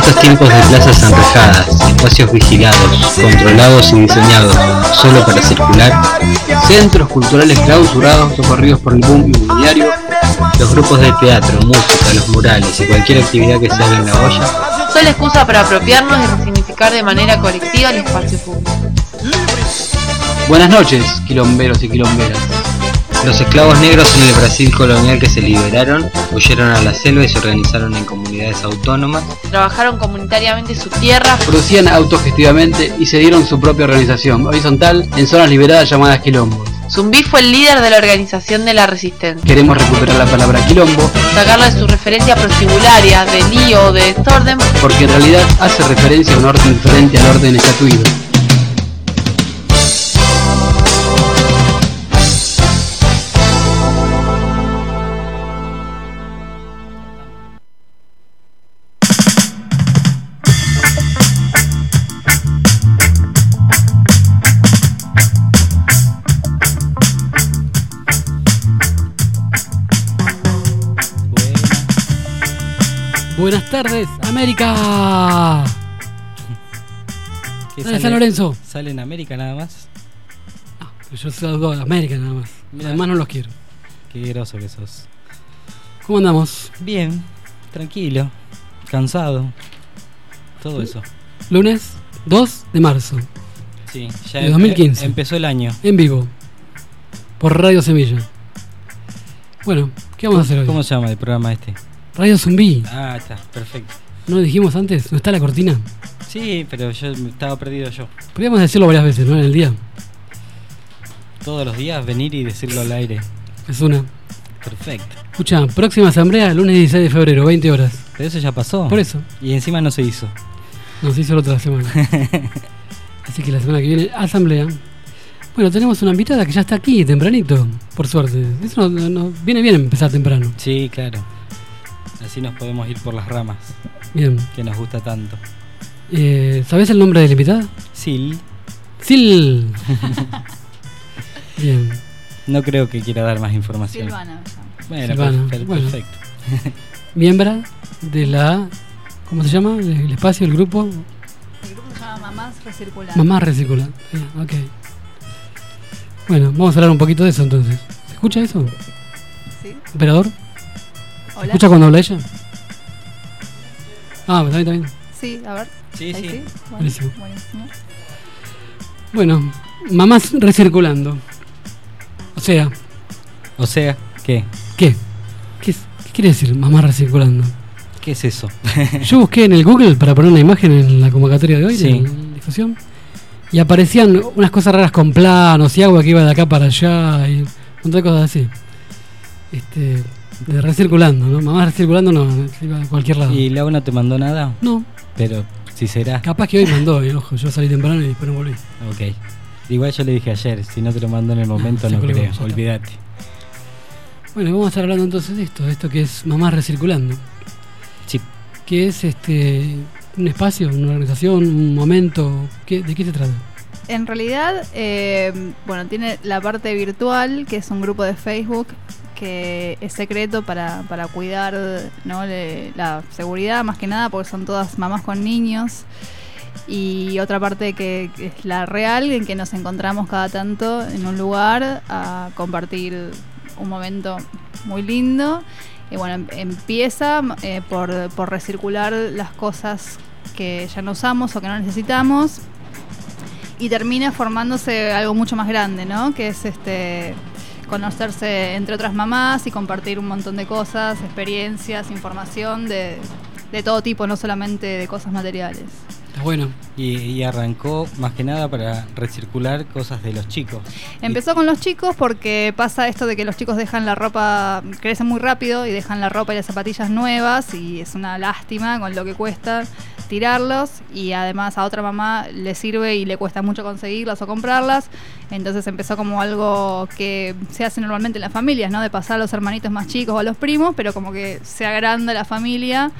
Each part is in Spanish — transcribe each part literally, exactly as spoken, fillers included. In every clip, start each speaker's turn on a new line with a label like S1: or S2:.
S1: estos tiempos de plazas enrejadas, espacios vigilados, controlados y diseñados solo para circular, centros culturales clausurados o corridos por el boom inmobiliario, los grupos de teatro, música, los murales y cualquier actividad que se haga en la olla
S2: son la excusa para apropiarnos y resignificar de manera colectiva el espacio público.
S3: Buenas noches, quilomberos y quilomberas.
S1: Los esclavos negros en el Brasil colonial que se liberaron, huyeron a la selva y se organizaron en comunidades autónomas.
S2: Trabajaron comunitariamente su tierra,
S3: producían autogestivamente y se dieron su propia organización horizontal en zonas liberadas llamadas quilombos.
S2: Zumbí fue el líder de la organización de la resistencia.
S3: Queremos recuperar la palabra quilombo,
S2: sacarla de su referencia prostibularia, de lío o de desorden,
S3: porque en realidad hace referencia a un orden diferente al orden estatuido.
S4: Buenas tardes, América.
S5: ¿Qué
S4: Dale, San Lorenzo.
S5: ¿Sale en América nada más?
S4: No, pero yo salgo de América nada más. Los demás no los quiero.
S5: Qué groso que sos.
S4: ¿Cómo andamos?
S5: Bien, tranquilo, cansado, todo eso.
S4: Lunes dos de marzo.
S5: Sí, ya
S4: de dos mil quince.
S5: Empezó el año.
S4: En vivo. Por Radio Semilla. Bueno, ¿qué vamos a hacer hoy?
S5: ¿Cómo se llama el programa este?
S4: Radio Zumbí.
S5: Ah, está, perfecto.
S4: ¿No lo dijimos antes? ¿No está la cortina?
S5: Sí, pero yo estaba perdido yo.
S4: Podríamos decirlo varias veces, ¿no? En el día.
S5: Todos los días venir y decirlo al aire.
S4: Es una.
S5: Perfecto.
S4: Escucha, próxima asamblea, lunes dieciséis de febrero, veinte horas.
S5: Pero eso ya pasó.
S4: Por eso.
S5: Y encima no se hizo.
S4: No, se hizo la otra semana. Así que la semana que viene, asamblea. Bueno, tenemos una invitada que ya está aquí, tempranito, por suerte. Eso nos, nos viene bien empezar temprano.
S5: Sí, claro. Así nos podemos ir por las ramas.
S4: Bien.
S5: Que nos gusta tanto.
S4: Eh, ¿Sabés el nombre de la invitada?
S5: Sil.
S4: Sil. Bien.
S5: No creo que quiera dar más información.
S6: Silvana.
S5: Bueno,
S4: Silvana.
S5: Per-
S4: Bueno.
S5: perfecto.
S4: Miembro de la... ¿Cómo se llama? El espacio, el grupo.
S6: El grupo se llama Mamás Recircular.
S4: Mamá Recircular. Eh, ok. Bueno, vamos a hablar un poquito de eso entonces. ¿Se escucha eso?
S6: Sí.
S4: ¿Operador?
S6: Hola.
S4: ¿Escucha cuando habla ella? Ah, está bien, está bien.
S6: Sí, a ver.
S5: Sí,
S6: Ahí
S5: sí.
S6: Bueno,
S4: Buenísimo.
S6: buenísimo.
S4: Bueno, mamás recirculando. O sea,
S5: O sea, ¿qué?
S4: ¿qué? ¿Qué, es- qué quiere decir mamá recirculando?
S5: ¿Qué es eso?
S4: Yo busqué en el Google para poner una imagen en la convocatoria de hoy,
S5: Sí.
S4: de la difusión, y aparecían unas cosas raras con planos y agua que iba de acá para allá y un montón de cosas así. Este, de recirculando, ¿no? Mamá recirculando no, se iba a cualquier lado.
S5: ¿Y Lau no te mandó nada?
S4: No,
S5: Pero si será.
S4: capaz que hoy mandó, eh, ojo, yo salí temprano y después no volví.
S5: Ok. Igual yo le dije ayer, si no te lo mando en el momento
S4: se
S5: no
S4: colgó,
S5: creo,
S4: ya está.
S5: olvídate.
S4: Bueno, vamos a estar hablando entonces de esto, de esto que es mamá recirculando.
S5: Sí.
S4: Que es este un espacio, una organización, un momento. ¿qué, ¿De qué se trata?
S6: En realidad, eh, bueno, tiene la parte virtual, que es un grupo de Facebook que es secreto para, para cuidar, ¿no? Le- la seguridad, más que nada, porque son todas mamás con niños. Y otra parte que, que es la real, en que nos encontramos cada tanto en un lugar a compartir un momento muy lindo. Y bueno, em- empieza eh, por, por recircular las cosas que ya no usamos o que no necesitamos. Y termina formándose algo mucho más grande, ¿no? Que es este conocerse entre otras mamás y compartir un montón de cosas, experiencias, información de, de todo tipo, no solamente de cosas materiales.
S4: Está bueno.
S5: Y, y arrancó más que nada para recircular cosas de los chicos.
S6: Empezó con los chicos porque pasa esto de que los chicos dejan la ropa, crecen muy rápido y dejan la ropa y las zapatillas nuevas y es una lástima con lo que cuesta tirarlos, y además a otra mamá le sirve y le cuesta mucho conseguirlas o comprarlas. Entonces empezó como algo que se hace normalmente en las familias, ¿no? De pasar a los hermanitos más chicos o a los primos, pero como que se agranda la familia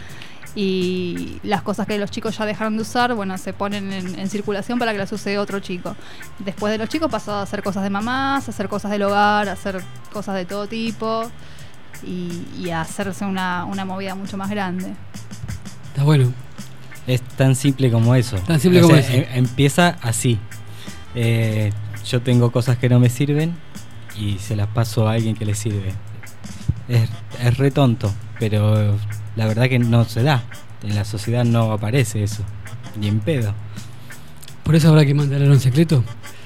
S6: y las cosas que los chicos ya dejaron de usar, bueno, se ponen en, en circulación para que las use otro chico. Después de los chicos pasó a hacer cosas de mamás, a hacer cosas del hogar, a hacer cosas de todo tipo y, y a hacerse una, una movida mucho más grande.
S4: Está bueno.
S5: Es tan simple como eso.
S4: Tan simple
S5: O
S4: como
S5: sea,
S4: eso.
S5: em- empieza así. Eh, yo tengo cosas que no me sirven y se las paso a alguien que le sirve. Es, es re tonto, pero la verdad que no se da. En la sociedad no aparece eso, ni en pedo.
S4: Por eso habrá que mantenerlo en secreto.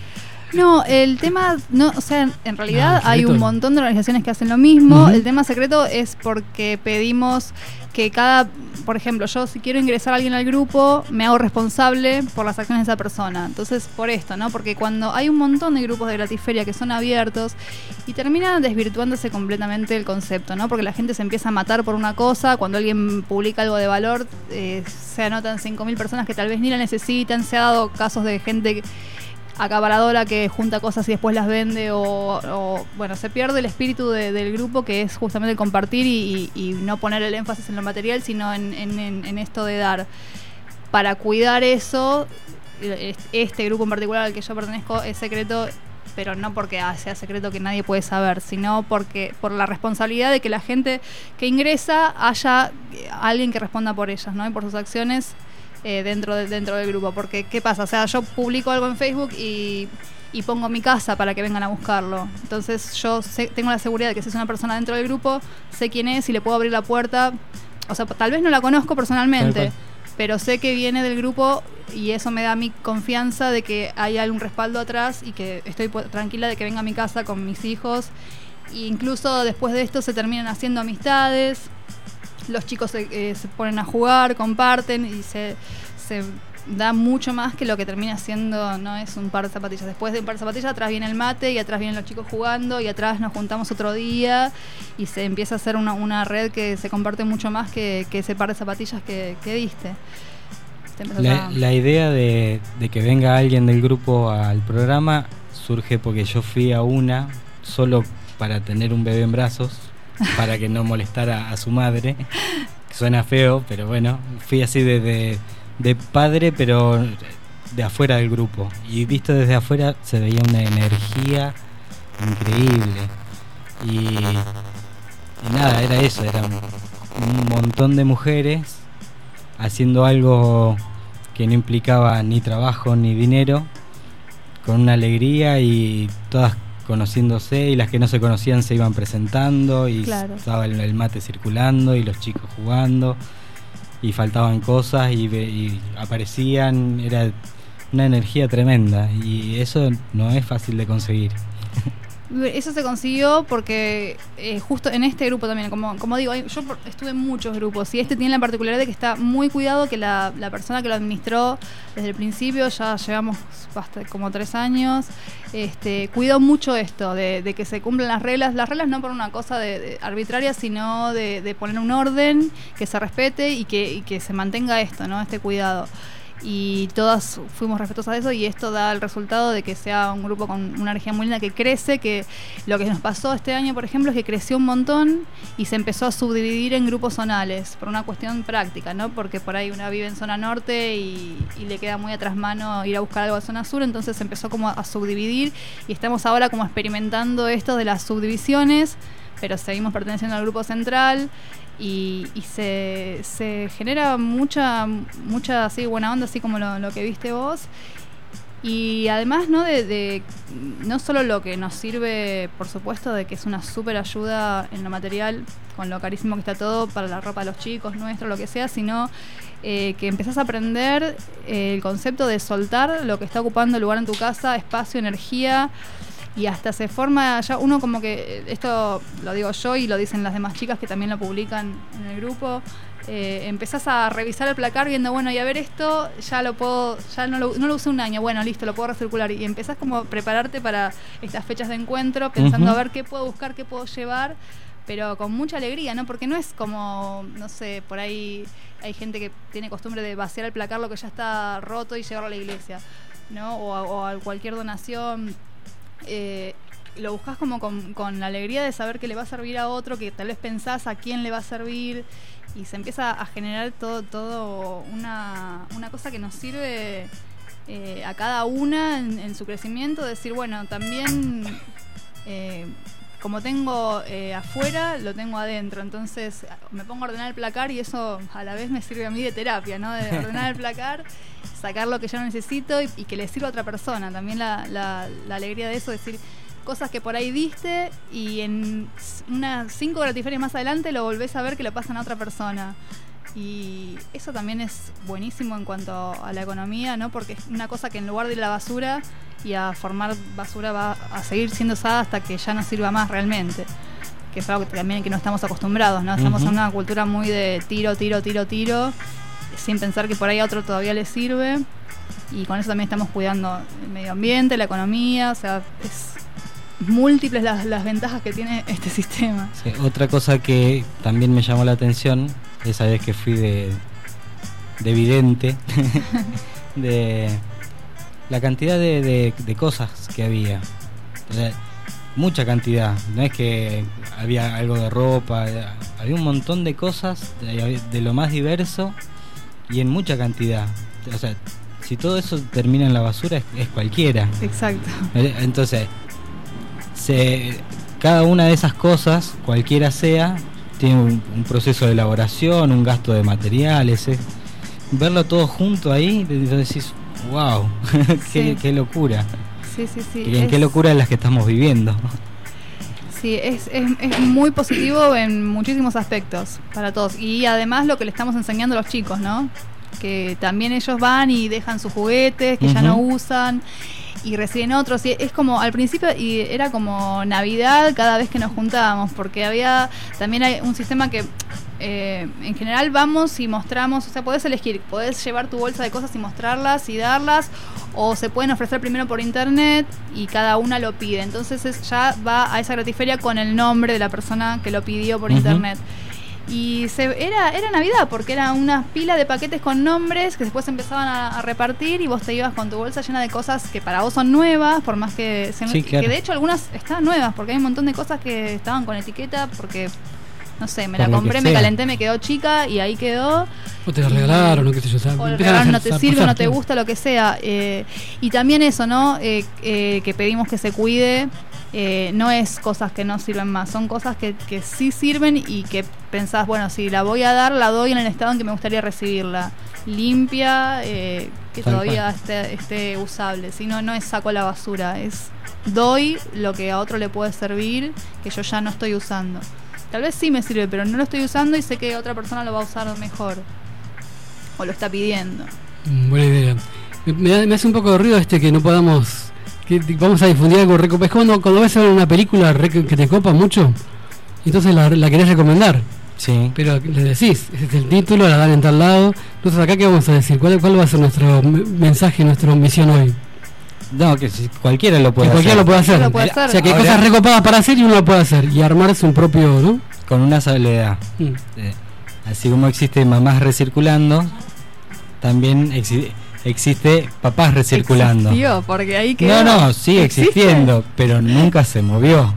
S6: No, el tema, no, o sea, en realidad
S4: Ah,
S6: hay
S4: secreto.
S6: un montón de organizaciones que hacen lo mismo.
S4: Ujú.
S6: El tema secreto es porque pedimos que cada, por ejemplo, yo si quiero ingresar a alguien al grupo, me hago responsable por las acciones de esa persona. Entonces, por esto, ¿no? Porque cuando hay un montón de grupos de Gratiferia que son abiertos y termina desvirtuándose completamente el concepto, ¿no? Porque la gente se empieza a matar por una cosa, cuando alguien publica algo de valor, eh, se anotan cinco mil personas que tal vez ni la necesitan, se ha dado casos de gente que acaparadora que junta cosas y después las vende o, o, bueno, se pierde el espíritu de- del grupo, que es justamente el compartir y, y- y no poner el énfasis en lo material, sino en, en- en- en esto de dar. Para cuidar eso, eh, este grupo en particular al que yo pertenezco es secreto, pero no porque ah, sea secreto que nadie puede saber, sino porque por la responsabilidad de que la gente que ingresa haya eh, alguien que responda por ellas, ¿no? Y por sus acciones eh, dentro, de, dentro del grupo. Porque, ¿qué pasa? O sea, yo publico algo en Facebook y, y pongo mi casa para que vengan a buscarlo. Entonces yo sé, tengo la seguridad de que si es una persona dentro del grupo, sé quién es y le puedo abrir la puerta. O sea, tal vez no la conozco personalmente,
S5: Tal cual.
S6: pero sé que viene del grupo y eso me da a mí confianza de que hay algún respaldo atrás y que estoy pu- tranquila de que venga a mi casa con mis hijos. E incluso después de esto se terminan haciendo amistades, los chicos se, eh, se ponen a jugar, comparten y se, se da mucho más que lo que termina siendo, no es un par de zapatillas. Después de un par de zapatillas atrás viene el mate y atrás vienen los chicos jugando y atrás nos juntamos otro día y se empieza a hacer una, una red que se comparte mucho más que, que ese par de zapatillas que, que diste. Te empezás
S5: La,
S6: a-
S5: la idea de, de que venga alguien del grupo al programa surge porque yo fui a una solo para tener un bebé en brazos, para que no molestara a su madre. Suena feo, pero bueno, fui así de, de, de padre, pero de afuera del grupo. Y visto desde afuera se veía una energía increíble. Y, y nada, era eso, eran un montón de mujeres haciendo algo que no implicaba ni trabajo ni dinero, con una alegría y todas conociéndose, y las que no se conocían se iban presentando y
S6: Claro.
S5: estaba el, el mate circulando y los chicos jugando y faltaban cosas y, ve- y aparecían, era una energía tremenda y eso no es fácil de conseguir.
S6: Eso se consiguió porque eh, justo en este grupo también, como, como digo, hay- yo por- estuve en muchos grupos y este tiene la particularidad de que está muy cuidado, que la, la persona que lo administró desde el principio, ya llevamos hasta como tres años, este, cuidó mucho esto, de, de que se cumplan las reglas, las reglas no por una cosa de, de arbitraria, sino de, de poner un orden, que se respete y que, y que se mantenga esto, ¿no? Este cuidado. Y todas fuimos respetuosas de eso y esto da el resultado de que sea un grupo con una energía muy linda que crece, que lo que nos pasó este año, por ejemplo, es que creció un montón y se empezó a subdividir en grupos zonales por una cuestión práctica, ¿no? Porque por ahí una vive en zona norte y, y le queda muy atrás mano ir a buscar algo a zona sur, entonces se empezó como a subdividir y estamos ahora como experimentando esto de las subdivisiones, pero seguimos perteneciendo al grupo central. Y, y se, se genera mucha mucha así buena onda, así como lo, lo que viste vos, y además no de, de no solo lo que nos sirve, por supuesto, de que es una súper ayuda en lo material con lo carísimo que está todo para la ropa de los chicos, nuestro, lo que sea, sino eh, que empezás a aprender eh, el concepto de soltar lo que está ocupando lugar en tu casa, espacio, energía. Y hasta se forma ya uno como que, esto lo digo yo y lo dicen las demás chicas que también lo publican en el grupo, eh, empezás a revisar el placar viendo, bueno, y a ver esto, ya lo puedo, ya no lo, no lo usé un año, bueno, listo, lo puedo recircular. Y empezás como a prepararte para estas fechas de encuentro, pensando
S5: Ujú.
S6: a ver qué puedo buscar, qué puedo llevar, pero con mucha alegría, ¿no? Porque no es como, no sé, por ahí hay gente que tiene costumbre de vaciar el placar lo que ya está roto y llevarlo a la iglesia, ¿no? O a, o a cualquier donación. Eh, lo buscas como con, con la alegría de saber que le va a servir a otro, que tal vez pensás a quién le va a servir, y se empieza a generar todo, todo una, una cosa que nos sirve eh, a cada una en, en su crecimiento, decir, bueno, también eh, como tengo eh, afuera, lo tengo adentro. Entonces me pongo a ordenar el placar y eso a la vez me sirve a mí de terapia, ¿no? De ordenar el placar, sacar lo que yo no necesito y, y que le sirva a otra persona. También la, la, la alegría de eso, decir cosas que por ahí diste y en unas cinco gratiferias más adelante lo volvés a ver que lo pasan a otra persona. Y eso también es buenísimo en cuanto a la economía, ¿no? Porque es una cosa que en lugar de ir a la basura y a formar basura va a seguir siendo usada hasta que ya no sirva más realmente. Que es algo que también que no estamos acostumbrados, ¿no? Estamos uh-huh. en una cultura muy de tiro, tiro, tiro, tiro, sin pensar que por ahí a otro todavía le sirve. Y con eso también estamos cuidando el medio ambiente, la economía, o sea, es múltiples las, las ventajas que tiene este sistema.
S5: Sí, otra cosa que también me llamó la atención, esa vez que fui de, de vidente, de la cantidad de, de, de cosas que había. O sea, mucha cantidad, no es que había algo de ropa, había un montón de cosas de, de lo más diverso y en mucha cantidad. O sea, si todo eso termina en la basura es, es cualquiera.
S6: Exacto.
S5: Entonces, se, cada una de esas cosas, cualquiera sea, tiene un, un proceso de elaboración, un gasto de materiales. ¿eh? Verlo todo junto ahí, decís, wow, qué,
S6: sí.
S5: qué locura.
S6: Sí, sí, sí.
S5: Y en
S6: es,
S5: qué locura es las que estamos viviendo.
S6: Sí, es, es, es muy positivo en muchísimos aspectos para todos. Y además lo que le estamos enseñando a los chicos, ¿no? Que también ellos van y dejan sus juguetes que uh-huh. ya no usan y reciben otros. Y es como al principio y era como Navidad cada vez que nos juntábamos, porque había también hay un sistema que eh, en general vamos y mostramos, o sea, podés elegir, podés llevar tu bolsa de cosas y mostrarlas y darlas, o se pueden ofrecer primero por internet y cada una lo pide. Entonces es, ya va a esa gratiferia con el nombre de la persona que lo pidió por uh-huh. internet. Y se, era era Navidad porque era una pila de paquetes con nombres que después empezaban a, a repartir y vos te ibas con tu bolsa llena de cosas que para vos son nuevas, por más que sean,
S5: sí, claro.
S6: que de hecho algunas estaban nuevas porque hay un montón de cosas que estaban con etiqueta porque no sé, me
S5: por
S6: la compré, me
S5: sea.
S6: calenté, me quedó chica y ahí quedó.
S4: O te la regalaron, o qué sé yo,
S6: o el regalo no te sirve, no te gusta, lo que sea. Eh, y también eso, ¿no? Eh, eh, que pedimos que se cuide. Eh, no es cosas que no sirven más, son cosas que, que sí sirven y que pensás, bueno, si la voy a dar, la doy en el estado en que me gustaría recibirla, limpia, eh, que Tal todavía esté, esté usable, si no, no es saco a la basura, es doy lo que a otro le puede servir, que yo ya no estoy usando. Tal vez sí me sirve, pero no lo estoy usando y sé que otra persona lo va a usar mejor, o lo está pidiendo.
S4: Mm, buena idea. Me, me hace un poco de ruido este que no podamos... que vamos a difundir algo reco- es cuando, cuando ves una película rec- que te copa mucho y entonces la, la querés recomendar,
S5: sí,
S4: pero le decís, ese es el título, la dan en tal lado. Entonces acá qué vamos a decir, cuál, cuál va a ser nuestro m- mensaje, nuestra misión hoy.
S5: No, que si cualquiera lo puede
S4: que cualquiera
S5: hacer.
S4: lo puede hacer.
S6: Lo puede hacer.
S4: O sea que hay
S5: Ahora,
S4: cosas recopadas para hacer y uno lo puede hacer y armarse un propio, ¿no?
S5: Con una soledad.
S4: Mm.
S5: Eh, así como existe mamás recirculando, también existe existe papás recirculando.
S6: Existió, porque ahí quedó.
S5: No, no, sigue
S6: ¿Existe?
S5: existiendo, pero nunca se movió.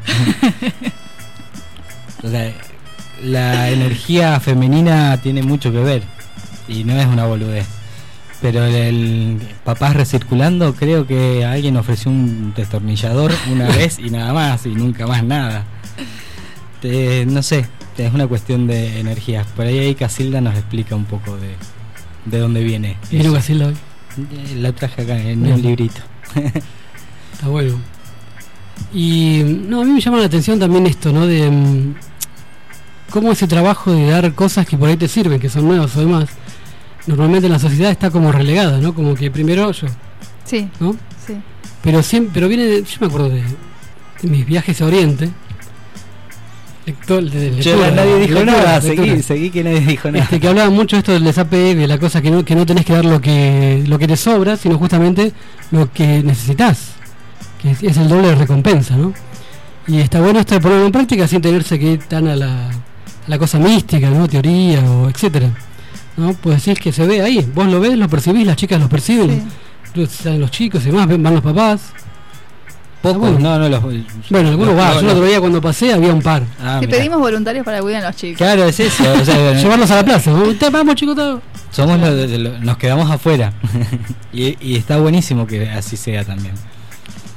S5: O sea, la energía femenina tiene mucho que ver y no es una boludez. Pero el, el papás recirculando, creo que alguien ofreció un destornillador una vez y nada más, y nunca más nada. Te, no sé, es una cuestión de energías. Por ahí, ahí Casilda nos explica un poco de, de dónde viene.
S4: ¿Y vino Casilda hoy?
S5: La traje acá en
S4: Bien.
S5: un librito.
S4: Está bueno. Y no, a mí me llama la atención también esto, ¿no? De um, cómo ese trabajo de dar cosas que por ahí te sirven, que son nuevas o demás, normalmente en la sociedad está como relegada, ¿no? Como que primero yo,
S6: Sí,
S4: ¿no?
S6: sí.
S4: Pero siempre, pero viene de, yo me acuerdo de, de mis viajes a Oriente. Lector, de, de
S5: Che,
S4: lectura,
S5: nadie dijo
S4: lectura,
S5: nada,
S4: lectura.
S5: seguí, seguí que nadie dijo nada.
S4: Este, que hablaba mucho esto del desapego, de la cosa que no, que no tenés que dar lo que lo que te sobra, sino justamente lo que necesitas, que es, es el doble de recompensa, ¿no? Y está bueno esto de ponerlo en práctica sin tenerse que ir tan a la, a la cosa mística, ¿no? Teoría o etcétera, ¿no? Pues decir que se ve ahí, vos lo ves, lo percibís, las chicas lo perciben,
S6: Sí.
S4: los chicos y demás, van los papás.
S5: Pocos,
S4: bueno.
S5: no, no los.
S4: Bueno, algunos
S5: los-
S4: va,
S5: los-
S4: yo el otro día cuando pasé había un par.
S5: Ah,
S6: Te
S5: mirá.
S6: pedimos voluntarios para que cuiden a los chicos.
S5: Claro, es eso. O sea,
S4: Llevarlos a la plaza, ¿no? Te- vamos chicos todos.
S5: somos los, de- de los- nos quedamos afuera. y, y está buenísimo que así sea también.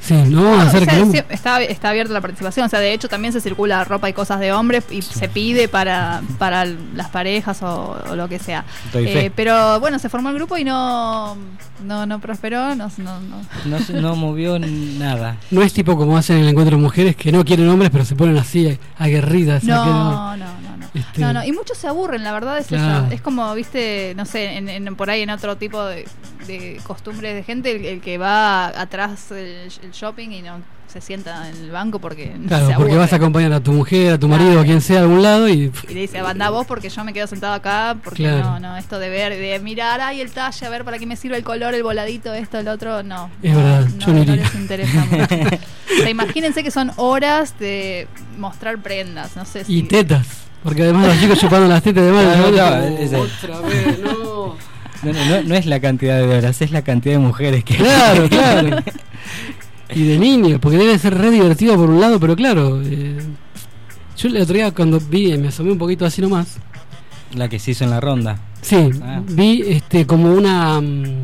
S4: Sí, no vamos a
S6: No,
S4: hacer
S6: o sea,
S4: quilombo.
S6: sí, está, está abierta la participación, o sea, de hecho también se circula ropa y cosas de hombres y se pide para, para las parejas o, o lo que sea.
S5: Doy fe.
S6: Eh, pero bueno, se formó el grupo y no no, no prosperó, no, no, no.
S5: No, se- no movió nada.
S4: No es tipo como hacen en el encuentro de mujeres que no quieren hombres, pero se ponen así aguerridas.
S6: No,
S4: que
S6: no, no, no.
S4: Este-
S6: No, no, y muchos se aburren, la verdad es
S4: Claro.
S6: esa. Es como, viste, no sé, en, en- por ahí en otro tipo de, de costumbres de gente, el, el que va atrás del el shopping y no se sienta en el banco porque no
S4: Claro,
S6: se
S4: porque
S6: aburre.
S4: vas a acompañar a tu mujer, a tu marido,
S6: Claro.
S4: a quien sea, a algún lado y...
S6: Y le dice, anda vos porque yo me quedo sentado acá, porque
S4: Claro.
S6: no, no, esto de ver, de mirar, ay, el talle, a ver para qué me sirve el color, el voladito, esto, el otro, no.
S4: Es
S6: no,
S4: verdad,
S6: no,
S4: yo no
S6: no
S4: iría.
S6: les interesa mucho. O sea, imagínense que son horas de mostrar prendas, no sé si...
S4: Y tetas. Porque además los chicos chupando las tetas de madre.
S5: No, no,
S4: ¿no?
S5: no, es-
S4: Otra vez, no.
S5: No, no, no, no es la cantidad de horas, es la cantidad de mujeres que...
S4: Claro, claro. Y de niños, porque debe ser re divertido por un lado, pero claro. Eh, yo el otro día cuando vi, me asomé un poquito así nomás.
S5: La que se hizo en la ronda.
S4: Sí,
S5: Ah.
S4: vi este como una mm,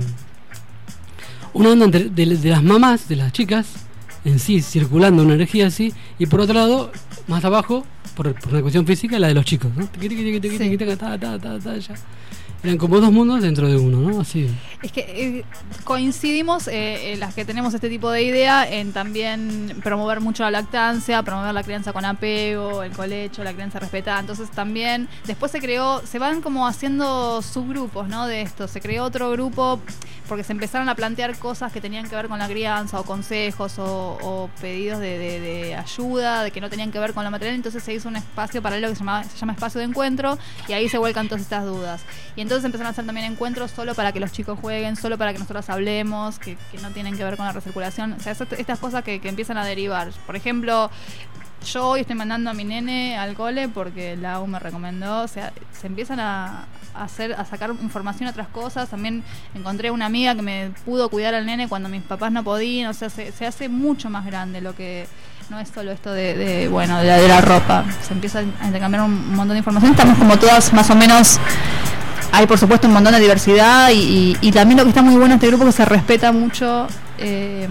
S4: una onda entre, de, de las mamás, de las chicas, en sí, circulando una energía así, y por otro lado, más abajo, por, por una cuestión física, la de los chicos, ¿no? Tiqui, tiqui, tiqui, tiqui,
S6: Sí.
S4: tiqui, tiqui, ta, ta, ta, ta, ya. Eran como dos mundos dentro de uno, ¿no? Así.
S6: Es que eh, coincidimos eh, en las que tenemos este tipo de idea en también promover mucho la lactancia, promover la crianza con apego, el colecho, la crianza respetada. Entonces también después se creó, se van como haciendo subgrupos, ¿no? De esto. Se creó otro grupo porque se empezaron a plantear cosas que tenían que ver con la crianza o consejos o, o pedidos de, de- de ayuda, de que no tenían que ver con lo material. Entonces se hizo un espacio paralelo que se llama, se llama espacio de encuentro y ahí se vuelcan todas estas dudas. Y entonces empezaron a hacer también encuentros solo para que los chicos jueguen, solo para que nosotros hablemos, que, que no tienen que ver con la recirculación. O sea, eso- estas cosas que, que empiezan a derivar. Por ejemplo, yo hoy estoy mandando a mi nene al cole porque la U me recomendó. O sea, se empiezan a a hacer, a sacar información a otras cosas. También encontré una amiga que me pudo cuidar al nene cuando mis papás no podían. O sea, se, se hace mucho más grande lo que... No es solo esto de, de bueno, de la, de la ropa. Se empieza a intercambiar un montón de información. Estamos como todas más o menos... Hay por supuesto un montón de diversidad y, y, y también lo que está muy bueno en este grupo es que se respeta mucho eh,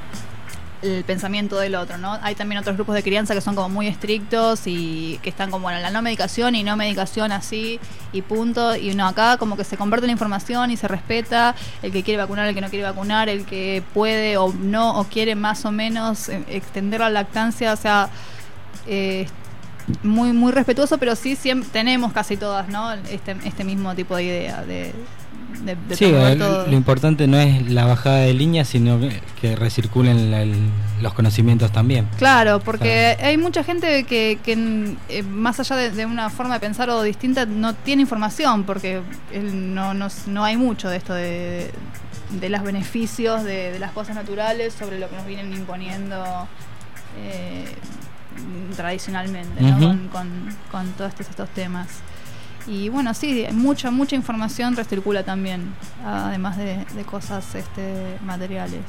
S6: el pensamiento del otro, ¿no? Hay también otros grupos de crianza que son como muy estrictos y que están como, bueno, la no medicación y no medicación así y punto. Y no, acá como que se comparte la información y se respeta el que quiere vacunar, el que no quiere vacunar, el que puede o no, o quiere más o menos eh, extender la lactancia, o sea... Eh, muy muy respetuoso, pero sí siempre tenemos casi todas, ¿no? Este este mismo tipo de idea de, de, de
S5: Sí,
S6: promover
S5: el-
S6: todo.
S5: lo importante no es la bajada de línea, sino que, que recirculen la- el- los conocimientos también.
S6: Claro, porque hay mucha gente que, que eh, más allá de, de una forma de pensar o distinta, no tiene información, porque él no, no, no hay mucho de esto de, de los beneficios de, de las cosas naturales sobre lo que nos vienen imponiendo eh, tradicionalmente, ¿no?
S5: Ujú.
S6: con, con, con todos estos, estos temas. Y bueno, sí, mucha mucha información recircula también, además de, de cosas este, materiales.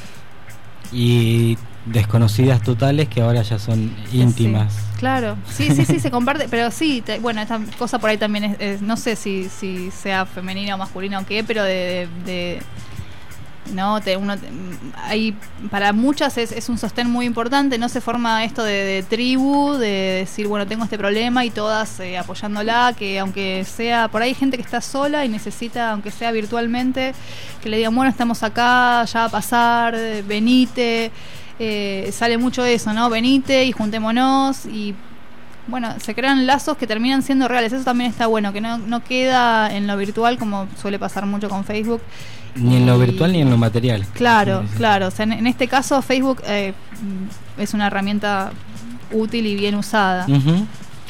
S5: Y desconocidas totales que ahora ya son íntimas.
S6: Sí, claro, sí, sí, sí, se comparte, pero sí, te- bueno, esta cosa por ahí también es, es- no sé si, si sea femenina o masculina o qué, pero de... de- de- no, te, uno, te- hay, para muchas es, es un sostén muy importante, no se forma esto de, de tribu, de decir, bueno, tengo este problema y todas eh, apoyándola, que aunque sea, por ahí hay gente que está sola y necesita, aunque sea virtualmente, que le digan, bueno, estamos acá, ya va a pasar, eh, venite, eh, sale mucho eso, ¿no? Venite y juntémonos y... Bueno, se crean lazos que terminan siendo reales. Eso también está bueno, que no, no queda en lo virtual como suele pasar mucho con Facebook.
S5: Ni en lo
S6: Y-
S5: virtual ni en lo material.
S6: Claro,
S5: Sí, sí.
S6: claro. O sea, en, en este caso Facebook eh, es una herramienta útil y bien usada.
S5: Ujú.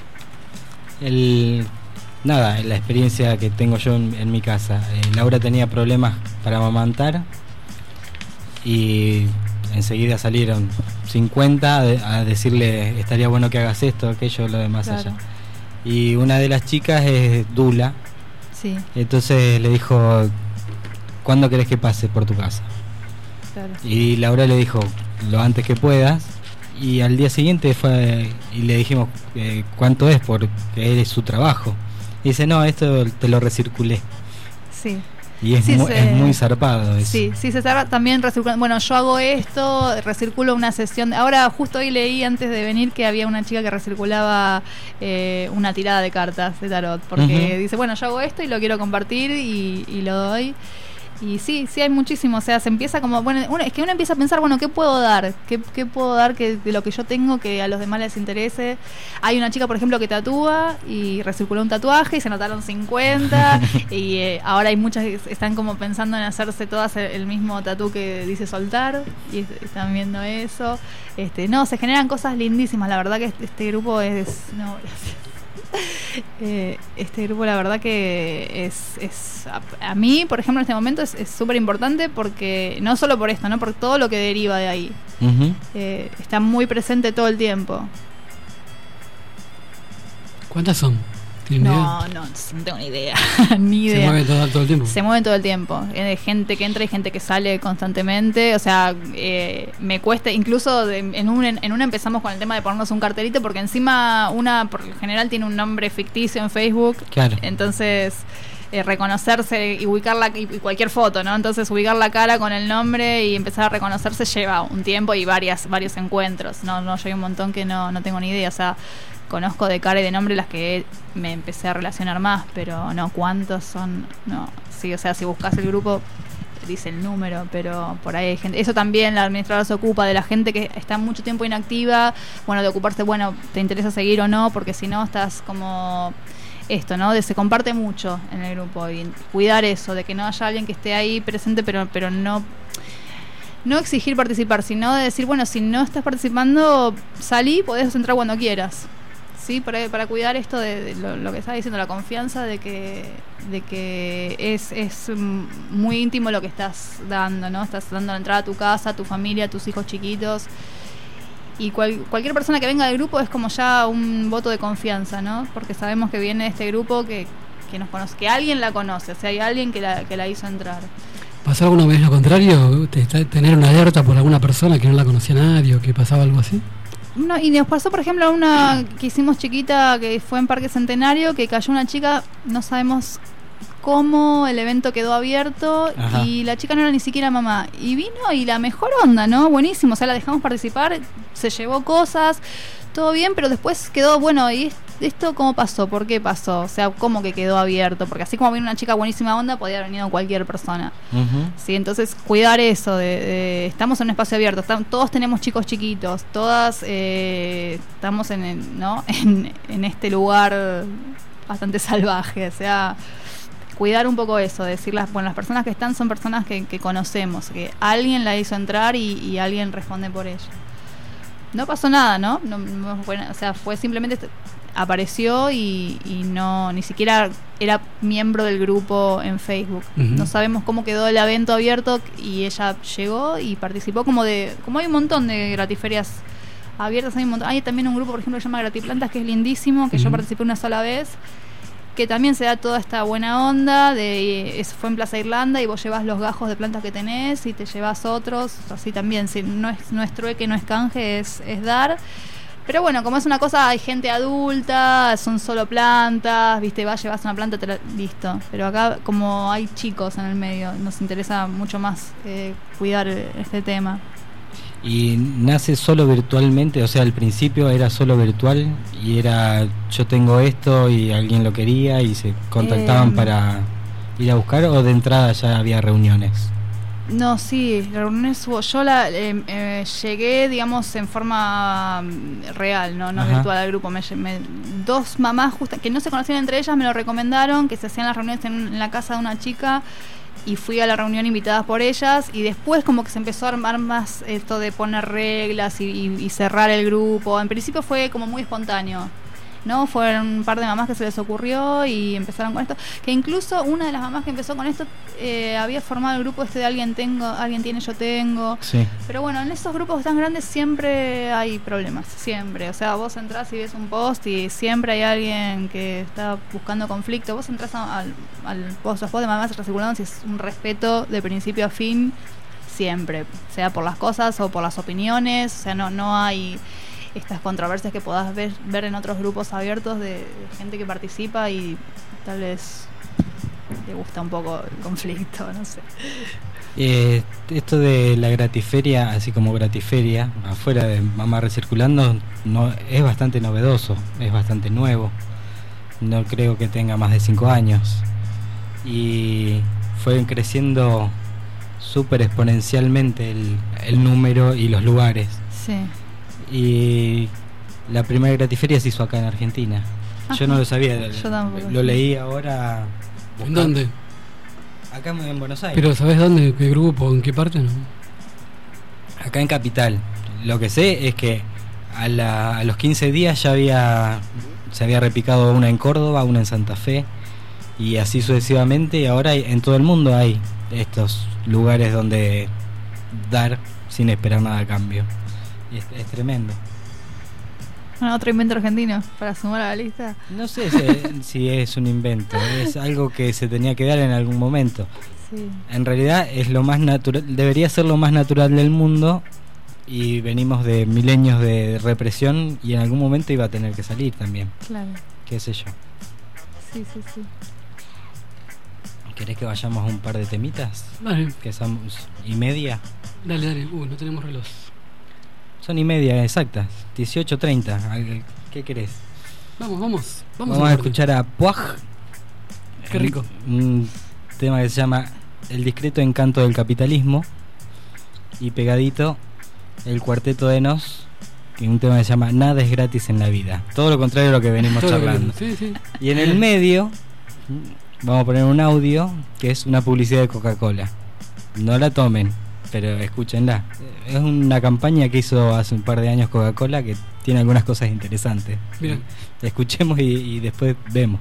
S5: El, nada, la experiencia que tengo yo en, en mi casa. Eh, Laura tenía problemas para amamantar y enseguida salieron cincuenta a, de- a decirle estaría bueno que hagas esto, aquello, lo demás
S6: Claro.
S5: allá. Y una de las chicas es Dula,
S6: Sí,
S5: entonces le dijo, ¿cuándo querés que pase por tu casa?
S6: claro.
S5: Y Laura le dijo, lo antes que puedas. Y al día siguiente fue y le dijimos, eh, ¿cuánto es? Porque es su trabajo. Y dice, no, esto te lo recirculé.
S6: Sí.
S5: Y es,
S6: Sí,
S5: mu-
S6: se-
S5: es muy zarpado eso.
S6: Sí, sí, se está también recirculando. Bueno, yo hago esto, recirculo una sesión. de- Ahora, justo hoy leí antes de venir que había una chica que recirculaba eh, una tirada de cartas de tarot. Porque
S5: Ujú.
S6: dice, bueno, yo hago esto y lo quiero compartir y, y lo doy. Y sí, sí hay muchísimo. O sea, se empieza como. Bueno, uno, es que uno empieza a pensar, bueno, ¿qué puedo dar? ¿Qué, qué puedo dar que, de lo que yo tengo que a los demás les interese? Hay una chica, por ejemplo, que tatúa y recirculó un tatuaje y se anotaron cincuenta. Y eh, ahora hay muchas que están como pensando en hacerse todas el, el mismo tatú que dice soltar. Y est- están viendo eso. Este, no, se generan cosas lindísimas. La verdad que este, este grupo es. No, gracias. Eh, este grupo la verdad que es, es a, a mí por ejemplo en este momento es súper importante porque no solo por esto, no por todo lo que deriva de ahí.
S5: Ujú.
S6: Eh, está muy presente todo el tiempo.
S4: ¿Cuántas son? ¿Tienen
S6: No,
S4: idea?
S6: no, no tengo ni idea. Ni
S4: Se
S6: idea.
S4: mueve todo, todo el tiempo.
S6: Se mueven todo el tiempo. Hay gente que entra y gente que sale constantemente. O sea, eh, me cuesta, incluso de- en, un, en una empezamos con el tema de ponernos un cartelito, porque encima una por lo general tiene un nombre ficticio en Facebook.
S5: Claro.
S6: Entonces, eh, reconocerse y ubicar la, y, y cualquier foto, ¿no? Entonces, ubicar la cara con el nombre y empezar a reconocerse lleva un tiempo y varias varios encuentros. No, no, yo hay un montón que no, no tengo ni idea. O sea, conozco de cara y de nombre las que me empecé a relacionar más, pero no, ¿cuántos son? No, sí, o sea, si buscas el grupo dice el número, pero por ahí hay gente. Eso también la administradora se ocupa de la gente que está mucho tiempo inactiva, bueno, de ocuparse, bueno, te interesa seguir o no, porque si no estás como esto, ¿no? De se comparte mucho en el grupo y cuidar eso, de que no haya alguien que esté ahí presente, pero pero no no exigir participar, sino de decir, bueno, si no estás participando, salí, podés entrar cuando quieras. Sí, para, para cuidar esto de, de lo, lo que estaba diciendo, la confianza de que de que es, es mm, muy íntimo lo que estás dando, ¿no? Estás dando la entrada a tu casa, a tu familia, a tus hijos chiquitos. Y cual, cualquier persona que venga del grupo es como ya un voto de confianza, ¿no? Porque sabemos que viene este grupo que, que nos conoce, que alguien la conoce, o sea, hay alguien que la, que la hizo entrar.
S4: ¿Pasó alguna vez lo contrario? Te- te- ¿Tener una alerta por alguna persona que no la conocía nadie o que pasaba algo así?
S6: No, y nos pasó, por ejemplo, una que hicimos chiquita que fue en Parque Centenario, que cayó una chica, no sabemos cómo el evento quedó abierto.
S5: Ajá.
S6: Y la chica no era ni siquiera mamá. Y vino y la mejor onda, ¿no? Buenísimo, o sea, la dejamos participar, se llevó cosas, todo bien, pero después quedó, bueno, ¿y esto cómo pasó? ¿Por qué pasó? O sea, ¿cómo que quedó abierto? Porque así como vino una chica buenísima onda, podía haber venido cualquier persona.
S5: Ujú.
S6: Sí, entonces cuidar eso, de, de- estamos en un espacio abierto, estamos, todos tenemos chicos chiquitos, todas eh, estamos en, el- ¿no? en, en este lugar bastante salvaje, o sea, cuidar un poco eso, decir, las, bueno, las personas que están son personas que, que conocemos, que alguien la hizo entrar y, y alguien responde por ella. No pasó nada, ¿no? No, no fue, o sea, fue simplemente apareció y, y no ni siquiera era miembro del grupo en Facebook.
S4: Ujú.
S6: No sabemos cómo quedó el evento abierto y ella llegó y participó como de como hay un montón de gratiferias abiertas, hay un montón. Hay también un grupo, por ejemplo, que se llama Gratiplantas, que es lindísimo, que yo
S4: Ujú.
S6: participé una sola vez, que también se da toda esta buena onda de es, fue en Plaza Irlanda y vos llevas los gajos de plantas que tenés y te llevas otros, así también, si no es, no es trueque, no es canje, es, es dar. Pero bueno, como es una cosa, hay gente adulta, son solo plantas, viste, vas, llevas una planta, te la, listo. Pero acá, como hay chicos en el medio, nos interesa mucho más eh, cuidar este tema.
S5: Y nace solo virtualmente, o sea, al principio era solo virtual y era yo tengo esto y alguien lo quería y se contactaban
S6: Em.
S5: para ir a buscar, o de entrada ya había reuniones.
S6: No, sí, reuniones hubo. Yo la, eh, eh, llegué, digamos, en forma mm, real, no, no
S5: Ajá.
S6: virtual al grupo. Me, lle- me- dos mamás justa, que no se conocían entre ellas me lo recomendaron, que se hacían las reuniones en, en la casa de una chica y fui a la reunión invitadas por ellas y después como que se empezó a armar más esto de poner reglas y, y- y cerrar el grupo. En principio fue como muy espontáneo, ¿no? Fueron un par de mamás que se les ocurrió y empezaron con esto, que incluso una de las mamás que empezó con esto eh, había formado el grupo este de alguien tengo, alguien tiene, yo tengo.
S5: Sí.
S6: Pero bueno, en esos grupos tan grandes siempre hay problemas, siempre. O sea, vos entrás y ves un post y siempre hay alguien que está buscando conflicto. Vos entrás a- al, al post, los posts de mamás recirculando, si es un respeto de principio a fin, siempre. Sea por las cosas o por las opiniones, o sea, no, no hay estas controversias que podás ver, ver en otros grupos abiertos de, de gente que participa y tal vez le gusta un poco el conflicto, no sé.
S5: Eh, esto de la gratiferia, así como gratiferia, afuera de Mamá Recirculando, no, es bastante novedoso, es bastante nuevo. No creo que tenga más de cinco años. Y fue creciendo súper exponencialmente el, el número y los lugares.
S6: Sí.
S5: Y la primera gratiferia se hizo acá en Argentina.
S6: Ajá.
S5: Yo no lo sabía,
S6: Yo tampoco.
S5: lo leí ahora.
S4: ¿En dónde?
S5: Acá en Buenos Aires.
S4: Pero ¿sabés dónde? ¿Qué grupo? ¿En qué parte? No.
S5: Acá en Capital. Lo que sé es que a, la, a los quince días ya había se había repicado una en Córdoba, una en Santa Fe y así sucesivamente. Y ahora hay, en todo el mundo hay estos lugares donde dar sin esperar nada a cambio. Y es, es tremendo.
S6: Bueno, otro invento argentino para sumar a la lista.
S5: No sé si, si es un invento, es algo que se tenía que dar en algún momento.
S6: Sí.
S5: En realidad es lo más natural, debería ser lo más natural del mundo y venimos de milenios de represión y en algún momento iba a tener que salir también.
S6: Claro.
S5: Qué sé yo.
S6: Sí, sí, sí.
S5: ¿Querés que vayamos a un par de temitas?
S4: Dale,
S5: Que son y media.
S4: dale, dale. Uh, no tenemos reloj.
S5: Son y media exactas, dieciocho treinta. ¿Qué querés?
S4: Vamos, vamos.
S5: Vamos,
S4: Vamos,
S5: a escuchar a Puaj.
S4: Qué rico.
S5: Un, un tema que se llama El discreto encanto del capitalismo. Y pegadito, el cuarteto de Nos, que un tema que se llama Nada es gratis en la vida. Todo lo contrario a lo que venimos
S4: Todo lo
S5: charlando.
S4: que- Sí, sí.
S5: Y en el medio vamos a poner un audio que es una publicidad de Coca-Cola. No la tomen, pero escúchenla. Es una campaña que hizo hace un par de años Coca-Cola que tiene algunas cosas interesantes.
S4: Mira.
S5: Escuchemos y, y después vemos.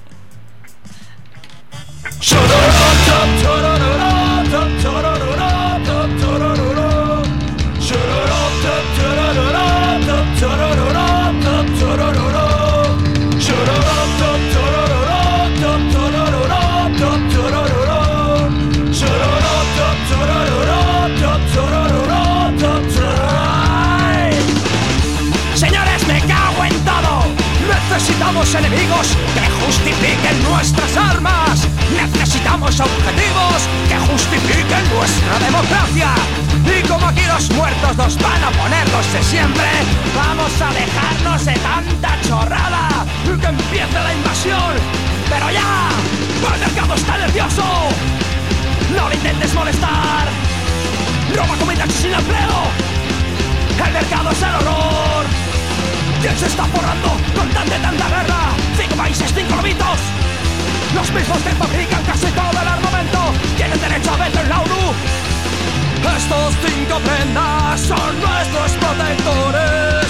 S7: Señores, me cago en todo. Necesitamos enemigos que justifiquen nuestras armas. Necesitamos objetivos que justifiquen nuestra democracia. Y como aquí los muertos nos van a poner los de siempre, vamos a dejarnos de tanta chorrada. Que empiece la invasión. Pero ya, el mercado está nervioso. No le intentes molestar. Roba comida sin empleo. El mercado es el horror. ¿Quién se está forrando con tanta tanta guerra? Cinco países, cinco lobitos. Los mismos que fabrican casi todo el armamento tienen derecho a veto en la ONU. Estos cinco prendas son nuestros protectores.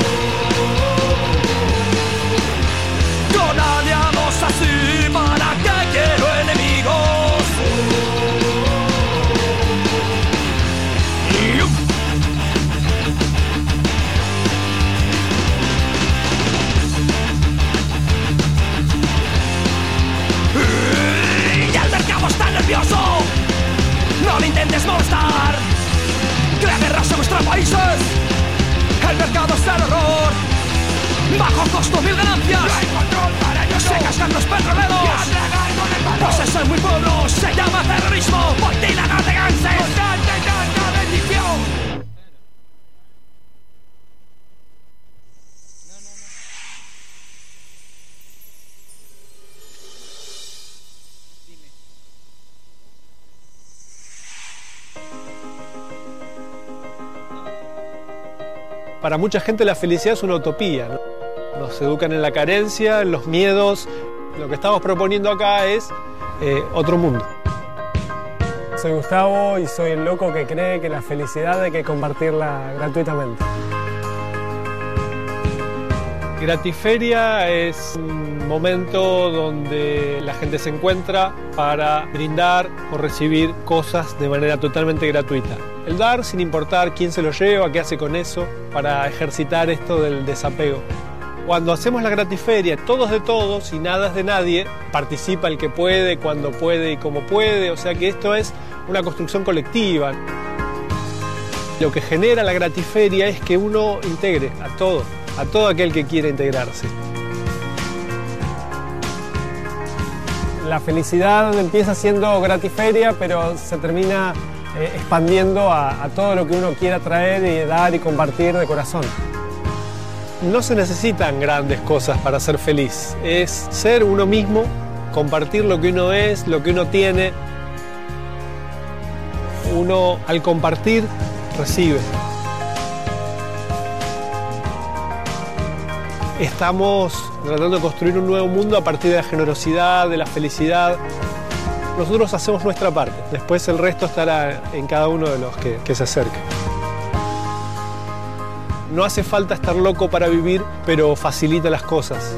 S7: Con aliados así, ¿para qué quiero enemigos? Y el mercado está nervioso. No le intentes molestar. Crea guerras en nuestros países. El mercado es el horror. Bajo costo, mil ganancias. No hay control para ellos. Se cascan los petroleros. Pues es el muy pueblo. Se llama terrorismo. Montila, no te canses. bendición.
S8: Para mucha gente la felicidad es una utopía, ¿no? Nos educan en la carencia, en los miedos. Lo que estamos proponiendo acá es eh, otro mundo.
S9: Soy Gustavo y soy el loco que cree que la felicidad hay que compartirla gratuitamente.
S8: Gratiferia es un momento donde la gente se encuentra para brindar o recibir cosas de manera totalmente gratuita. El dar sin importar quién se lo lleva, qué hace con eso, para ejercitar esto del desapego. Cuando hacemos la gratiferia, todos de todos y nada es de nadie, participa el que puede, cuando puede y como puede, o sea que esto es una construcción colectiva. Lo que genera la gratiferia es que uno integre a todo, a todo aquel que quiere integrarse.
S9: La felicidad empieza siendo gratiferia, pero se termina eh, expandiendo a, a todo lo que uno quiera traer y dar y compartir de corazón.
S8: No se necesitan grandes cosas para ser feliz. Es ser uno mismo, compartir lo que uno es, lo que uno tiene. Uno, al compartir, recibe. Estamos tratando de construir un nuevo mundo a partir de la generosidad, de la felicidad. Nosotros hacemos nuestra parte. Después el resto estará en cada uno de los que, que se acerquen. No hace falta estar loco para vivir, pero facilita las cosas.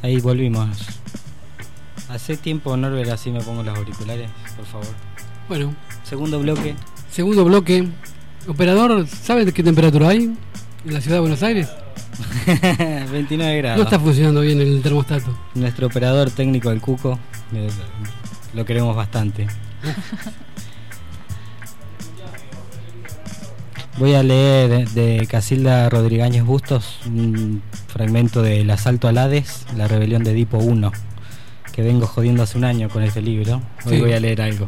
S5: Ahí volvimos. Hace tiempo, Norbert, así me pongo los auriculares, por favor.
S4: Bueno.
S5: Segundo bloque.
S4: Segundo bloque. Operador, ¿sabe de qué temperatura hay en la ciudad de Buenos Aires?
S5: veintinueve grados.
S4: No está funcionando bien el termostato.
S5: Nuestro operador técnico, el Cuco, eh, lo queremos bastante. Voy a leer de Casilda Rodríguez Bustos un fragmento del Asalto al Hades, la rebelión de Edipo uno, que vengo jodiendo hace un año con este libro. Hoy sí. Voy a leer algo.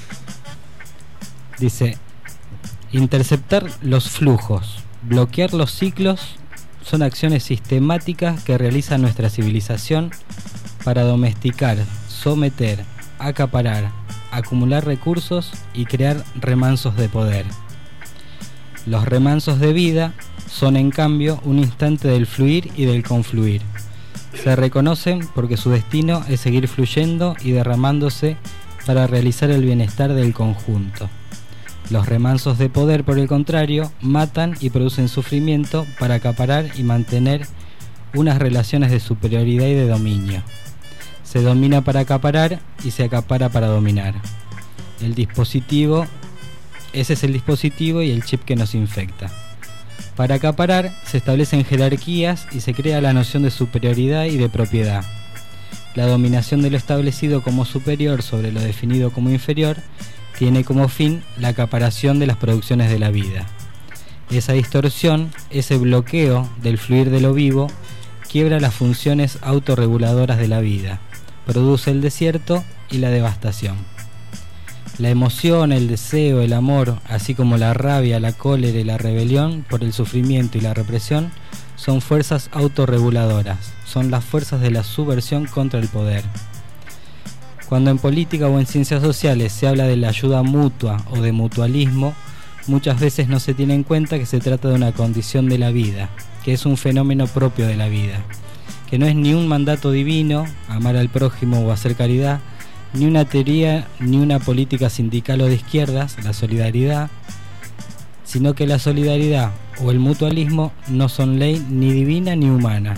S5: Dice: interceptar los flujos, bloquear los ciclos son acciones sistemáticas que realiza nuestra civilización para domesticar, someter, acaparar, acumular recursos y crear remansos de poder. Los remansos de vida son, en cambio, un instante del fluir y del confluir. Se reconocen porque su destino es seguir fluyendo y derramándose para realizar el bienestar del conjunto. Los remansos de poder, por el contrario, matan y producen sufrimiento para acaparar y mantener unas relaciones de superioridad y de dominio. Se domina para acaparar y se acapara para dominar. El dispositivo, ese es el dispositivo y el chip que nos infecta. Para acaparar se establecen jerarquías y se crea la noción de superioridad y de propiedad. La dominación de lo establecido como superior sobre lo definido como inferior tiene como fin la acaparación de las producciones de la vida. Esa distorsión, ese bloqueo del fluir de lo vivo, quiebra las funciones autorreguladoras de la vida, produce el desierto y la devastación. La emoción, el deseo, el amor, así como la rabia, la cólera y la rebelión por el sufrimiento y la represión, son fuerzas autorreguladoras, son las fuerzas de la subversión contra el poder. Cuando en política o en ciencias sociales se habla de la ayuda mutua o de mutualismo, muchas veces no se tiene en cuenta que se trata de una condición de la vida, que es un fenómeno propio de la vida, que no es ni un mandato divino, amar al prójimo o hacer caridad, ni una teoría ni una política sindical o de izquierdas, la solidaridad, sino que la solidaridad o el mutualismo no son ley ni divina ni humana.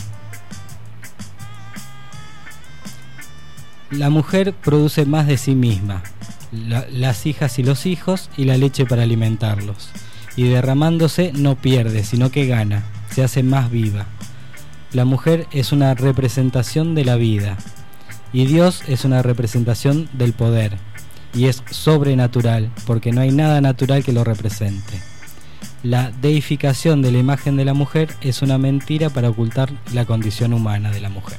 S5: La mujer produce más de sí misma, la, las hijas y los hijos y la leche para alimentarlos, y derramándose no pierde, sino que gana, se hace más viva. La mujer es una representación de la vida, y Dios es una representación del poder, y es sobrenatural, porque no hay nada natural que lo represente. La deificación de la imagen de la mujer es una mentira para ocultar la condición humana de la mujer.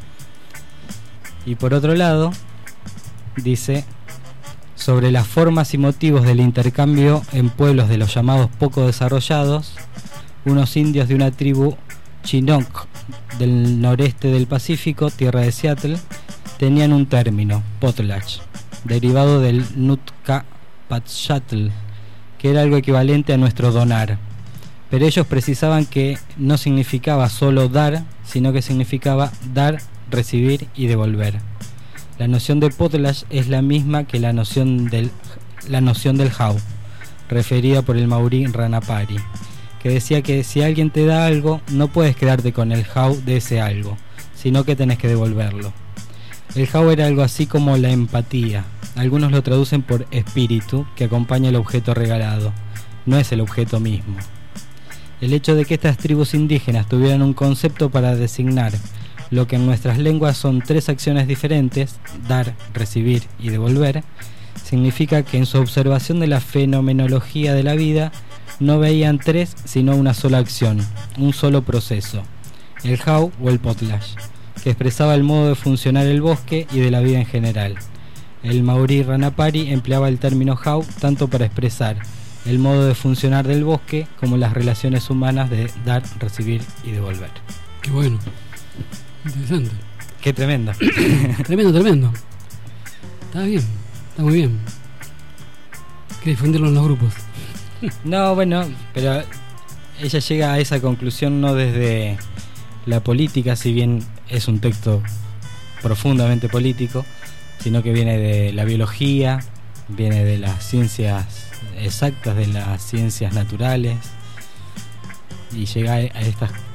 S5: Y por otro lado, dice, sobre las formas y motivos del intercambio en pueblos de los llamados poco desarrollados, unos indios de una tribu Chinook del noreste del Pacífico, tierra de Seattle, tenían un término, potlatch, derivado del Nutka Patxatl, que era algo equivalente a nuestro donar. Pero ellos precisaban que no significaba solo dar, sino que significaba dar, recibir y devolver. La noción de potlatch es la misma que la noción del la noción del jau, referida por el maurí Ranapari, que decía que si alguien te da algo, no puedes quedarte con el jau de ese algo, sino que tenés que devolverlo. El jau era algo así como la empatía. Algunos lo traducen por espíritu que acompaña el objeto regalado, no es el objeto mismo. El hecho de que estas tribus indígenas tuvieran un concepto para designar lo que en nuestras lenguas son tres acciones diferentes, dar, recibir y devolver, significa que en su observación de la fenomenología de la vida no veían tres sino una sola acción, un solo proceso, el jau o el potlatch, que expresaba el modo de funcionar el bosque y de la vida en general. El maurí Ranapari empleaba el término jau tanto para expresar el modo de funcionar del bosque como las relaciones humanas de dar, recibir y devolver.
S4: Qué bueno. Interesante.
S5: Qué tremendo.
S4: Tremendo, tremendo. Está bien, está muy bien. Hay que difundirlo en los grupos.
S5: No, bueno, pero ella llega a esa conclusión no desde la política, si bien es un texto profundamente político, sino que viene de la biología, viene de las ciencias exactas, de las ciencias naturales, y llega a estas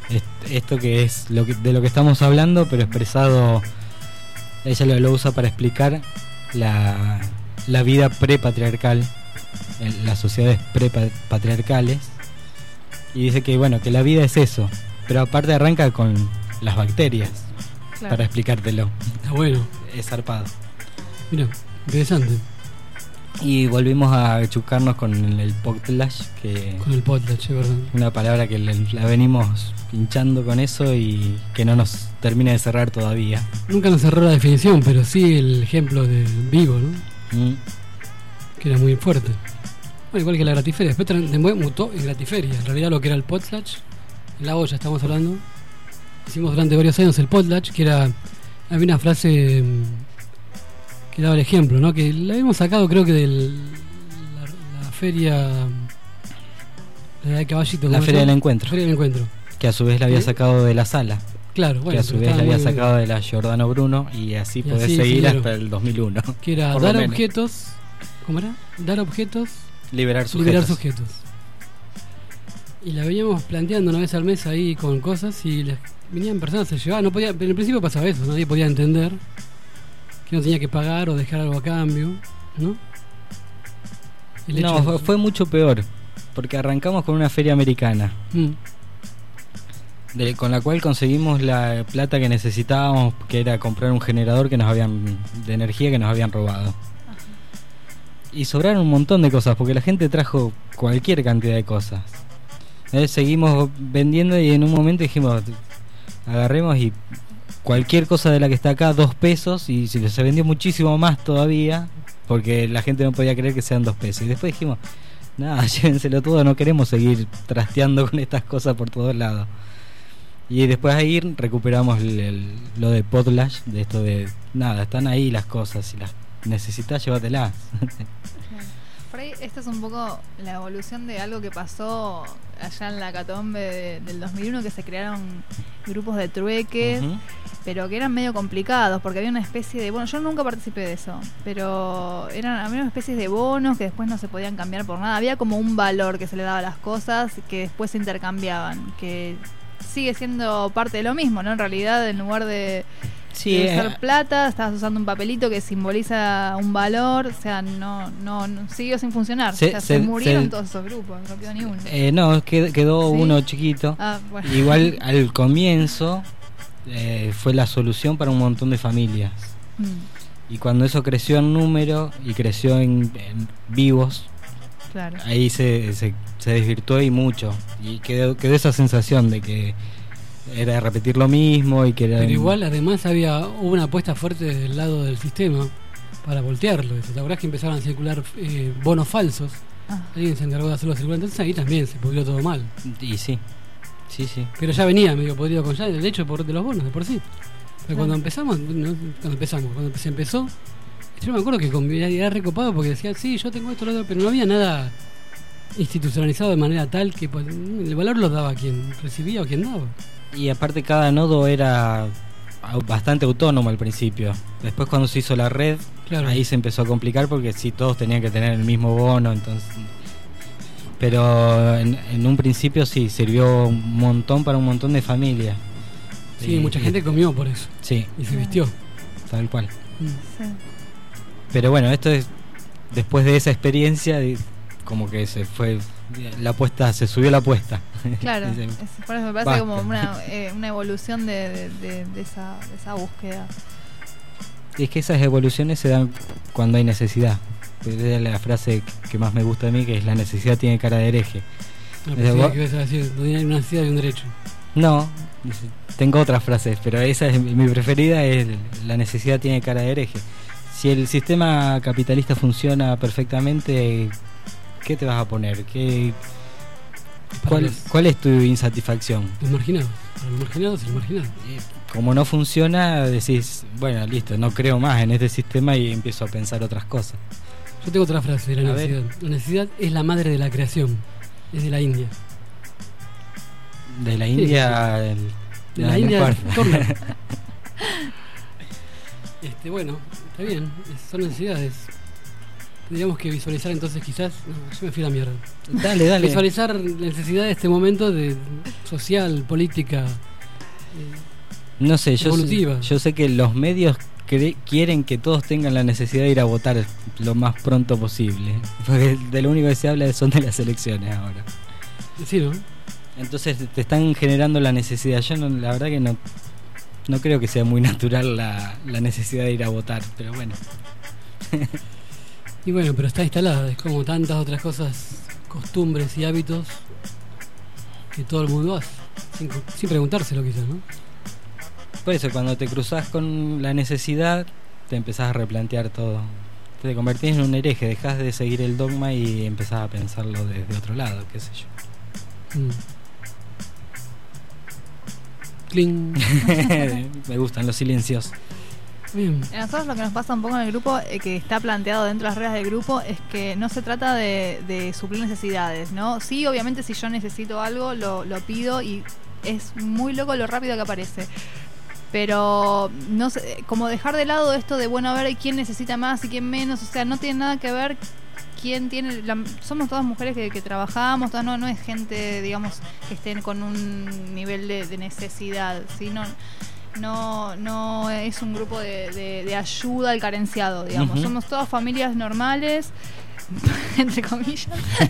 S5: Est- Esto que es lo que, de lo que estamos hablando, pero expresado, ella lo, lo usa para explicar la, la vida prepatriarcal, en las sociedades prepatriarcales, y dice que bueno, que la vida es eso, pero aparte arranca con las bacterias,
S6: Claro.
S5: para explicártelo.
S4: Está bueno.
S5: Es zarpado.
S4: Mira, interesante.
S5: Y volvimos a chucarnos con el potlatch, que
S4: Con el potlatch, es verdad.
S5: una palabra que le- la venimos pinchando con eso y que no nos termina de cerrar todavía.
S4: Nunca nos cerró la definición, pero sí el ejemplo de vivo, ¿no?
S5: Mm.
S4: Que era muy fuerte. Bueno, igual que la gratiferia. Después tra- después mutó en gratiferia. En realidad lo que era el potlatch, en la olla estamos hablando. Hicimos durante varios años el potlatch, que era... Había una frase mm, que daba el ejemplo, ¿no? Que la habíamos sacado creo que de la, la feria... La de Caballito.
S5: La
S4: ¿cómo
S5: Feria
S4: se
S5: del
S4: llama?
S5: Encuentro.
S4: Feria del Encuentro.
S5: Que a su vez la había
S4: ¿Sí?
S5: sacado de la sala.
S4: Claro, bueno.
S5: Que a su
S4: pero
S5: vez la
S4: estaba
S5: había
S4: muy-
S5: sacado de la Giordano Bruno y así
S4: Y
S5: podés
S4: así
S5: seguir
S4: siguieron.
S5: hasta el dos mil uno.
S4: Que era
S5: por lo
S4: dar
S5: menos.
S4: objetos... ¿Cómo era? Dar objetos...
S5: Liberar sujetos.
S4: Liberar sujetos. Y la veníamos planteando una vez al mes ahí con cosas y les venían personas, se llevaban, no podía, pero en principio pasaba eso, nadie podía entender que no tenía que pagar o dejar algo a cambio, ¿no? El hecho
S5: No,
S4: de-
S5: fue, fue mucho peor, porque arrancamos con una feria americana,
S4: Mm,
S5: de- con la cual conseguimos la plata que necesitábamos, que era comprar un generador que nos habían de energía que nos habían robado. Y sobraron un montón de cosas, porque la gente trajo cualquier cantidad de cosas. Entonces seguimos vendiendo y en un momento dijimos, agarremos y cualquier cosa de la que está acá, dos pesos, y se se vendió muchísimo más todavía, porque la gente no podía creer que sean dos pesos. Y después dijimos, nada, llévenselo todo, no queremos seguir trasteando con estas cosas por todos lados. Y después ahí recuperamos el, el- lo de potlatch, de esto de, nada, están ahí las cosas, si las necesitas, llévatelas.
S6: Por ahí, esta es un poco la evolución de algo que pasó allá en la catombe de- del dos mil uno, que se crearon grupos de trueques,
S5: Ujú.
S6: pero que eran medio complicados, porque había una especie de... Bueno, yo nunca participé de eso, pero eran había una especie de bonos que después no se podían cambiar por nada. Había como un valor que se le daba a las cosas que después se intercambiaban, que sigue siendo parte de lo mismo, ¿no? En realidad, en lugar de...
S5: Sí,
S6: de
S5: eh,
S6: usar plata, estabas usando un papelito que simboliza un valor, o sea, no, no, no siguió sin funcionar.
S5: Se-
S6: o sea, se,
S5: se-
S6: murieron
S5: se-
S6: todos esos grupos, no quedó ni uno.
S5: Eh, no, qued- quedó
S6: ¿Sí?
S5: uno chiquito.
S6: Ah, bueno.
S5: Igual al comienzo eh, fue la solución para un montón de familias.
S6: Mm,
S5: Y cuando eso creció en número y creció en, en vivos,
S6: claro.
S5: ahí se, se, se desvirtuó y mucho. Y quedó, quedó esa sensación de que era repetir lo mismo y que era...
S4: Pero igual además había hubo una apuesta fuerte del lado del sistema para voltearlo. ¿Te acordás que empezaron a circular eh, bonos falsos?
S6: Ah,
S4: Alguien se encargó de hacerlo circular, entonces ahí también se pudrió todo mal.
S5: Y sí, sí, sí.
S4: Pero ya venía medio podrido con ya el hecho por, de los bonos, de por sí. Pero
S6: Claro.
S4: cuando empezamos, no, cuando empezamos, cuando se empezó, yo me acuerdo que con, era, era recopado porque decía, sí, yo tengo esto, lo otro, pero no había nada institucionalizado de manera tal que pues, el valor lo daba quien recibía o quien daba.
S5: Y aparte cada nodo era au- bastante autónomo al principio. Después cuando se hizo la red,
S4: Claro.
S5: ahí se empezó a complicar porque sí, todos tenían que tener el mismo bono, entonces... Pero en, en un principio sí, sirvió un montón para un montón de familias.
S4: Sí,
S5: Y-
S4: mucha
S5: y-
S4: gente comió por eso
S5: Sí,
S4: y se vistió.
S5: tal cual.
S4: Mm.
S6: sí.
S5: Pero bueno, esto es... Después de esa experiencia, di- como que se fue... La apuesta, se subió la apuesta.
S6: Claro,
S5: Dice,
S6: es- por eso me parece
S5: basta.
S6: como una, eh, una evolución de, de, de- de esa, de esa búsqueda.
S5: Y es que esas evoluciones se dan cuando hay necesidad. Es la frase que más me gusta a mí, que es la necesidad tiene cara de hereje.
S4: No,
S5: Desde
S4: pensé
S5: vos-
S4: que ibas a decir, no tiene una necesidad y un derecho.
S5: No, dice, tengo otras frases, pero esa es mi preferida, es la necesidad tiene cara de hereje. Si el sistema capitalista funciona perfectamente, ¿qué te vas a poner? ¿Qué,
S4: Para
S5: cuál,
S4: los-
S5: ¿Cuál es tu insatisfacción?
S4: Los marginados. Para los marginados y los marginados.
S5: Como no funciona, decís, bueno, listo, no creo más en este sistema y empiezo a pensar otras cosas.
S4: Yo tengo otra frase de la
S5: A ver.
S4: necesidad. La necesidad es la madre de la creación. Es de la India.
S5: De la
S4: Sí,
S5: India... el-
S4: De
S5: no,
S4: la
S5: no
S4: India
S5: importa.
S4: Turner. Este, bueno, está bien. es- Son necesidades. tendríamos que visualizar entonces quizás, no, yo me fui a la mierda.
S5: Dale, dale.
S4: Visualizar la necesidad de este momento de social, política, eh,
S5: No sé, yo,
S4: evolutiva.
S5: yo sé que los medios cre- quieren que todos tengan la necesidad de ir a votar lo más pronto posible. Porque de lo único que se habla son de las elecciones ahora.
S4: Sí, ¿no?
S5: Entonces te están generando la necesidad. Yo no, la verdad que no, no creo que sea muy natural la, la necesidad de ir a votar, pero bueno.
S4: Y bueno, pero está instalada, es como tantas otras cosas, costumbres y hábitos que todo el mundo hace, sin, sin preguntárselo quizás, ¿no?
S5: Por eso, cuando te cruzas con la necesidad, te empezás a replantear todo. Te convertís en un hereje, dejás de seguir el dogma y empezás a pensarlo desde otro lado, qué sé yo.
S4: Mm. Cling.
S5: Me gustan los silencios.
S4: Bien.
S6: A nosotros lo que nos pasa un poco en el grupo, eh, que está planteado dentro de las reglas del grupo, es que no se trata de, de suplir necesidades, ¿no? Sí, obviamente si yo necesito algo, lo, lo pido y es muy loco lo rápido que aparece. Pero no sé, como dejar de lado esto de, bueno, a ver quién necesita más y quién menos, o sea, no tiene nada que ver quién tiene... La, somos todas mujeres que, que trabajamos, todas, no, no es gente, digamos, que estén con un nivel de, de necesidad, ¿sí? No, no, no es un grupo de, de, de ayuda al carenciado, digamos. Uh-huh. Somos todas familias normales, entre comillas,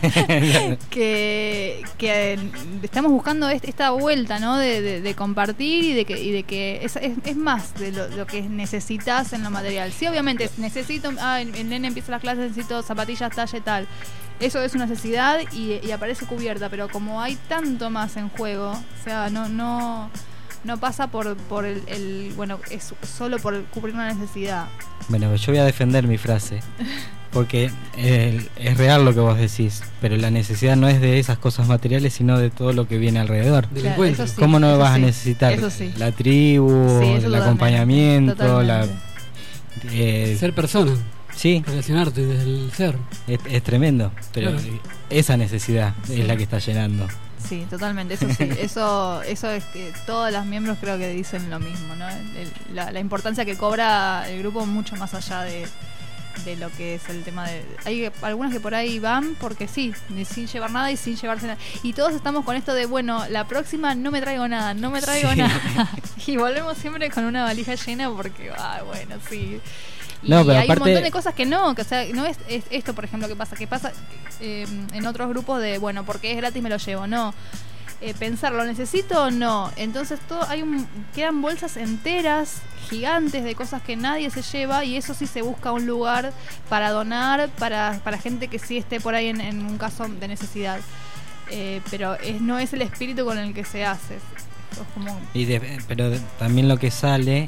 S6: que, que estamos buscando este, esta vuelta, ¿no? De, de, de compartir y de que, y de que es, es, es más de lo, lo que necesitas en lo material. Sí, obviamente, necesito, ah, el, el nene empieza las clases, necesito zapatillas, talla y tal. Eso es una necesidad y, y aparece cubierta, pero como hay tanto más en juego, o sea, no, no, no pasa por, por el, el, bueno, es solo por cubrir una necesidad.
S5: Bueno, yo voy a defender mi frase. Porque eh, es real lo que vos decís, pero la necesidad no es de esas cosas materiales, sino de todo lo que viene alrededor.
S6: Claro, eso sí,
S5: ¿Cómo no
S6: eso
S5: vas
S6: sí,
S5: a necesitar
S6: eso sí.
S5: la tribu,
S6: Sí,
S5: el
S6: totalmente,
S5: acompañamiento,
S6: totalmente.
S5: la eh,
S4: Ser persona,
S5: sí,
S4: relacionarte desde el ser.
S5: es, es tremendo, pero
S4: Claro.
S5: esa necesidad
S6: Sí.
S5: es la que está llenando.
S6: Sí, totalmente, eso sí, eso, eso es que todos los miembros creo que dicen lo mismo, ¿no? El- la, la importancia que cobra el grupo mucho más allá de, de lo que es el tema de... Hay algunas que por ahí van porque sí, de- sin llevar nada y sin llevarse nada. Y todos estamos con esto de, bueno, la próxima no me traigo nada, no me traigo
S5: Sí.
S6: nada. Y volvemos siempre con una valija llena porque, ah, bueno, sí. Y
S5: No, pero
S6: hay
S5: aparte-
S6: un montón de cosas que no, que o sea, no es, es esto, por ejemplo, que pasa, que pasa eh, en otros grupos de, bueno, porque es gratis me lo llevo, no. Eh, pensar, ¿lo necesito o no? Entonces todo hay un, quedan bolsas enteras, gigantes de cosas que nadie se lleva y eso sí se busca un lugar para donar, para, para gente que sí esté por ahí en, en un caso de necesidad. Eh, pero es, no es el espíritu con el que se hace. Es como...
S5: Y de- pero de- también lo que sale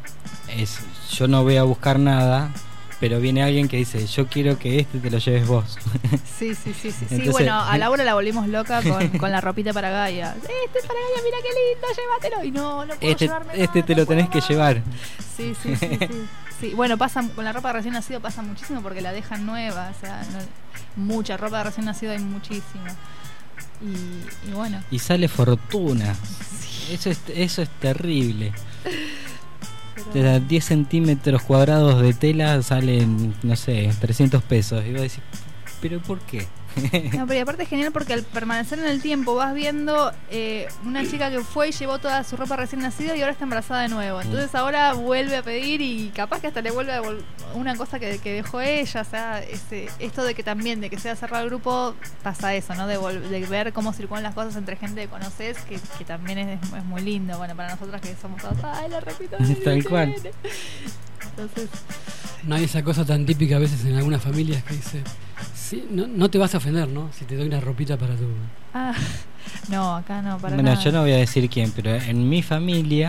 S5: es, yo no voy a buscar nada, pero viene alguien que dice, yo quiero que este te lo lleves vos.
S6: Sí, sí, sí, sí. sí.
S5: Entonces-
S6: Bueno, a Laura la volvimos loca con, con la ropita para Gaia. Este es para Gaia, mira qué lindo, llévatelo. Y no, no puedo
S5: Este,
S6: llevarme
S5: este
S6: nada,
S5: te
S6: no
S5: lo tenés
S6: puedo
S5: que llevar.
S6: Sí, sí, sí, sí. Sí, bueno, pasa con la ropa de recién nacido pasa muchísimo porque la dejan nueva, o sea, no- mucha ropa de recién nacido hay muchísima. Y, y bueno,
S5: Y sale fortuna. Eso es, eso es terrible.
S6: pero-
S5: Te da diez centímetros cuadrados de tela, salen, no sé, trescientos pesos. Y vos decís, ¿pero por qué?
S6: No, pero y aparte es genial porque al permanecer en el tiempo vas viendo eh, una chica que fue y llevó toda su ropa recién nacida y ahora está embarazada de nuevo. Entonces ahora vuelve a pedir y capaz que hasta le vuelve a devol- una cosa que, que dejó ella. O sea, ese, esto de que también, de que sea cerrado el grupo, pasa eso, ¿no? De, vol- de ver cómo circulan las cosas entre gente que conoces, que, que también es, es muy lindo. Bueno, para nosotras que somos todas, ay, la repito.
S5: Tal cual.
S6: Entonces,
S4: No hay esa cosa tan típica a veces en algunas familias que dice, sí, no, no te vas a ofender, ¿no? Si te doy una ropita para tu...
S6: ah, no, acá no, para
S5: Bueno,
S6: nada.
S5: yo no voy a decir quién, pero en mi familia,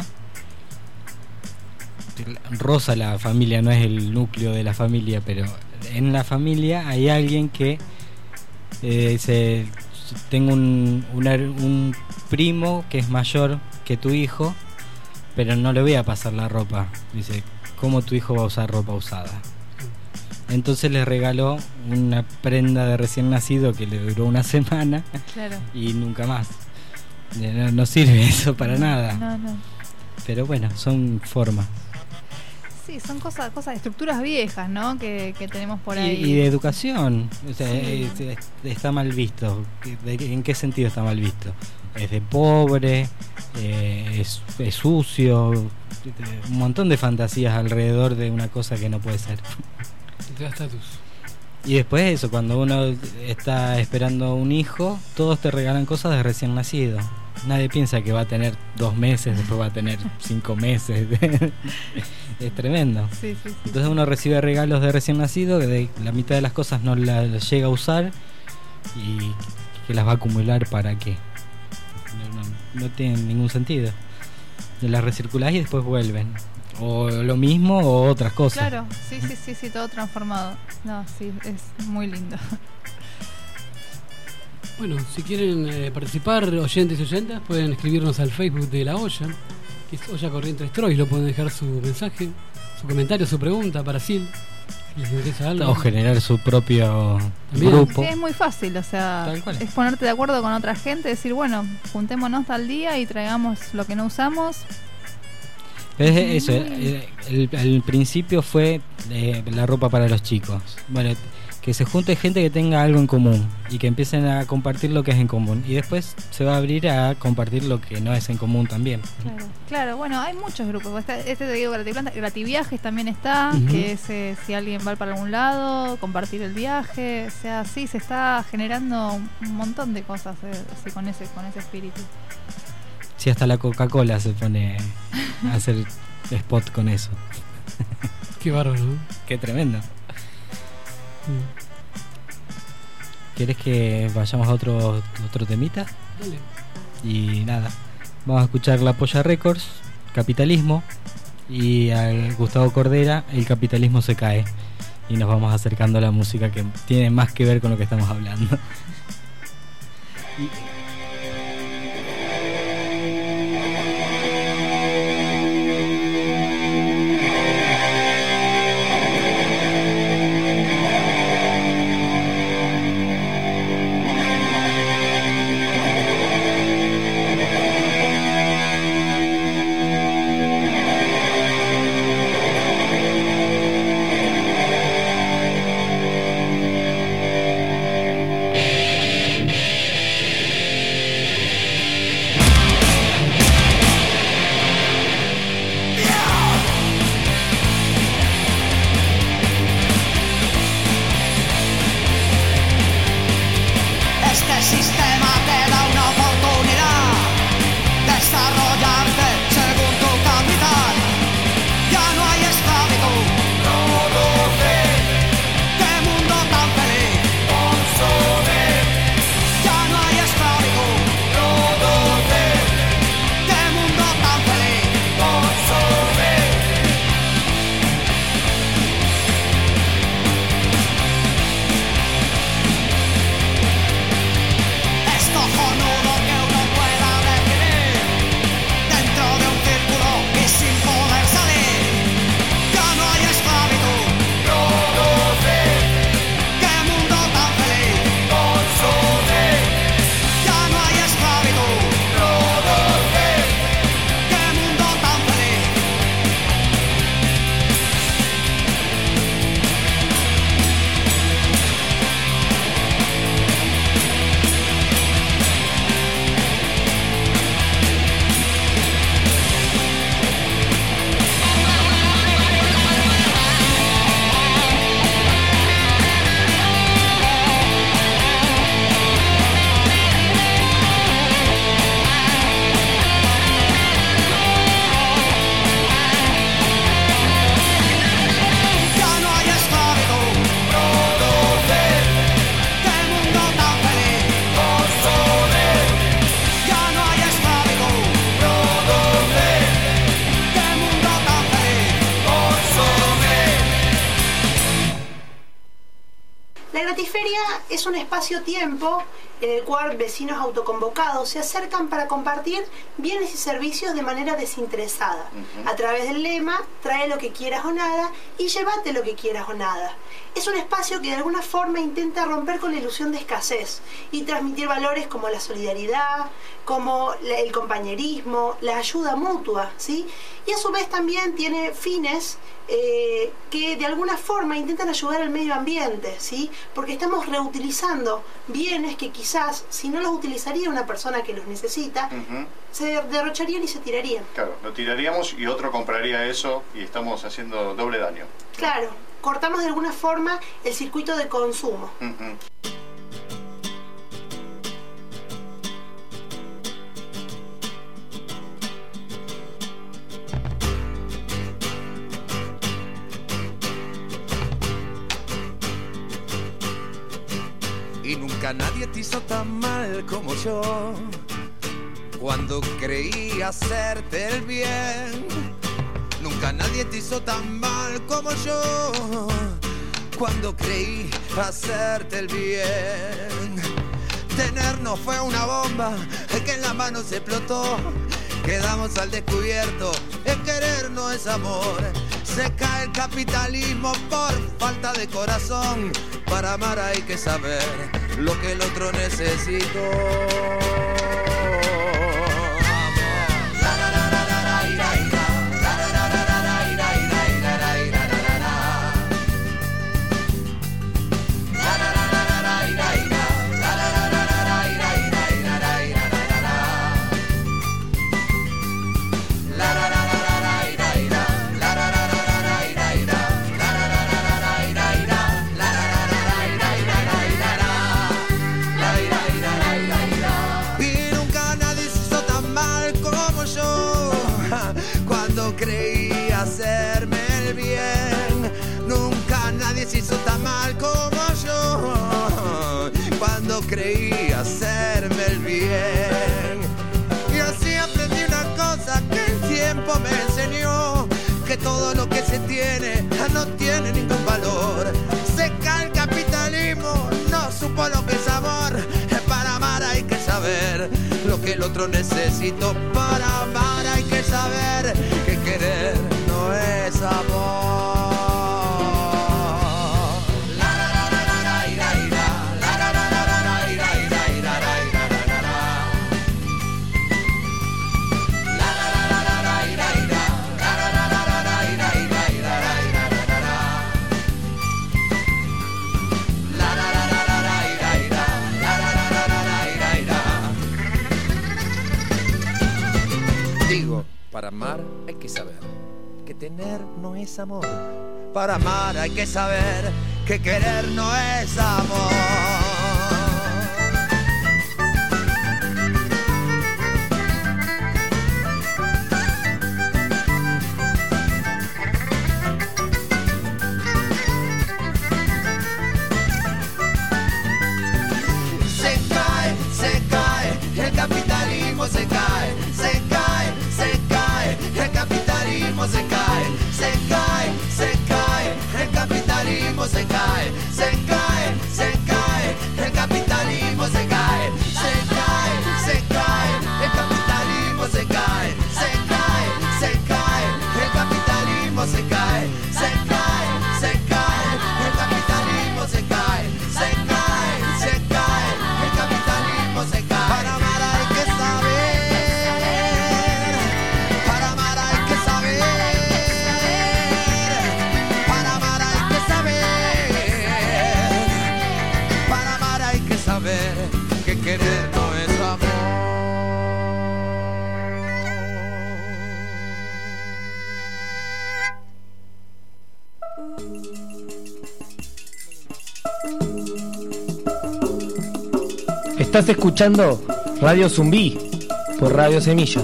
S5: Rosa la familia, no es el núcleo de la familia, pero en la familia hay alguien que eh, dice, tengo un, una- un primo que es mayor que tu hijo, pero no le voy a pasar la ropa. Dice, ¿cómo tu hijo va a usar ropa usada? Entonces le regaló una prenda de recién nacido que le duró una semana
S6: Claro.
S5: y nunca más. No, no sirve eso para nada.
S6: No, no.
S5: Pero bueno, son formas.
S6: Sí, son cosas, cosas, estructuras viejas, ¿no? Que, que tenemos por
S5: Y,
S6: ahí.
S5: y de educación, o sea,
S6: Sí.
S5: es- es- está mal visto. ¿De- ¿En qué sentido está mal visto? Es de pobre, eh, es, es sucio, un montón de fantasías alrededor de una cosa que no puede ser.
S4: Te da estatus.
S5: Y después eso, cuando uno está esperando un hijo, todos te regalan cosas de recién nacido. Nadie piensa que va a tener dos meses, después va a tener cinco meses. Es tremendo.
S6: Sí, sí, sí.
S5: Entonces uno recibe regalos de recién nacido, que de la mitad de las cosas no las llega a usar y que las va a acumular para qué. No, no, no tiene ningún sentido. Las recirculás y después vuelven. O lo mismo o otras cosas.
S6: Claro, sí, sí, sí, sí, todo transformado. No, sí, es muy lindo.
S4: Bueno, si quieren eh, participar, oyentes y oyentas, pueden escribirnos al Facebook de La Olla, que es Olla Corrientes Troy. Lo pueden dejar su mensaje, su comentario, su pregunta para Sil, si les interesa algo.
S5: O generar su propio
S4: También.
S5: grupo.
S6: Sí, es muy fácil, o sea,
S5: Tal cual.
S6: es ponerte de acuerdo con otra gente, decir, bueno, juntémonos tal día y traigamos lo que no usamos.
S5: Es eso, el, el- el principio fue eh, la ropa para los chicos. Bueno, que se junte gente que tenga algo en común y que empiecen a compartir lo que es en común. Y después se va a abrir a compartir lo que no es en común también.
S6: Claro, claro, bueno, hay muchos grupos. Este, este te digo, Gratiplanta, Grativiajes también está,
S4: Ujú.
S6: que es eh, si alguien va para algún lado, compartir el viaje. O sea, sí, se está generando un montón de cosas eh, así con ese, con ese espíritu.
S5: Si hasta la Coca-Cola se pone a hacer spot con eso.
S4: Qué bárbaro, ¿no?
S5: Qué tremendo.
S4: Mm.
S5: ¿Quieres que vayamos a otro, otro temita?
S4: Dale.
S5: Y nada, vamos a escuchar La Polla Records, Capitalismo, y al Gustavo Cordera, El capitalismo se cae. Y nos vamos acercando a la música que tiene más que ver con lo que estamos hablando. Y-
S7: Este sistema te da una oportunidad de desarrollarte según tu capital. Ya no hay esclavitud, producir. ¡Qué mundo tan feliz! Consumir. Ya no hay esclavitud, producir. ¡Qué mundo tan feliz! Consumir. Es cojonudo que uno pueda definir dentro de un círculo y sin poder salir. Ya no hay esclavitud, producir. ¡Qué mundo tan feliz! Consumir. Ya no hay esclavitud, producir. ¡Qué mundo tan feliz! Ya no hay esclavitud, producir. ¡Qué mundo tan feliz! Consumir. Ya no hay esclavitud, producir. ¡Qué mundo tan feliz! Consumir.
S10: La Gratiferia es un espacio-tiempo en el cual vecinos autoconvocados se acercan para compartir bienes y servicios de manera desinteresada. Uh-huh. A través del lema, trae lo que quieras o nada y llévate lo que quieras o nada. Es un espacio que de alguna forma intenta romper con la ilusión de escasez y transmitir valores como la solidaridad, como el compañerismo, la ayuda mutua, ¿sí? Y a su vez también tiene fines eh, que de alguna forma intentan ayudar al medio ambiente, ¿sí? Porque estamos reutilizando bienes que quizás, si no los utilizaría una persona que los necesita, uh-huh. se derrocharían y se tirarían.
S11: Claro, lo tiraríamos y otro compraría eso y estamos haciendo doble daño.
S10: Claro, cortamos de alguna forma el circuito de consumo. Uh-huh.
S12: Y nunca nadie te hizo tan mal como yo, cuando creí hacerte el bien. Nunca nadie te hizo tan mal como yo, cuando creí hacerte el bien. Tenernos fue una bomba que en la mano se explotó. Quedamos al descubierto, el querer no es amor. Se cae el capitalismo por falta de corazón. Para amar hay que saber lo que el otro necesitó. Creí hacerme el bien. Nunca nadie se hizo tan mal como yo, cuando creí hacerme el bien. Y así aprendí una cosa que el tiempo me enseñó, que todo lo que se tiene no tiene ningún valor. Se cae el capitalismo, no supo lo que es amor. Para amar hay que saber lo que el otro necesitó. Para amar hay que saber que querer no es amor. Digo, para amar hay que saber que tener no es amor. Para amar hay que saber que querer no es amor. Se cae, se cae, el capitalismo se cae, se cae, se cae, el capitalismo se cae, se cae, se cae, el capitalismo se cae, se cae, se cae, el capitalismo se cae, se cae, se cae, el capitalismo se cae, se cae, se cae, el capitalismo se cae, se cae, se cae, el capitalismo se cae, se cae, se cae, el capitalismo se cae. Para amar hay que saber, para amar hay que saber, para amar hay que saber, para amar hay que saber que querer no es amor.
S13: Estás escuchando Radio Zumbí por Radio Semilla.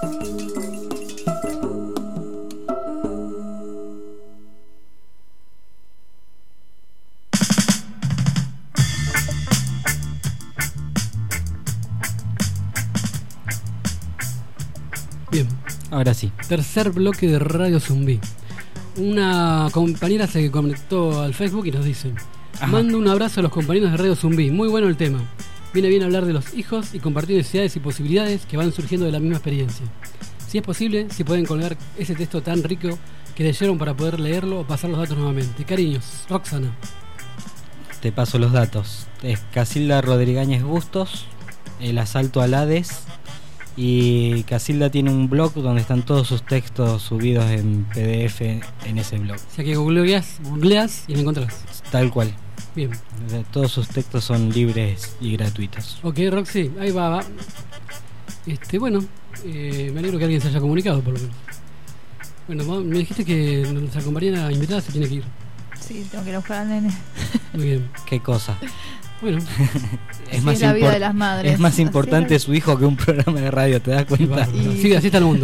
S4: Bien,
S5: ahora sí.
S4: Tercer bloque de Radio Zumbí. Una compañera se conectó al Facebook y nos dice:
S5: Ajá.
S4: Mando un abrazo a los compañeros de Radio Zumbí. Muy bueno el tema. viene bien hablar de los hijos y compartir necesidades y posibilidades que van surgiendo de la misma experiencia. Si es posible, si pueden colgar ese texto tan rico que leyeron para poder leerlo o pasar los datos nuevamente. Cariños, Roxana.
S5: Te paso los datos. Es Casilda Rodríguez Bustos, El asalto al Hades. Y Casilda tiene un blog donde están todos sus textos subidos en P D F en ese blog.
S4: O sea que googleas, googleas y lo encontrás.
S5: Tal cual.
S4: Bien.
S5: Todos sus textos son libres y gratuitos.
S4: Ok, Roxy, ahí va, va. Este, bueno, eh, me alegro que alguien se haya comunicado por lo menos. Bueno, me dijiste que nuestra compañera invitada se tiene que ir.
S6: Sí, tengo que ir a buscar al nene.
S4: Muy bien.
S5: ¿Qué cosa?
S4: Bueno,
S5: es más,
S6: es la vida de las madres.
S5: Es más importante su hijo que un programa de radio, ¿te das cuenta?
S4: Y... Sí, así está el mundo.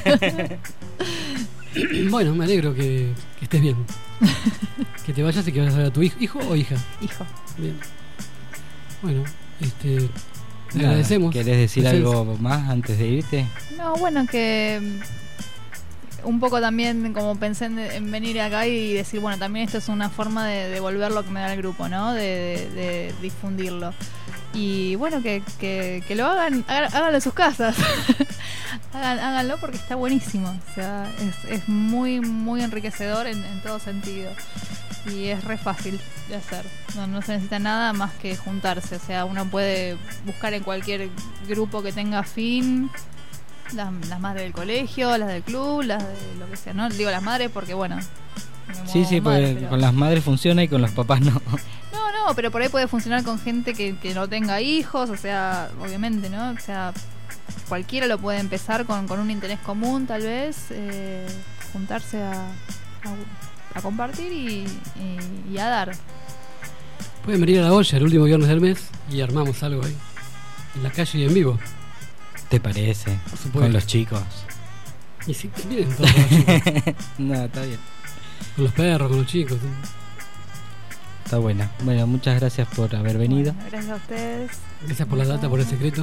S4: Bueno, me alegro que, que estés bien. Que te vayas y que vayas a ver a tu hijo, hijo o hija.
S6: Hijo.
S4: Bien. Bueno, este, te
S5: Nada,
S4: agradecemos.
S5: ¿Querés decir
S4: Entonces,
S5: algo más antes de irte?
S6: No, bueno, que un poco también como pensé en, en venir acá y decir, bueno, también esto es una forma de devolver lo que me da el grupo, ¿no? De, de, de difundirlo. Y bueno, que, que, que lo hagan, hagan, háganlo en sus casas. Hagan, háganlo porque está buenísimo. O sea, es, es muy, muy enriquecedor en, en todo sentido. Y es re fácil de hacer. No, no se necesita nada más que juntarse. O sea, uno puede buscar en cualquier grupo que tenga fin. Las, las madres del colegio, las del club, las de lo que sea, ¿no? Digo las madres porque, bueno...
S5: Sí, sí,
S6: madre,
S5: porque
S6: pero...
S5: con las madres funciona y con los papás no.
S6: No, no, pero por ahí puede funcionar con gente que, que no tenga hijos, o sea, obviamente, ¿no? O sea, cualquiera lo puede empezar con, con un interés común, tal vez, eh, juntarse a, a, a compartir y, y, y a dar.
S4: Pueden venir a la olla el último viernes del mes y armamos algo ahí, en la calle y en vivo.
S5: ¿Te parece?
S4: Por supuesto.
S5: Con los chicos.
S4: Y si vienen todos los chicos.
S5: No, está bien.
S4: Con los perros, con los chicos. ¿Sí?
S5: Está buena. Bueno, muchas gracias por haber venido.
S6: Bueno, gracias a ustedes.
S4: Gracias por la data, por el secreto.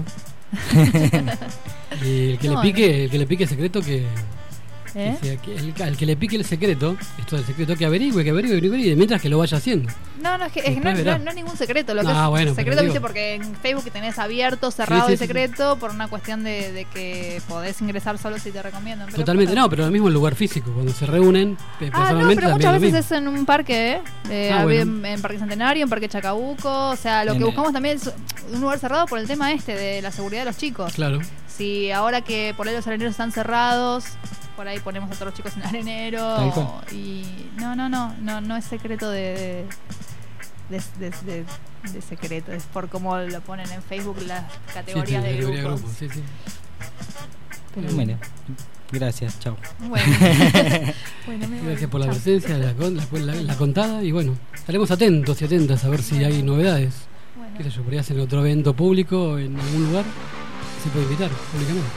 S4: Y el que
S6: No,
S4: le pique, el que le pique el secreto que,
S6: ¿Eh?
S4: que sea- que el, al que le pique el secreto, esto del secreto que averigüe, que averigüe, que averigüe, y mientras que lo vaya haciendo.
S6: No, no, es que, es que
S4: Después
S6: no,
S4: verá.
S6: no, no es ningún secreto. Lo que
S4: Ah,
S6: es
S4: bueno, pero
S6: secreto,
S4: digo-
S6: viste, porque en Facebook tenés abierto, cerrado
S4: Sí, sí,
S6: y
S4: sí,
S6: secreto por una cuestión de, de que podés ingresar solo si te recomiendan. Pero
S4: Totalmente,
S6: bueno.
S4: no, pero lo mismo en lugar físico, cuando se reúnen
S6: Ah,
S4: eh,
S6: no,
S4: personalmente
S6: pero
S4: también
S6: muchas
S4: lo
S6: veces
S4: mismo.
S6: es en un parque, ¿eh? Eh,
S4: Ah,
S6: había
S4: bueno.
S6: en, en Parque Centenario, en Parque Chacabuco. O sea, lo
S4: En
S6: que
S4: el-
S6: buscamos también es un lugar cerrado por el tema este de la seguridad de los chicos.
S4: Claro.
S6: Si ahora que por ahí los areneros están cerrados, por ahí ponemos a todos los chicos en el arenero.
S5: Tal cual.
S6: Y no, no, no, no, no es secreto de de, de, de- de- de secreto, es por cómo lo ponen en Facebook las categorías
S4: Sí, sí,
S6: de
S4: categoría de
S6: grupos.
S4: grupos, sí, sí.
S6: Pero-
S5: Bueno, gracias, chao.
S6: Bueno. Bueno, me voy.
S4: Gracias por la
S6: Chao.
S4: presencia, la, con- la, la- la contada, y bueno, estaremos atentos y atentas a ver si hay novedades.
S6: Bueno.
S4: Qué sé yo, podría ser otro evento público en algún lugar, se puede invitar públicamente.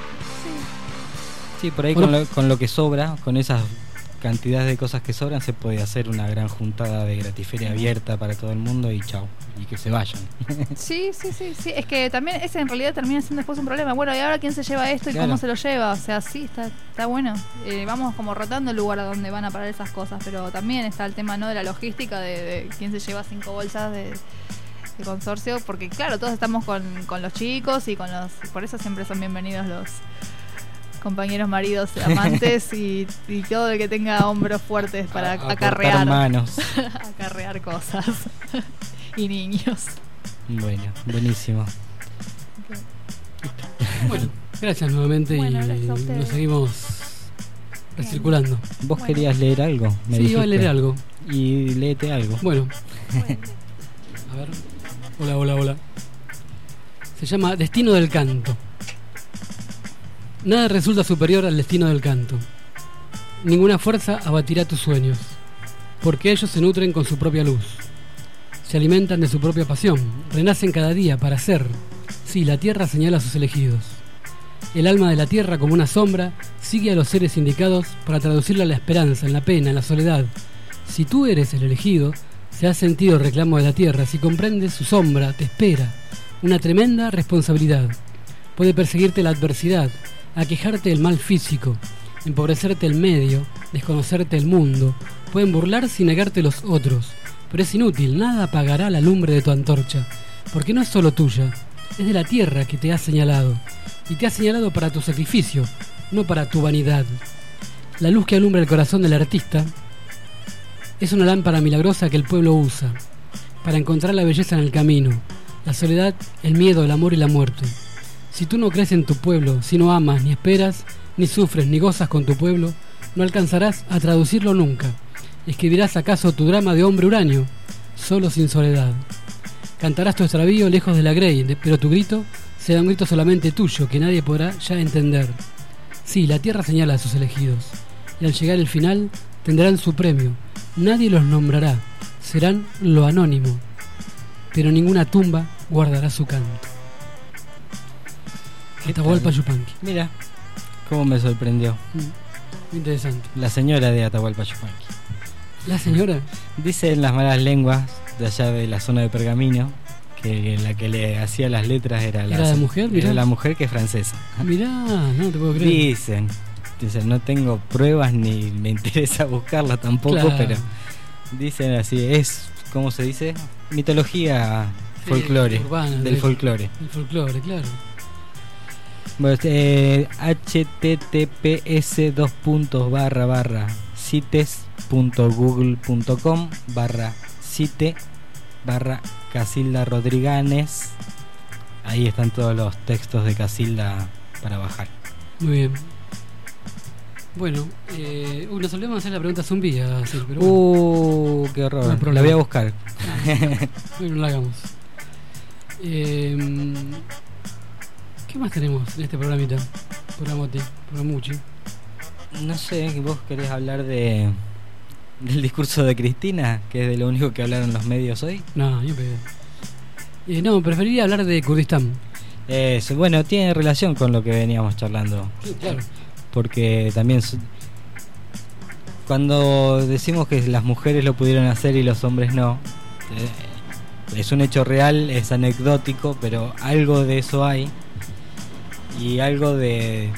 S5: Sí, por ahí
S4: Bueno.
S5: con, lo, con lo que sobra, con esas cantidades de cosas que sobran, se puede hacer una gran juntada de gratiferia abierta para todo el mundo y chao. Y que se vayan.
S6: Sí, sí, sí, sí. Es que también ese en realidad termina siendo después un problema. Bueno, ¿y ahora quién se lleva esto y
S5: Claro.
S6: cómo se lo lleva? O sea, sí, está, está bueno. Eh, vamos como rotando el lugar a donde van a parar esas cosas, pero también está el tema, ¿no?, de la logística, de, de quién se lleva cinco bolsas de, de consorcio, porque claro, todos estamos con, con los chicos y con los... Por eso siempre son bienvenidos los compañeros, maridos, amantes y, y todo el que tenga hombros fuertes para
S5: A- a cortar
S6: acarrear
S5: manos.
S6: acarrear cosas y niños.
S5: Bueno, buenísimo.
S4: Bueno, gracias nuevamente
S6: Bueno,
S4: y
S6: gracias a ustedes.
S4: nos seguimos recirculando.
S5: ¿Vos querías leer algo? Me
S4: Sí, iba a
S5: dijiste.
S4: leer algo.
S5: Y léete algo.
S4: Bueno, a ver. Hola, hola, hola. Se llama Destino del Canto. Nada resulta superior al destino del canto. Ninguna fuerza abatirá tus sueños, porque ellos se nutren con su propia luz. Se alimentan de su propia pasión, renacen cada día para ser. Sí, la tierra señala a sus elegidos. El alma de la tierra, como una sombra, sigue a los seres indicados para traducirla a la esperanza, en la pena, en la soledad. Si tú eres el elegido, se ha sentido el reclamo de la tierra. Si comprendes su sombra, te espera una tremenda responsabilidad. Puede perseguirte la adversidad, aquejarte el mal físico, empobrecerte el medio, desconocerte el mundo. Pueden burlarse y negarte los otros, pero es inútil, nada apagará la lumbre de tu antorcha. porque no es solo tuya, es de la tierra que te ha señalado, y te ha señalado para tu sacrificio, no para tu vanidad. La luz que alumbra el corazón del artista es una lámpara milagrosa que el pueblo usa para encontrar la belleza en el camino, la soledad, el miedo, el amor y la muerte. Si tú no crees en tu pueblo, si no amas, ni esperas, ni sufres, ni gozas con tu pueblo, no alcanzarás a traducirlo nunca. ¿Escribirás acaso tu drama de hombre huraño, solo sin soledad? Cantarás tu extravío lejos de la grey, pero tu grito será un grito solamente tuyo, que nadie podrá ya entender. Sí, la tierra señala a sus elegidos, y al llegar el final tendrán su premio. Nadie los nombrará, serán lo anónimo, pero ninguna tumba guardará su canto. Atahualpa Yupanqui.
S5: Mira, cómo me sorprendió.
S4: Mm, interesante.
S5: La señora de Atahualpa Yupanqui.
S4: ¿La señora?
S5: Dice en las malas lenguas de allá de la zona de Pergamino que la que le hacía las letras era la,
S4: ¿Era la mujer? Mirá.
S5: Era la mujer que es francesa.
S4: Mirá, no te puedo creer.
S5: Dicen, dicen, no tengo pruebas ni me interesa buscarla tampoco, claro. Pero dicen así, es, ¿cómo se dice? Mitología, sí, folclore, urbana, del, del folclore.
S4: El folclore, claro.
S5: Bueno, eh, https dos puntos barra barra cites.google.com barra cite barra Casilda Rodríguez. Ahí están todos los textos de Casilda para bajar.
S4: Muy bien. Bueno, eh, uh, nos solemos hacer la pregunta zombie, así, pero
S5: bueno. Uh, qué horror. No, la voy a buscar.
S4: Bueno, no la hagamos. Eh, ¿Qué más tenemos en este programita? Programote, programuchi.
S5: No sé, vos querés hablar de del discurso de Cristina, que es de lo único que hablaron los medios hoy.
S4: No, yo pegué. Eh, no, preferiría hablar de Kurdistán.
S5: Eso, bueno, tiene relación con lo que veníamos charlando.
S4: Sí, claro.
S5: Porque también cuando decimos que las mujeres lo pudieron hacer y los hombres no, eh, es un hecho real, es anecdótico, pero algo de eso hay. Y algo de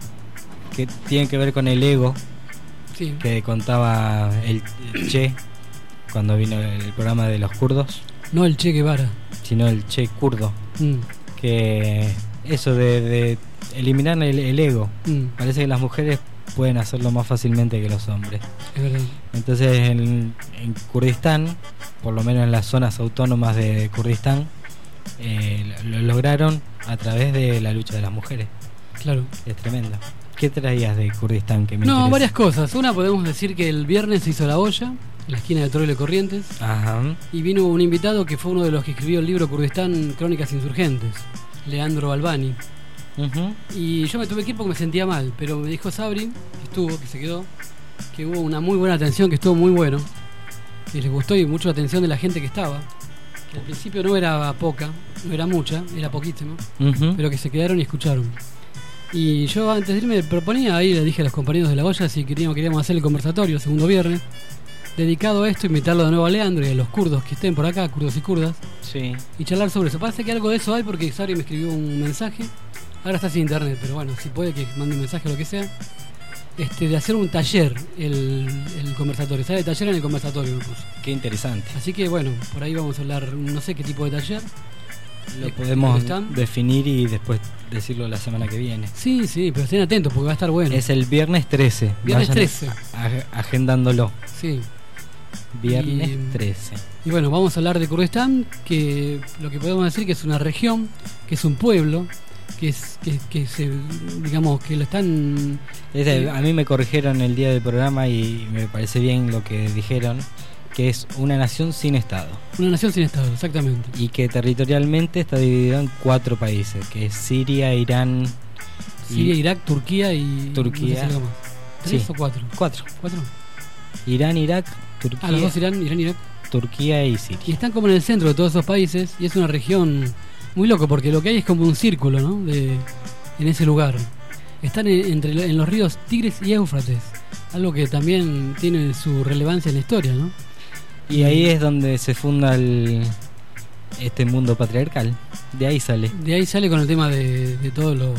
S5: que tiene que ver con el ego, sí, que contaba el Che cuando vino el programa de los kurdos.
S4: No el Che Guevara,
S5: sino el Che kurdo.
S4: Mm.
S5: Que eso de, de eliminar el, el ego,
S4: mm.
S5: parece que las mujeres pueden hacerlo más fácilmente que los hombres.
S4: Es verdad.
S5: Entonces en, en Kurdistán, por lo menos en las zonas autónomas de Kurdistán, eh, lo lograron a través de la lucha de las mujeres.
S4: Claro.
S5: Es tremendo. ¿Qué traías de Kurdistán que me
S4: No,
S5: interesa?
S4: Varias cosas. Una, podemos decir que el viernes se hizo la olla en la esquina de Torrelo y Corrientes.
S5: Ajá.
S4: Y vino un invitado que fue uno de los que escribió el libro Kurdistán, Crónicas Insurgentes, Leandro Albani.
S5: Uh-huh.
S4: Y yo me tuve que ir porque me sentía mal, pero me dijo Sabri, que estuvo, que se quedó, que hubo una muy buena atención, que estuvo muy bueno, que les gustó y mucho la atención de la gente que estaba, que al principio no era poca, no era mucha, era poquísima,
S5: uh-huh,
S4: pero que se quedaron y escucharon. Y yo antes de irme proponía, ahí le dije a los compañeros de la olla si queríamos, queríamos hacer el conversatorio el segundo viernes, dedicado a esto, invitarlo de nuevo a Leandro y a los kurdos que estén por acá, kurdos y kurdas,
S5: sí,
S4: y charlar sobre eso. Parece que algo de eso hay porque Sabri me escribió un mensaje. Ahora está sin internet, pero bueno, si puede que mande un mensaje o lo que sea, este, de hacer un taller el, el conversatorio, sale el taller en el conversatorio me puso.
S5: Qué interesante.
S4: Así que bueno, por ahí vamos a hablar, no sé qué tipo de taller.
S5: Lo podemos definir y después decirlo la semana que viene.
S4: Sí, sí, pero estén atentos porque va a estar bueno.
S5: Es el viernes trece.
S4: Viernes
S5: Vayan
S4: trece.
S5: A, agendándolo.
S4: Sí.
S5: Viernes
S4: y,
S5: trece.
S4: Y bueno, vamos a hablar de Kurdistán, que lo que podemos decir que es una región, que es un pueblo, que es que, que se digamos que lo están
S5: es de, a mí me corrigieron el día del programa y me parece bien lo que dijeron, que es una nación sin estado.
S4: Una nación sin estado, exactamente.
S5: Y que territorialmente está dividido en cuatro países, que es Siria, Irán,
S4: Siria, y Irak, Turquía y
S5: Turquía.
S4: No sé si más. ¿Tres
S5: sí.
S4: o cuatro?
S5: Cuatro.
S4: ¿Cuatro?
S5: Irán, Irak, Turquía.
S4: Ah, los dos Irán, Irán, Irak.
S5: Turquía y Siria.
S4: Y están como en el centro de todos esos países y es una región muy loco porque lo que hay es como un círculo, ¿no? De, en ese lugar. Están en, entre en los ríos Tigris y Éufrates, algo que también tiene su relevancia en la historia, ¿no?
S5: Y ahí es donde se funda el, este mundo patriarcal. De ahí sale.
S4: De ahí sale con el tema de, de todos los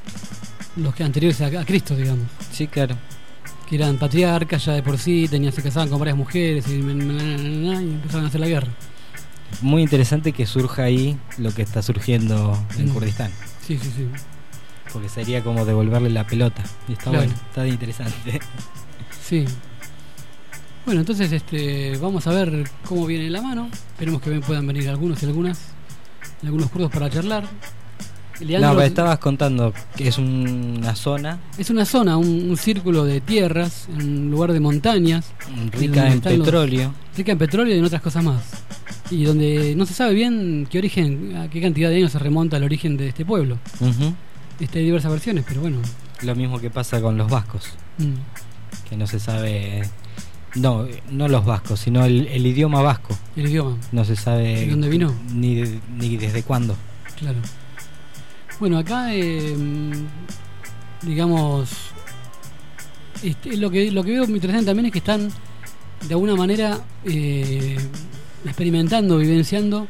S4: los que anteriores a, a Cristo, digamos.
S5: Sí, claro.
S4: Que eran patriarcas ya de por sí, tenían, se casaban con varias mujeres y, y empezaban a hacer la guerra.
S5: muy interesante que surja ahí lo que está surgiendo en
S4: Mm.
S5: Kurdistán.
S4: Sí, sí, sí.
S5: Porque sería como devolverle la pelota. Y está
S4: Claro.
S5: bueno, está interesante.
S4: Sí. Bueno, entonces este, vamos a ver cómo viene la mano. Esperemos que puedan venir algunos y algunas, algunos kurdos para charlar. Leandro-
S5: No, pero estabas contando que es una zona
S4: Es una zona, un, un círculo de tierras, un lugar de montañas. y
S5: rica
S4: donde
S5: en
S4: están los-
S5: petróleo.
S4: rica en petróleo y en otras cosas más. Y donde no se sabe bien qué origen, a qué cantidad de años se remonta el origen de este pueblo.
S5: Ujú.
S4: Este, hay diversas versiones, pero bueno.
S5: Lo mismo que pasa con los vascos,
S4: Mm,
S5: que no se sabe. No, no los vascos, sino el, el idioma vasco.
S4: el idioma,
S5: No se sabe
S4: ¿De dónde vino?
S5: Ni, de- ni desde cuándo.
S4: claro. Bueno, acá, eh, mm, digamos, este, lo que lo que veo muy interesante también es que están, de alguna manera, eh, experimentando, vivenciando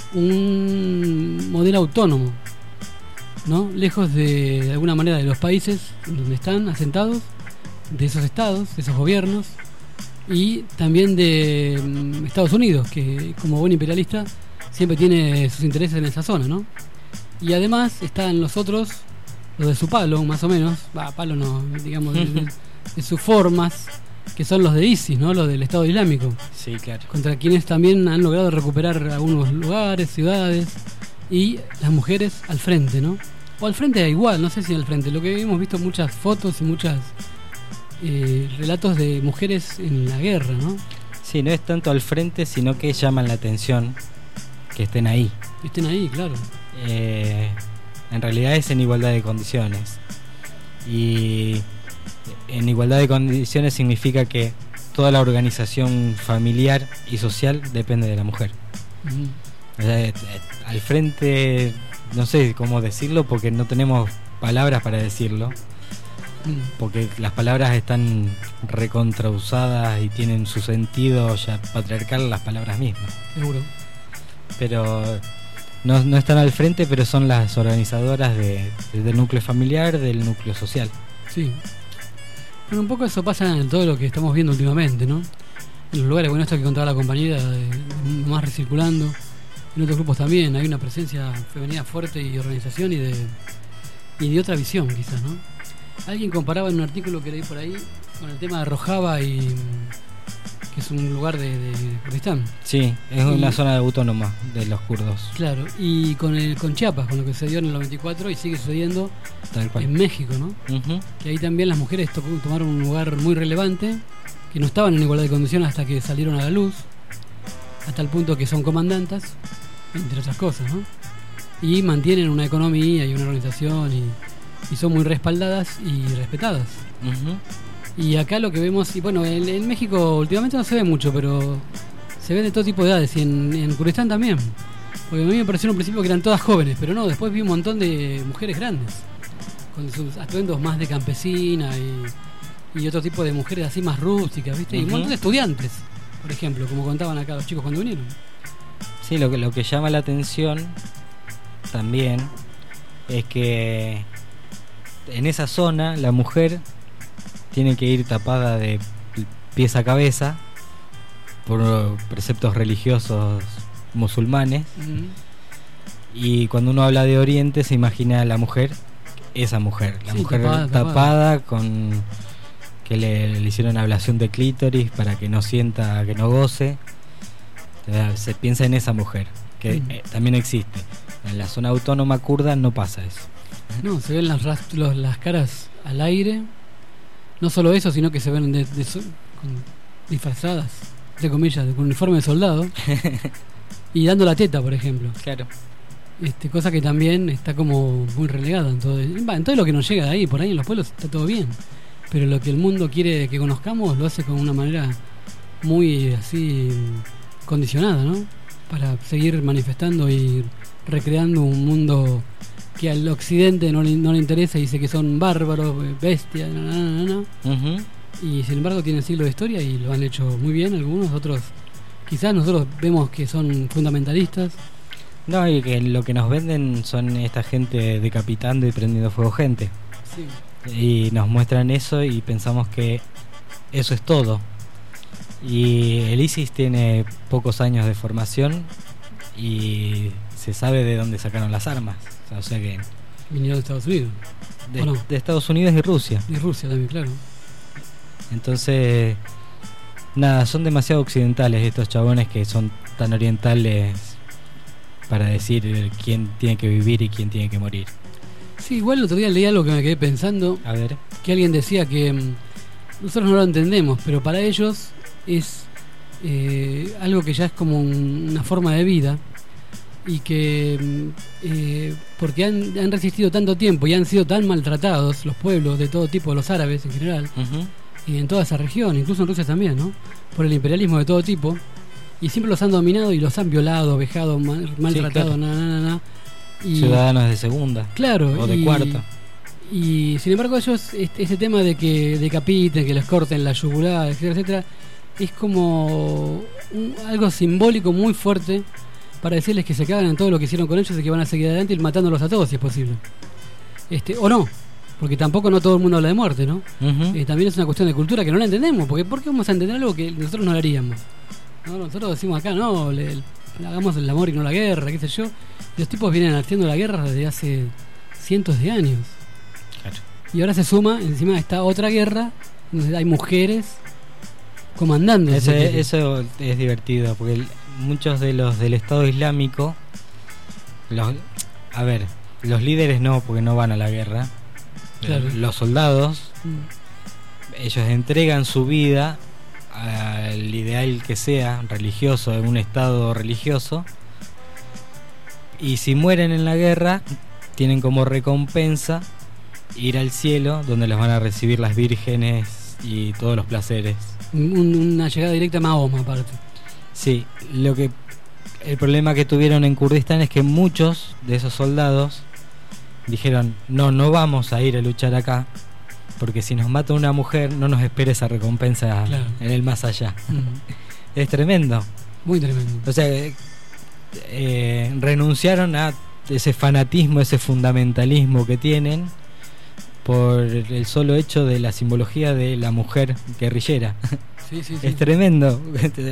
S4: un modelo autónomo, ¿no? Lejos de, de alguna manera de los países donde están asentados, de esos estados, de esos gobiernos, y también de mm, Estados Unidos, que como buen imperialista siempre tiene sus intereses en esa zona, ¿no? Y además están los otros, los de su palo, más o menos, va, palo no, digamos, de, de- de sus formas, que son los de ISIS, ¿no? Los del Estado Islámico,
S5: Sí, claro.
S4: contra quienes también han logrado recuperar algunos lugares, ciudades, y las mujeres al frente, ¿no? O al frente da igual, no sé si al frente. Lo que hemos visto muchas fotos y muchas eh, relatos de mujeres en la guerra, ¿no?
S5: Sí, no es tanto al frente, sino que llaman la atención que estén ahí.
S4: Que estén ahí, claro.
S5: Eh, en realidad es en igualdad de condiciones. Y en igualdad de condiciones significa que toda la organización familiar y social depende de la mujer.
S4: Ujú.
S5: O sea, eh, eh, al frente, no sé cómo decirlo porque no tenemos palabras para decirlo.
S4: Mm.
S5: Porque las palabras están recontrausadas y tienen su sentido ya patriarcal las palabras mismas.
S4: Seguro.
S5: Pero no, no están al frente, pero son las organizadoras de, del núcleo familiar, del núcleo social.
S4: Sí. Bueno, un poco eso pasa en todo lo que estamos viendo últimamente, ¿no? En los lugares, bueno, esto que contaba la compañera, de, de más recirculando, en otros grupos también hay una presencia femenina fuerte y organización y de y de otra visión, quizás, ¿no? Alguien comparaba en un artículo que leí por ahí con el tema de Rojava y mm, que es un lugar de, de Kurdistán.
S5: Sí, es
S4: Y-
S5: una zona autónoma de los kurdos.
S4: Claro, y con el con Chiapas, con lo que sucedió en el noventa y cuatro y sigue sucediendo
S5: Tal cual.
S4: en México, ¿no?
S5: Ujú.
S4: Que ahí también las mujeres to- tomaron un lugar muy relevante, que no estaban en igualdad de condiciones hasta que salieron a la luz, hasta el punto que son comandantas, entre otras cosas, ¿no? Y mantienen una economía y una organización y, y son muy respaldadas y respetadas.
S5: Ujú.
S4: Y acá lo que vemos, y bueno, en, en México últimamente no se ve mucho, pero se ve de todo tipo de edades, y en, en Kurdistán también. Porque a mí me pareció en un principio que eran todas jóvenes, pero no, después vi un montón de mujeres grandes, con sus atuendos más de campesina y, y otro tipo de mujeres así más rústicas, ¿viste? Y un
S5: Ujú.
S4: montón de estudiantes, por ejemplo, como contaban acá los chicos cuando vinieron.
S5: Sí, lo que, lo que llama la atención también es que en esa zona la mujer tiene que ir tapada de pies a cabeza por preceptos religiosos musulmanes,
S4: Ujú.
S5: y cuando uno habla de Oriente se imagina a la mujer, esa mujer, la
S4: Sí,
S5: mujer
S4: tapada,
S5: tapada,
S4: tapada.
S5: con que le, le hicieron ablación de clítoris para que no sienta, que no goce. O sea, se piensa en esa mujer, que
S4: Mm.
S5: eh, también existe. En la zona autónoma kurda no pasa eso.
S4: No, se ven las, ras- los- las caras al aire. No solo eso, sino que se ven de- de so- con- disfrazadas, entre comillas, con uniforme de soldado. Y dando la teta, por ejemplo.
S5: Claro.
S4: Este, cosa que también está como muy relegada en todo, va, en todo lo que nos llega de ahí. Por ahí en los pueblos está todo bien, pero lo que el mundo quiere que conozcamos lo hace con una manera muy así condicionada, ¿no? Para seguir manifestando y recreando un mundo que al occidente no le, no le interesa y dice que son bárbaros, bestias, na, na, na, na.
S5: Ujú.
S4: Y sin embargo tienen siglos de historia y lo han hecho muy bien algunos, otros quizás nosotros vemos que son fundamentalistas.
S5: No, y que lo que nos venden son esta gente decapitando y prendiendo fuego gente.
S4: Sí.
S5: Y nos muestran eso y pensamos que eso es todo. Y el ISIS tiene pocos años de formación y se sabe de dónde sacaron las armas. O sea que
S4: vinieron de Estados Unidos.
S5: de,
S4: no?
S5: de Estados Unidos y Rusia.
S4: Y Rusia también, claro.
S5: Entonces, nada, son demasiado occidentales estos chabones que son tan orientales para decir quién tiene que vivir y quién tiene que morir.
S4: Sí, igual el otro día leí algo que me quedé pensando.
S5: A ver.
S4: Que alguien decía que mmm, nosotros no lo entendemos, pero para ellos es eh, algo que ya es como un, una forma de vida. Y que eh, porque han, han resistido tanto tiempo y han sido tan maltratados los pueblos de todo tipo, los árabes en general,
S5: uh-huh.
S4: y en toda esa región, incluso en Rusia también, ¿no? Por el imperialismo de todo tipo, y siempre los han dominado y los han violado, vejado, mal, maltratado,
S5: sí, claro.
S4: na, na, na, na. Y,
S5: ciudadanos de segunda,
S4: claro,
S5: o de
S4: y,
S5: cuarta.
S4: Y sin embargo ellos, este, ese tema de que decapiten, que les corten la yugular, etcétera, etcétera, es como un, algo simbólico muy fuerte para decirles que se cagan en todo lo que hicieron con ellos y que van a seguir adelante y matándolos a todos si es posible. Este, o no, porque tampoco no todo el mundo habla de muerte, ¿no?
S5: Uh-huh.
S4: Eh, también es una cuestión de cultura que no la entendemos, porque ¿por qué vamos a entender algo que nosotros no lo haríamos? ¿No? Nosotros decimos acá, no, le, le hagamos el amor y no la guerra, qué sé yo. Y los tipos vienen haciendo la guerra desde hace cientos de años.
S5: Claro.
S4: Y ahora se suma encima esta otra guerra donde hay mujeres comandando.
S5: Eso es, eso es divertido, porque el, muchos de los del Estado Islámico, los, a ver, los líderes no, porque no van a la guerra.
S4: Claro.
S5: Los soldados, mm. ellos entregan su vida al ideal que sea, religioso, en un estado religioso, y si mueren en la guerra, tienen como recompensa ir al cielo, donde los van a recibir las vírgenes y todos los placeres.
S4: Un, una llegada directa a Mahoma, aparte.
S5: Sí, lo que el problema que tuvieron en Kurdistán es que muchos de esos soldados dijeron, no, no vamos a ir a luchar acá, porque si nos mata una mujer no nos espera esa recompensa, claro, en el más allá. Mm. Es tremendo.
S4: Muy tremendo.
S5: O sea, eh, renunciaron a ese fanatismo, ese fundamentalismo que tienen por el solo hecho de la simbología de la mujer guerrillera.
S4: Sí, sí, sí.
S5: Es tremendo.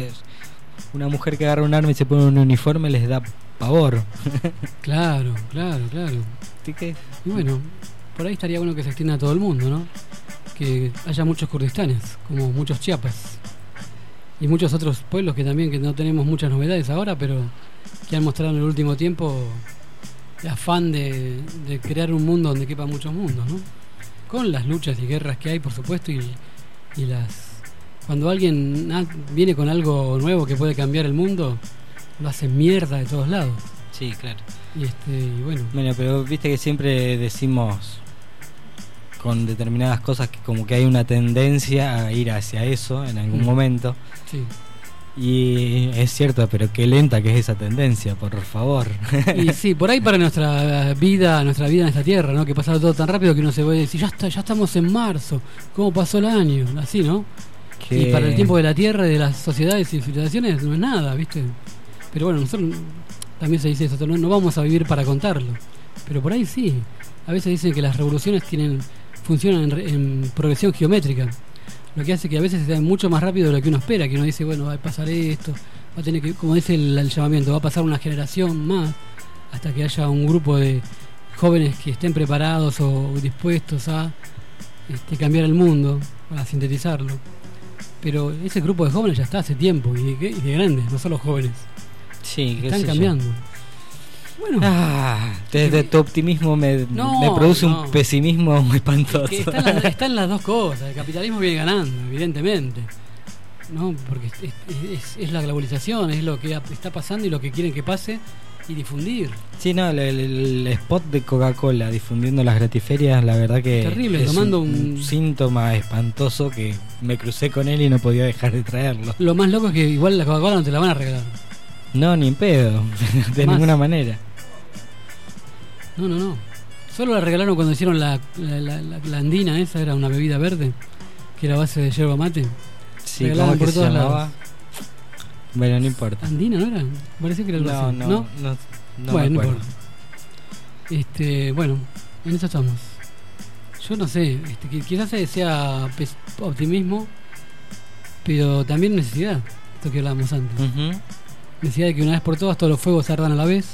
S5: Una mujer que agarra un arma y se pone un uniforme les da pavor.
S4: Claro, claro, claro.
S5: ¿Qué?
S4: Y bueno, por ahí estaría bueno que se extienda a todo el mundo, ¿no? Que haya muchos kurdistanes, como muchos chiapas. Y muchos otros pueblos que también, que no tenemos muchas novedades ahora, pero que han mostrado en el último tiempo el afán de, de crear un mundo donde quepa muchos mundos, ¿no? Con las luchas y guerras que hay, por supuesto, y, y las... Cuando alguien viene con algo nuevo que puede cambiar el mundo, lo hace mierda de todos lados.
S5: Sí, claro.
S4: Y este, y bueno.
S5: Bueno, pero viste que siempre decimos con determinadas cosas que como que hay una tendencia a ir hacia eso en algún mm. momento.
S4: Sí.
S5: Y es cierto, pero qué lenta que es esa tendencia, por favor.
S4: Y sí, por ahí para nuestra vida, nuestra vida en esta tierra, ¿no? Que pasa todo tan rápido que uno se puede decir, ya está, ya estamos en marzo, ¿cómo pasó el año? Así, ¿no? Que... Y para el tiempo de la tierra y de las sociedades y civilizaciones no es nada, ¿viste? Pero bueno, nosotros también se dice eso, no, no vamos a vivir para contarlo. Pero por ahí sí. A veces dicen que las revoluciones tienen funcionan en, en progresión geométrica. Lo que hace que a veces se da mucho más rápido de lo que uno espera, que uno dice, bueno, va a pasar esto, va a tener que, como dice el, el llamamiento, va a pasar una generación más hasta que haya un grupo de jóvenes que estén preparados o dispuestos a este, cambiar el mundo, a sintetizarlo. Pero ese grupo de jóvenes ya está hace tiempo y de, y de grandes, no solo jóvenes.
S5: Sí,
S4: están cambiando. Yo. Bueno,
S5: ah, desde tu optimismo me,
S4: no,
S5: me produce
S4: no.
S5: un pesimismo muy espantoso.
S4: Es que están, las, están las dos cosas. El capitalismo viene ganando, evidentemente, no, porque es, es, es la globalización, es lo que está pasando y lo que quieren que pase y difundir.
S5: Sí, no, el, el, el spot de Coca-Cola difundiendo las gratiferias, la verdad que
S4: terrible,
S5: es
S4: tomando
S5: un, un síntoma espantoso que me crucé con él y no podía dejar de traerlo.
S4: Lo más loco es que igual la Coca-Cola no te la van a regalar.
S5: No, ni en pedo, de
S4: Más.
S5: ninguna manera.
S4: No, no, no. Solo la regalaron cuando hicieron la, la, la, la, la andina esa, era una bebida verde, que era a base de yerba mate.
S5: Sí, regalaban ¿cómo es que por se llamaba? Lados. Bueno, no importa.
S4: ¿Andina no era? Parecía que era algo
S5: no,
S4: así.
S5: No,
S4: no,
S5: no, no
S4: bueno,
S5: me
S4: no
S5: acuerdo.
S4: importa. Este, bueno, en eso estamos. Yo no sé, este, que quizás sea optimismo, pero también necesidad, esto que hablábamos antes.
S5: Uh-huh.
S4: necesidad de que una vez por todas todos los fuegos se ardan a la vez,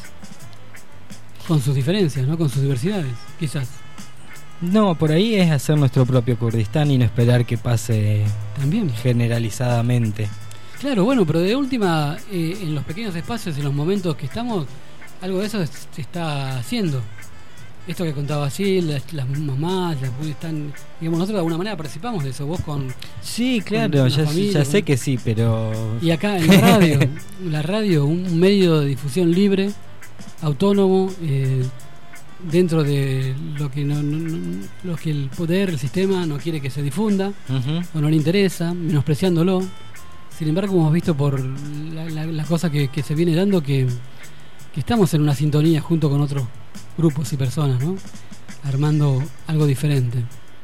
S4: con sus diferencias, ¿no? Con sus diversidades, quizás.
S5: No, por ahí es hacer nuestro propio Kurdistán y no esperar que pase
S4: también
S5: generalizadamente.
S4: Claro, bueno, pero de última, eh, en los pequeños espacios, en los momentos que estamos, algo de eso se está haciendo. Esto que contaba así, las, las mamás, las, están, digamos, nosotros de alguna manera participamos de eso, vos con...
S5: Sí, claro, ya, familia, ya sé con... que sí, pero...
S4: Y acá en la radio, la radio, un medio de difusión libre, autónomo, eh, dentro de lo que no, no, no, lo que el poder, el sistema no quiere que se difunda, uh-huh. o no le interesa, menospreciándolo. Sin embargo, hemos visto por la, la, la cosa que, que se viene dando que, que estamos en una sintonía junto con otros grupos y personas, ¿no? Armando algo diferente.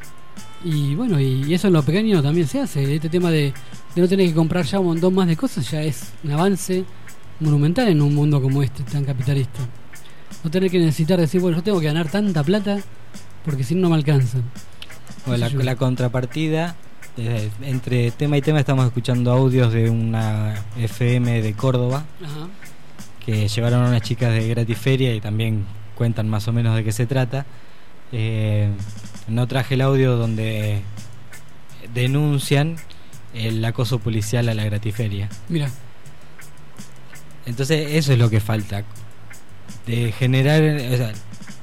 S4: Y bueno, y eso en lo pequeño también se hace. Este tema de, de no tener que comprar ya un montón más de cosas ya es un avance monumental en un mundo como este, tan capitalista. No tener que necesitar decir, bueno, yo tengo que ganar tanta plata porque si no, no me alcanza.
S5: Bueno, la, la contrapartida, eh, entre tema y tema estamos escuchando audios de una F M de Córdoba. Ajá. Que llevaron a unas chicas de Gratiferia y también cuentan más o menos de qué se trata. Eh, no traje el audio donde denuncian el acoso policial a la Gratiferia.
S4: Mira.
S5: Entonces eso es lo que falta, de generar, o sea,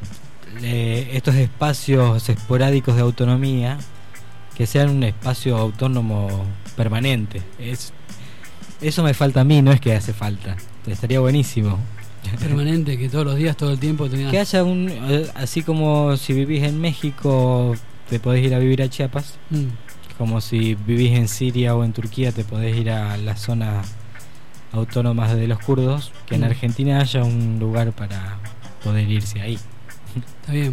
S5: le, estos espacios esporádicos de autonomía que sean un espacio autónomo permanente. Es, eso me falta a mí, no es que hace falta. Estaría buenísimo.
S4: Permanente, que todos los días, todo el tiempo tengas...
S5: Que haya un... Así como si vivís en México te podés ir a vivir a Chiapas, mm. como si vivís en Siria o en Turquía te podés ir a las zonas autónomas de los kurdos, que mm. en Argentina haya un lugar para poder irse ahí.
S4: Está bien.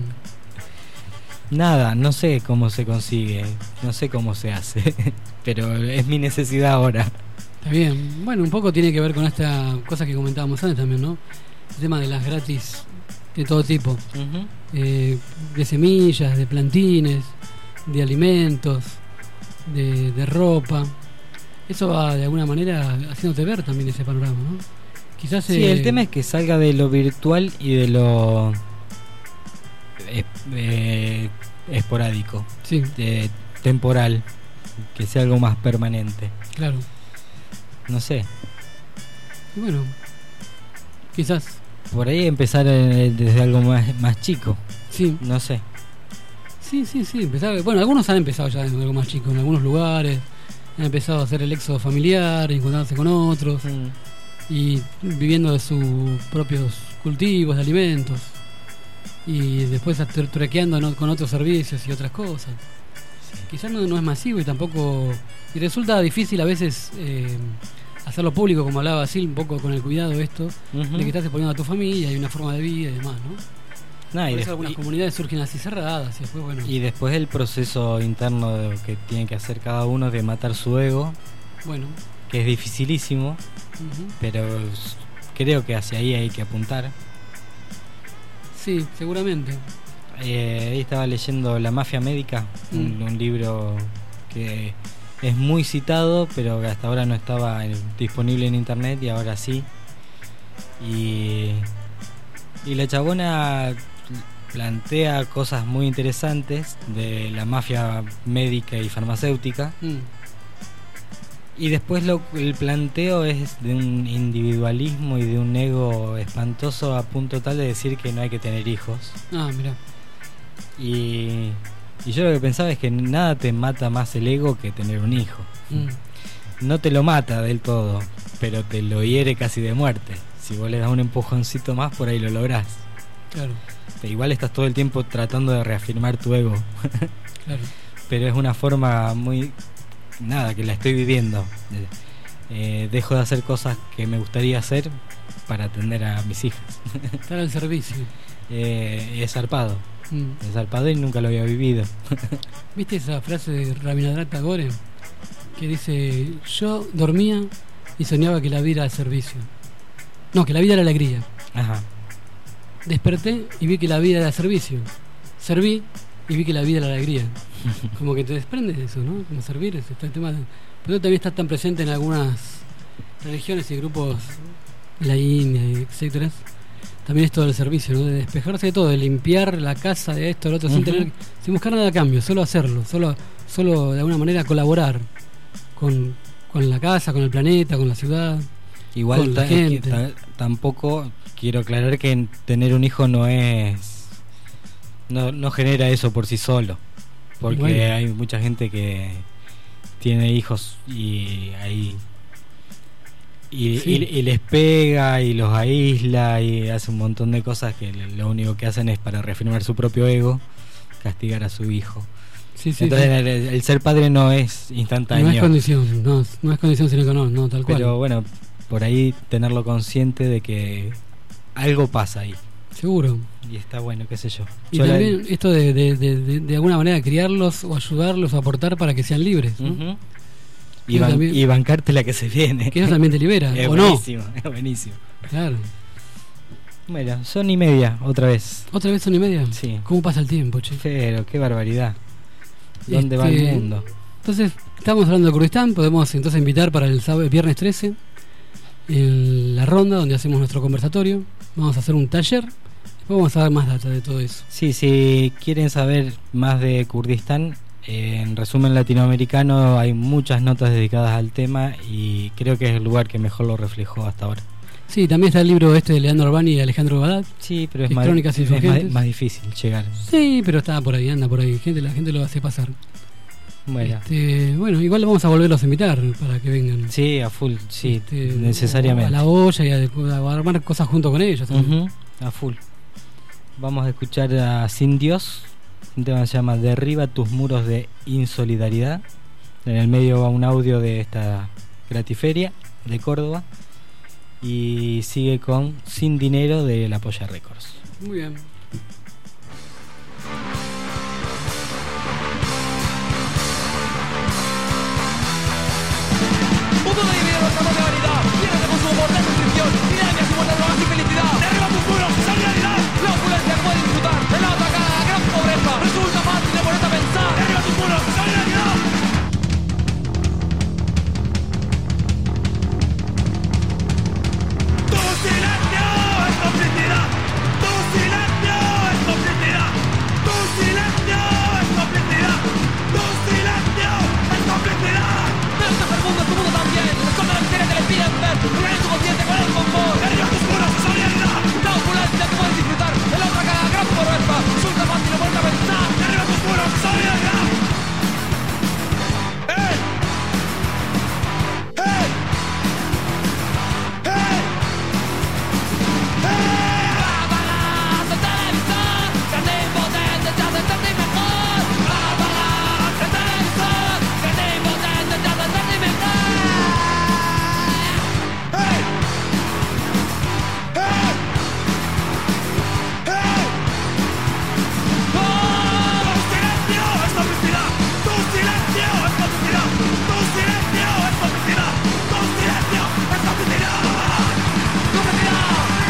S5: Nada, no sé cómo se consigue, no sé cómo se hace, pero es mi necesidad ahora.
S4: Está bien. Bueno, un poco tiene que ver con esta cosa que comentábamos antes también, ¿no? El tema de las gratis de todo tipo. Uh-huh. Eh, de semillas, de plantines, de alimentos, de, de ropa. Eso va de alguna manera haciéndote ver también ese panorama, ¿no? Quizás...
S5: Sí, eh, el tema es que salga de lo virtual y de lo eh, eh, esporádico,
S4: sí.
S5: de, temporal, que sea algo más permanente.
S4: Claro.
S5: No sé.
S4: Y bueno, quizás
S5: por ahí empezar desde algo más, más chico.
S4: Sí.
S5: No sé.
S4: Sí, sí, sí. Empezar, bueno, algunos han empezado ya en algo más chico, en algunos lugares. Han empezado a hacer el éxodo familiar, encontrarse con otros. Mm. Y viviendo de sus propios cultivos de alimentos. Y después trequeando, ¿no?, con otros servicios y otras cosas. Sí. Quizás no, no es masivo y tampoco... Y resulta difícil a veces eh, hacerlo público, como hablaba así, un poco con el cuidado de esto, uh-huh. de que estás exponiendo a tu familia y una forma de vida y demás, ¿no?
S5: No,
S4: Por
S5: y
S4: eso algunas y, comunidades surgen así cerradas y después, bueno...
S5: Y después el proceso interno de que tiene que hacer cada uno de matar su ego,
S4: bueno,
S5: que es dificilísimo, uh-huh. pero creo que hacia ahí hay que apuntar.
S4: Sí, seguramente.
S5: Eh, ahí estaba leyendo La Mafia Médica, mm. un, un libro que... es muy citado, pero que hasta ahora no estaba disponible en internet y ahora sí. Y, y la chabona plantea cosas muy interesantes de la mafia médica y farmacéutica. Mm. Y después lo, el planteo es de un individualismo y de un ego espantoso a punto tal de decir que no hay que tener hijos.
S4: Ah, mira.
S5: Y... Y yo lo que pensaba es que nada te mata más el ego que tener un hijo. Mm. No te lo mata del todo, pero te lo hiere casi de muerte. Si vos le das un empujoncito más, por ahí lo lográs.
S4: Claro.
S5: Pero igual estás todo el tiempo tratando de reafirmar tu ego.
S4: Claro.
S5: Pero es una forma muy... Nada, que la estoy viviendo. Eh, dejo de hacer cosas que me gustaría hacer para atender a mis hijas.
S4: Estar al servicio.
S5: Eh, es zarpado.
S4: Mm.
S5: Es zarpado y nunca lo había vivido.
S4: ¿Viste esa frase de Rabindranath Tagore? Que dice: yo dormía y soñaba que la vida era servicio. No, que la vida era alegría.
S5: Ajá.
S4: Desperté y vi que la vida era servicio. Serví y vi que la vida era alegría. Como que te desprendes de eso, ¿no? Como servir, es este tema de... Pero también está tan presente en algunas religiones y grupos la India, etcétera. También es todo el servicio, ¿no? De despejarse de todo, de limpiar la casa, de esto, de lo otro, uh-huh. sin tener, sin buscar nada a cambio, solo hacerlo, solo, solo de alguna manera colaborar con, con la casa, con el planeta, con la ciudad.
S5: Igual
S4: con la
S5: ta-
S4: gente.
S5: ta- tampoco quiero aclarar que tener un hijo no es, no, no genera eso por sí solo, porque bueno. hay mucha gente que tiene hijos y ahí Y, sí. y, y les pega y los aísla y hace un montón de cosas que lo único que hacen es para reafirmar su propio ego, castigar a su hijo.
S4: Sí, sí,
S5: Entonces
S4: sí.
S5: El, el ser padre no es instantáneo.
S4: No es condición, no, no es condición sino que no, no tal cual.
S5: Pero bueno, por ahí tenerlo consciente de que algo pasa ahí.
S4: Seguro.
S5: Y está bueno, qué sé yo.
S4: Y
S5: yo
S4: también
S5: la...
S4: esto de, de, de, de, de alguna manera criarlos o ayudarlos o aportar para que sean libres, ¿no?
S5: Uh-huh. Y, ban- también, y bancarte la que se viene.
S4: Que eso también te libera,
S5: es
S4: ¿o
S5: buenísimo,
S4: no?
S5: Es buenísimo.
S4: Claro.
S5: Bueno, son y media, otra vez.
S4: ¿Otra vez son y media?
S5: Sí.
S4: ¿Cómo pasa el tiempo, che?
S5: Pero, qué barbaridad. ¿Dónde
S4: este,
S5: va el mundo?
S4: Entonces, estamos hablando de Kurdistán, podemos entonces invitar para el, sábado, el viernes trece, en la ronda donde hacemos nuestro conversatorio. Vamos a hacer un taller, después vamos a dar más data de todo eso.
S5: Sí, si quieren saber más de Kurdistán, en resumen latinoamericano hay muchas notas dedicadas al tema y creo que es el lugar que mejor lo reflejó hasta ahora.
S4: Sí, también está el libro este de Leandro Albani y Alejandro Badad.
S5: Sí, pero es, más,
S4: Crónicas
S5: es más, más difícil llegar.
S4: Sí, pero está por ahí, anda por ahí. Gente, la gente lo hace pasar.
S5: Bueno.
S4: Este, bueno, igual vamos a volverlos a invitar para que vengan.
S5: Sí, a full, sí,
S4: este,
S5: necesariamente.
S4: A la olla y a, a armar cosas junto con ellos.
S5: Uh-huh, a full. Vamos a escuchar a Sin Dios. Un tema que se llama Derriba tus muros de insolidaridad. En el medio va un audio de esta gratiferia de Córdoba. Y sigue con Sin Dinero de La Polla Records.
S4: Muy bien.
S7: Mundo de divide nuestra modernidad. Viene de consumo por descripción. Tiranias y muertes, drogas y felicidad. Derriba tus muros, solidaridad. La opulencia que puede disfrutar. El ataca a la gran pobreza. Resulta fácil de ponerte a pensar. Derriba tus muros, solidaridad. Tu silencio es complicidad. Tu silencio es complicidad. Tu silencio es complicidad. Tu silencio es complicidad. Este es el mundo, tu mundo también. Esconde la miseria que le piden ver. Reúne tu consciente con el confort. Derriba tus muros, solidaridad. La opulencia que puedes disfrutar. El otra cara, gran pobreza. Resulta fácil de ponerte a pensar. Derriba tus muros, solidaridad. ¡Eh! ¡Eh! ¡Eh! Apagaste el televisor, que te impotente te hace sentir mejor. Apagaste el televisor, que te impotente te hace sentir mejor. ¡Hey! ¡Hey! ¡Hey! ¡Oh! Tu silencio es complicidad. Tu silencio es complicidad. Tu silencio es complicidad. Tu silencio es complicidad. ¡Complicidad!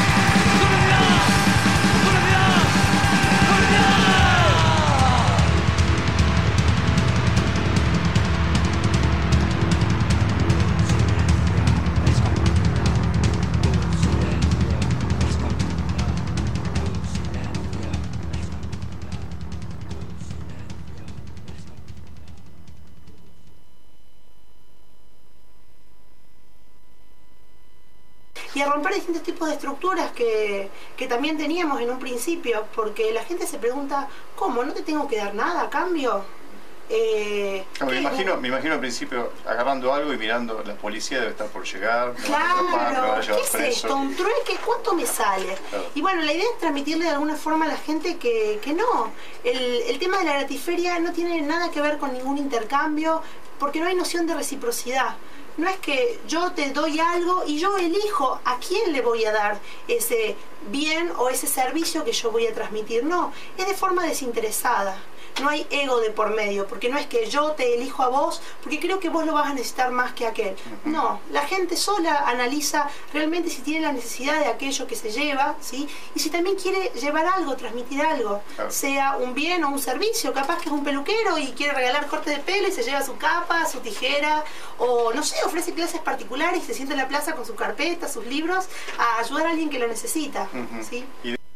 S10: Y a romper distintos tipos de estructuras que, que también teníamos en un principio, porque la gente se pregunta, ¿cómo? ¿No te tengo que dar nada a cambio? Eh,
S11: no, me, imagino, me imagino al principio agarrando algo y mirando, la policía debe estar por llegar,
S10: claro,
S11: me va a llevar
S10: ¿qué es
S11: preso.
S10: esto? ¿Un trueque? ¿Cuánto me sale? Claro. Y bueno, la idea es transmitirle de alguna forma a la gente que, que no. El, el tema de la gratiferia no tiene nada que ver con ningún intercambio, porque no hay noción de reciprocidad. No es que yo te doy algo y yo elijo a quién le voy a dar ese bien o ese servicio que yo voy a transmitir. No, es de forma desinteresada. no hay ego de por medio, porque no es que yo te elijo a vos, porque creo que vos lo vas a necesitar más que aquel. No, la gente sola analiza realmente si tiene la necesidad de aquello que se lleva, ¿sí? Y si también quiere llevar algo, transmitir algo, claro, sea un bien o un servicio. Capaz que es un peluquero y quiere regalar corte de pelo y se lleva su capa, su tijera, o no sé, ofrece clases particulares y se sienta en la plaza con su carpeta, sus libros, a ayudar a alguien que lo necesita, uh-huh. ¿sí?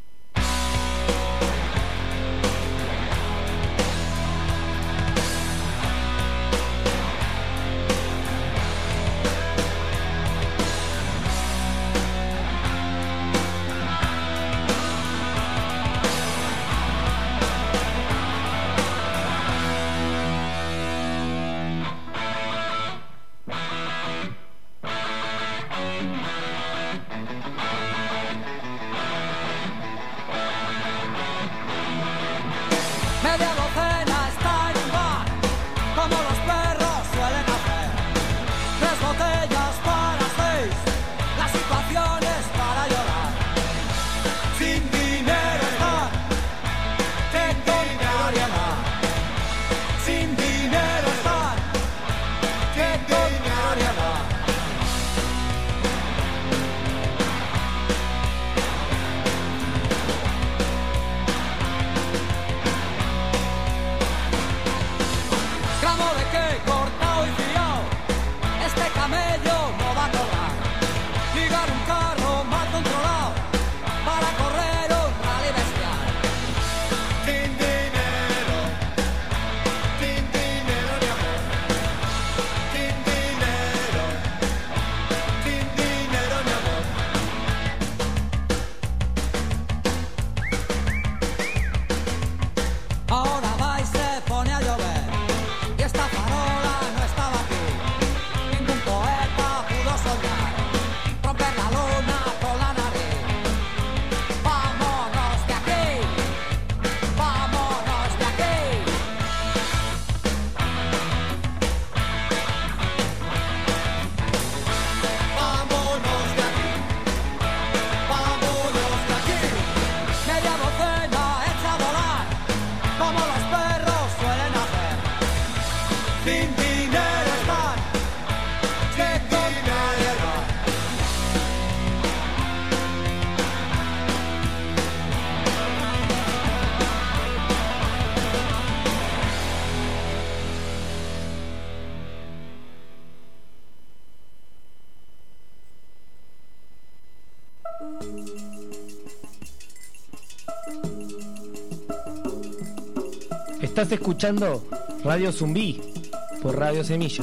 S13: Estás escuchando Radio Zumbí por Radio Semilla.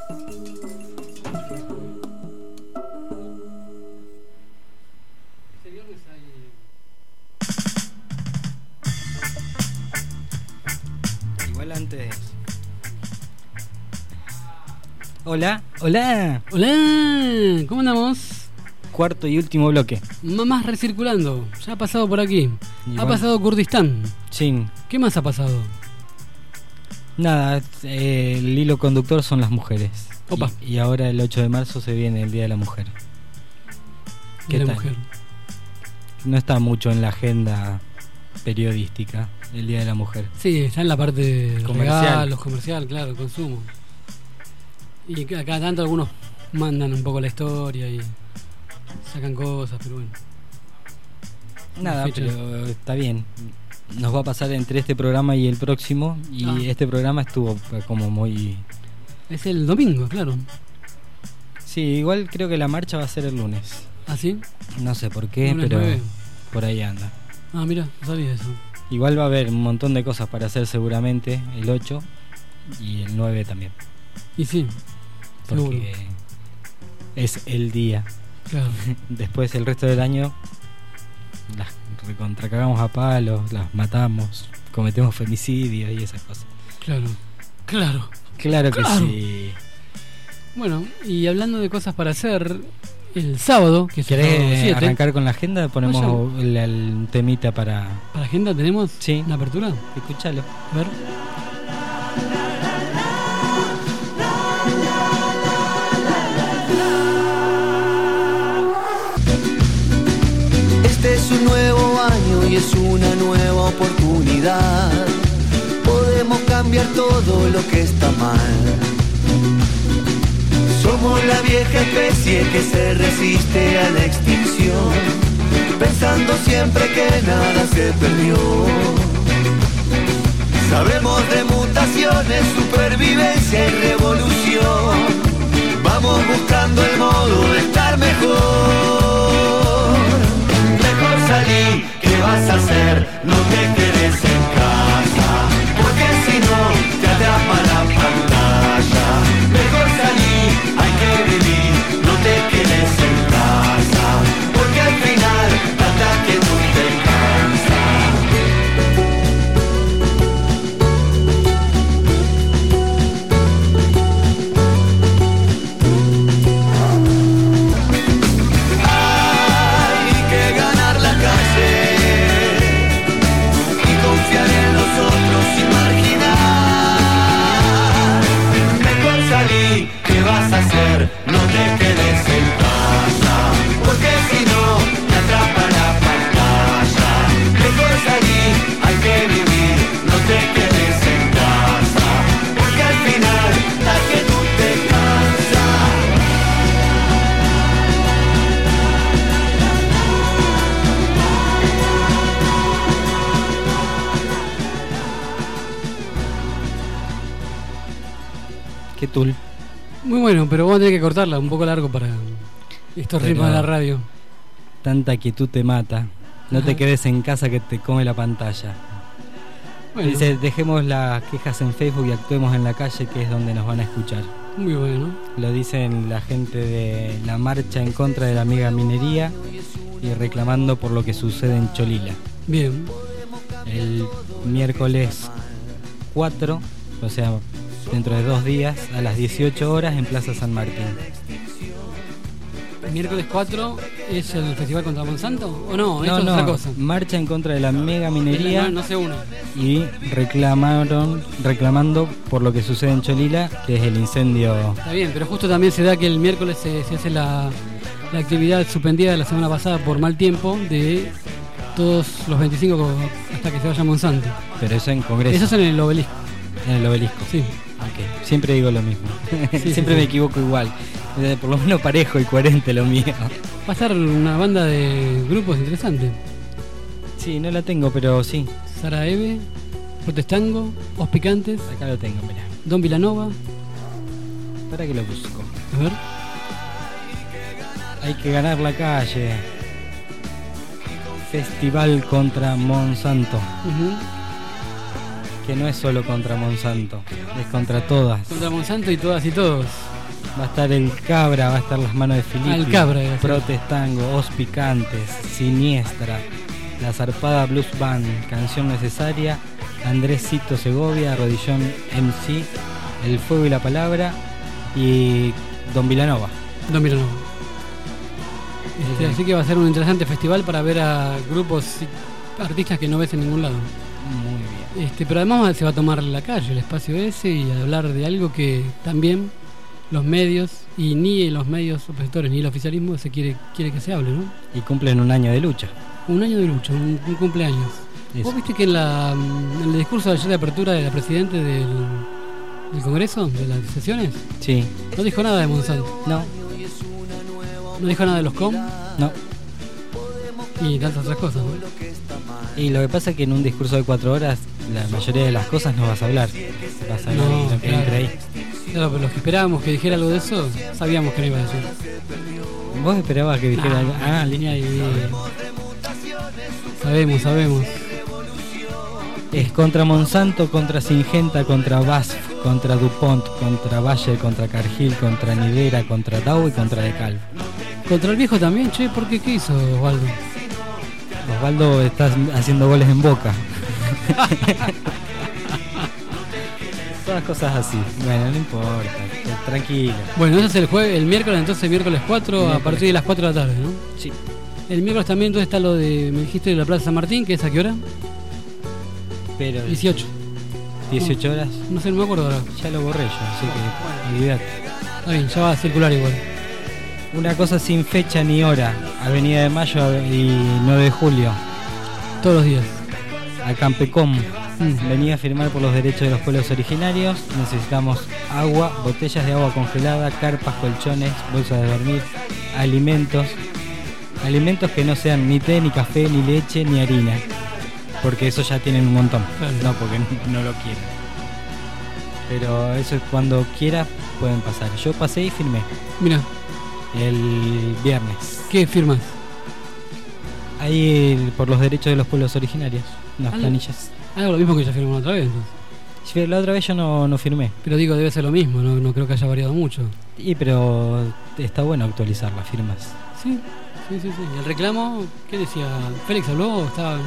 S5: Igual antes. Hola, hola.
S4: Hola, ¿cómo andamos?
S5: Cuarto y último bloque.
S4: Mamás recirculando, ya ha pasado por aquí.
S5: Igual.
S4: Ha pasado Kurdistán.
S5: Sí.
S4: ¿Qué más ha pasado?
S5: Nada, eh, el hilo conductor son las mujeres.
S4: Opa.
S5: Y, y ahora el ocho de marzo se viene el Día de la Mujer.
S4: ¿Qué
S5: ¿Qué
S4: la
S5: tal?
S4: mujer?
S5: No está mucho en la agenda periodística el Día de la Mujer.
S4: Sí, está en la parte
S5: Comercial.
S4: los comercial, claro, consumo. Y ca- cada tanto algunos mandan un poco la historia y sacan cosas, pero bueno.
S5: Nada,
S4: Fecha.
S5: pero está bien. Nos va a pasar entre este programa y el próximo. Y
S4: Ah.
S5: este programa estuvo eh, como muy...
S4: Es el domingo, claro.
S5: Sí, igual creo que la marcha va a ser el lunes.
S4: ¿Ah, sí?
S5: No sé por qué,
S4: Lunes
S5: pero
S4: nueve.
S5: por ahí anda.
S4: Ah, mira, no sabía eso.
S5: Igual va a haber un montón de cosas para hacer seguramente el ocho y el nueve también.
S4: Y sí,
S5: Porque
S4: seguro.
S5: es el día.
S4: Claro.
S5: Después el resto del año las recontracagamos a palos, las matamos, cometemos femicidios y esas cosas.
S4: Claro, claro.
S5: Claro que
S4: Claro.
S5: sí.
S4: Bueno, y hablando de cosas para hacer, el sábado, que es el sábado
S5: ¿Querés
S4: siete,
S5: arrancar con la agenda? Ponemos
S4: Vaya.
S5: el, el temita para...
S4: ¿para agenda tenemos
S5: Sí.
S4: una apertura?
S5: Escuchalo.
S4: A ver.
S14: Este es un nuevo año y es una nueva oportunidad. Poder
S12: cambiar todo lo que está mal. Somos la vieja especie que se resiste a la extinción, pensando siempre que nada se perdió. Sabemos de mutaciones, supervivencia y revolución. Vamos buscando el modo de estar mejor. Mejor salí, ¿qué vas a hacer? No te quedes en casa, porque si no te atrapa la pantalla. Mejor salí, hay que vivir, no te quedes en casa, porque al final hasta que tú te cansas. Hay que ganar la calle y confiar en los otros sin marginar. Mejor salí, ¿qué vas a hacer? No te quedes en casa, porque si no te atrapa la pantalla. Mejor salí, hay que vivir, no te quedes en casa, porque al final hasta que tú te cansas.
S5: ¿Qué tul?
S4: Muy bueno, pero vamos a tener que cortarla, un poco largo para estos
S5: Pero
S4: ritmos de la radio.
S5: Tanta quietud te mata. No
S4: Ajá.
S5: te quedes en casa que te come la pantalla.
S4: Bueno.
S5: Dice, dejemos las quejas en Facebook y actuemos en la calle, que es donde nos van a escuchar.
S4: Muy bueno.
S5: Lo dicen la gente de la marcha en contra de la mega minería y reclamando por lo que sucede en Cholila.
S4: Bien.
S5: El miércoles cuatro, o sea, dentro de dos días, a las dieciocho horas en Plaza San Martín.
S4: El miércoles cuatro es el festival contra Monsanto, ¿o no?
S5: No,
S4: Esto es
S5: no,
S4: otra cosa.
S5: marcha en contra de la mega minería.
S4: No, no se une.
S5: Y reclamaron, reclamando por lo que sucede en Cholila, que es el incendio.
S4: Está bien, pero justo también se da que el miércoles se, se hace la, la actividad suspendida de la semana pasada por mal tiempo de todos los veinticinco hasta que se vaya Monsanto.
S5: Pero eso en Congreso.
S4: Eso es en el obelisco.
S5: En el obelisco.
S4: Sí.
S5: Okay. Siempre digo lo mismo.
S4: Sí,
S5: Siempre
S4: sí,
S5: me
S4: sí.
S5: equivoco igual. Por lo menos parejo y coherente lo mío.
S4: Va a estar una banda de grupos interesante.
S5: Sí, no la tengo, pero sí.
S4: Sara Eve, Protestango, Os Picantes.
S5: Acá lo tengo, mirá.
S4: Don Vilanova.
S5: Para que lo busco.
S4: A ver.
S5: Hay que ganar la calle. Festival contra Monsanto.
S4: Uh-huh.
S5: Que no es solo contra Monsanto, es contra todas.
S4: Contra Monsanto y todas y todos.
S5: Va a estar el Cabra, va a estar las manos de Filippi,
S4: Ah, el Cabra, era así.
S5: Protestango, Os Picantes, Siniestra, La Zarpada Blues Band, Canción Necesaria, Andresito Segovia, Rodillón M C, El Fuego y la Palabra y Don Vilanova.
S4: Don Vilanova. Este,
S5: Eh,
S4: así que va a ser un interesante festival para ver a grupos y artistas que no ves en ningún lado.
S5: Muy bien.
S4: Este, pero además se va a tomar la calle, el espacio ese, y a hablar de algo que también los medios, y ni los medios opositores ni el oficialismo se quiere quiere que se hable, ¿no?
S5: Y cumplen un año de lucha.
S4: Un año de lucha, un, un cumpleaños.
S5: Eso.
S4: ¿Vos viste que en, la, en el discurso de ayer de apertura de la Presidente del, del Congreso, de las sesiones,
S5: Sí.
S4: no dijo nada de Monsanto?
S5: No.
S4: No dijo nada de los C O M
S5: No.
S4: y tantas otras cosas, ¿no?
S5: Y lo que pasa es que en un discurso de cuatro horas la mayoría de las cosas no vas a hablar. Vas a hablar
S4: No,
S5: de lo que
S4: claro.
S5: entra ahí.
S4: Claro, pero los que esperábamos que dijera algo de eso, sabíamos que no iba a decir.
S5: ¿Vos esperabas que dijera
S4: Nah,
S5: algo? Ah,
S4: línea ahí. Sabemos, sabemos.
S5: es contra Monsanto, contra Singenta, contra B A S F, contra DuPont, contra Bayer, contra Cargill, contra Nidera, contra Dow y contra Decalb.
S4: Contra el viejo también, che, ¿por qué? ¿Qué hizo Osvaldo?
S5: Osvaldo está haciendo goles en Boca. Todas cosas así. Bueno, no importa, tranquilo.
S4: Bueno, ese es el jueves, el miércoles, entonces miércoles cuatro
S5: Miércoles.
S4: a partir de las cuatro de la tarde, ¿no?
S5: Sí.
S4: El miércoles también entonces está lo de, me dijiste, de la Plaza San Martín, que es a qué hora?
S5: Pero
S4: dieciocho.
S5: dieciocho horas.
S4: No sé, no me acuerdo ahora.
S5: Ya lo borré yo, así que olvidate.
S4: Está bien, ya va a circular igual.
S5: Una cosa sin fecha ni hora. Avenida de Mayo y nueve de julio.
S4: Todos los días.
S5: A Campecom. Mm. Venía a firmar por los derechos de los pueblos originarios. Necesitamos agua, botellas de agua congelada, carpas, colchones, bolsas de dormir, alimentos. Alimentos que no sean ni té, ni café, ni leche, ni harina. Porque eso ya tienen un montón. Claro. No, porque no lo quieren. Pero eso es cuando quieras pueden pasar. Yo pasé y firmé.
S4: Mira.
S5: El viernes.
S4: ¿Qué firmas?
S5: Ahí por los derechos de los pueblos originarios. Unas
S4: ¿Algo?
S5: planillas.
S4: Algo lo mismo que ya firmó otra vez, entonces.
S5: La otra vez yo no, no firmé.
S4: Pero digo, debe ser lo mismo, no, no creo que haya variado mucho.
S5: Y pero está bueno actualizar las firmas.
S4: Sí, sí, sí, sí. ¿Y el reclamo? ¿Qué decía? ¿Félix habló o estaba...?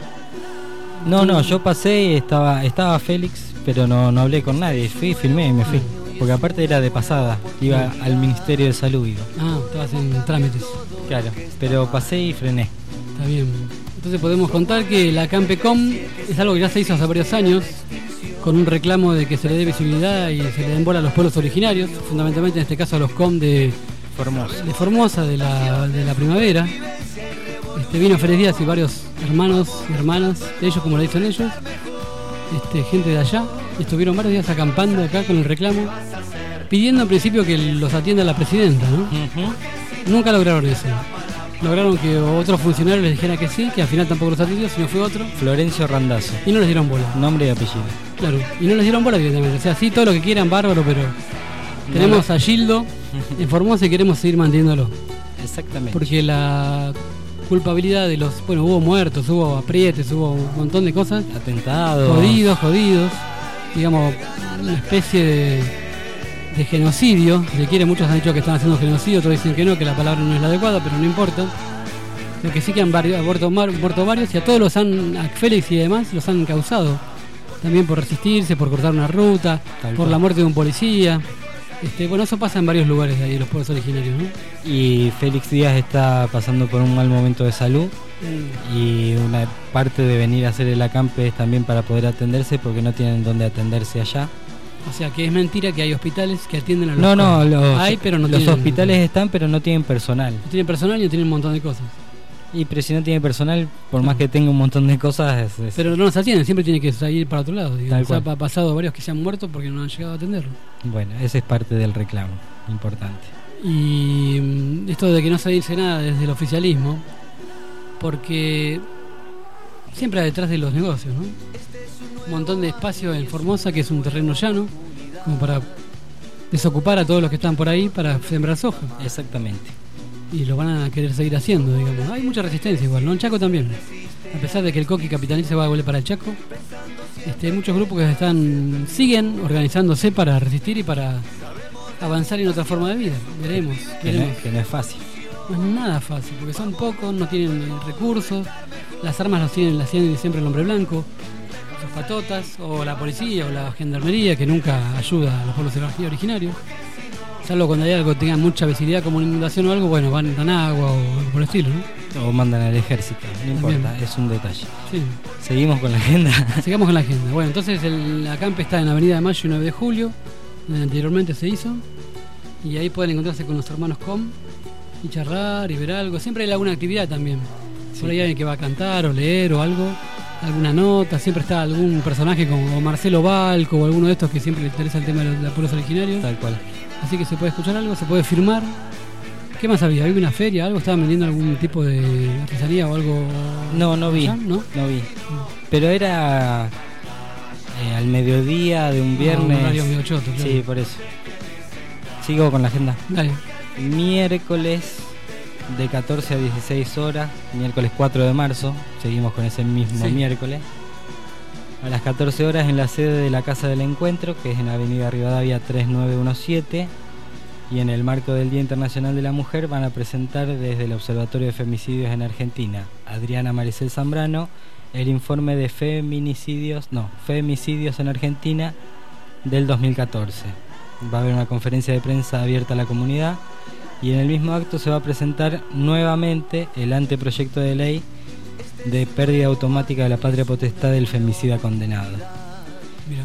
S5: No, no, yo pasé y estaba, estaba Félix, pero no, no hablé con nadie. Fui, firmé y me fui. Porque aparte era de pasada, iba al Ministerio de Salud. Iba.
S4: Ah, estabas en trámites.
S5: Claro, pero pasé y frené.
S4: Está bien. Entonces podemos contar que la Campecom es algo que ya se hizo hace varios años, con un reclamo de que se le dé visibilidad y se le den bola a los pueblos originarios, fundamentalmente en este caso a los com de
S5: Formosa,
S4: de, Formosa, de, la, de la primavera. Este, vino Félix Díaz y varios hermanos y hermanas de ellos, como le dicen ellos, este, gente de allá, y estuvieron varios días acampando acá con el reclamo, pidiendo en principio que los atienda la presidenta, ¿no? Uh-huh. Nunca lograron eso. Lograron que otros funcionarios les dijeran que sí, que al final tampoco los atendió, sino fue otro.
S5: Florencio Randazzo.
S4: Y no les dieron bola.
S5: Nombre y apellido.
S4: Claro, y no les dieron bola directamente. O sea, sí, todo lo que quieran, bárbaro, pero no, tenemos no. a Gildo en Formosa y queremos seguir manteniéndolo.
S5: Exactamente.
S4: Porque la culpabilidad de los... Bueno, hubo muertos, hubo aprietes, hubo un montón de cosas.
S5: Atentados.
S4: Jodidos, jodidos. Digamos, una especie de... de genocidio, si se quiere, muchos han dicho que están haciendo genocidio, otros dicen que no, que la palabra no es la adecuada, pero no importa. Lo que sí que han varios, muerto, muerto varios y a todos los han, a Félix y demás, los han causado. También por resistirse, por cortar una ruta, Tal por cual. la muerte de un policía. Este, bueno, eso pasa en varios lugares de ahí, los pueblos originarios, ¿no?
S5: Y Félix Díaz está pasando por un mal momento de salud mm. y una parte de venir a hacer el acampe es también para poder atenderse porque no tienen dónde atenderse allá.
S4: O sea, que es mentira que hay hospitales que atienden a los...
S5: No, no, los,
S4: hay, pero no
S5: los
S4: tienen,
S5: hospitales están, pero no tienen personal.
S4: No tienen personal y no tienen un montón de cosas.
S5: Y pero si no tiene personal, por más que tenga un montón de cosas... Es, es...
S4: Pero no nos atienden, siempre tiene que salir para otro lado.
S5: Digamos.
S4: O sea, ha pasado varios que se han muerto porque no han llegado a atenderlo.
S5: Bueno, ese es parte del reclamo, importante.
S4: Y um, esto de que no se dice nada desde el oficialismo, porque siempre detrás de los negocios, ¿no? Un montón de espacio en Formosa, que es un terreno llano, como para desocupar a todos los que están por ahí para sembrar soja.
S5: Exactamente.
S4: Y lo van a querer seguir haciendo, digamos. Hay mucha resistencia igual, ¿no? En Chaco también. A pesar de que el Coqui Capitanice va a volver para el Chaco, este, hay muchos grupos que están siguen organizándose para resistir y para avanzar en otra forma de vida. Veremos.
S5: Que, no, que no es fácil.
S4: No es nada fácil, porque son pocos, no tienen recursos, las armas las tienen, las tienen siempre el hombre blanco, sus patotas, o la policía, o la gendarmería, que nunca ayuda a los pueblos originarios. Salvo cuando hay algo que tenga mucha visibilidad como una inundación o algo, bueno, van dan agua o por el estilo, ¿no?
S5: O mandan al ejército, no importa, También. Es un detalle.
S4: Sí.
S5: Seguimos con la agenda.
S4: Sigamos con la agenda. Bueno, entonces el acampe está en Avenida de Mayo y nueve de julio, donde anteriormente se hizo, y ahí pueden encontrarse con los hermanos Com y charlar y ver algo. Siempre hay alguna actividad también. Sí. Por ahí hay alguien que va a cantar o leer o algo, alguna nota, siempre está algún personaje como Marcelo Balco o alguno de estos que siempre le interesa el tema de los, de los pueblos originarios.
S5: Tal cual.
S4: Así que se puede escuchar algo, se puede firmar. ¿Qué más había? ¿Había una feria? ¿Algo? ¿Estaban vendiendo algún tipo de artesanía o algo?
S5: No, no vi.
S4: ¿No?
S5: No vi. Pero era eh, al mediodía de un viernes.
S4: Ah, un horario medio choto, claro.
S5: Sí, por eso. Sigo con la agenda.
S4: Dale.
S5: Miércoles de catorce a dieciséis horas, miércoles cuatro de marzo, seguimos con ese mismo sí. miércoles. A las catorce horas en la sede de la Casa del Encuentro, que es en Avenida Rivadavia tres nueve uno siete, y en el marco del Día Internacional de la Mujer van a presentar desde el Observatorio de Femicidios en Argentina, Adriana Maricel Zambrano, el informe de feminicidios, no, femicidios en Argentina del dos mil catorce. Va a haber una conferencia de prensa abierta a la comunidad y en el mismo acto se va a presentar nuevamente el anteproyecto de ley de pérdida automática de la patria potestad del femicida condenado.
S4: Mira.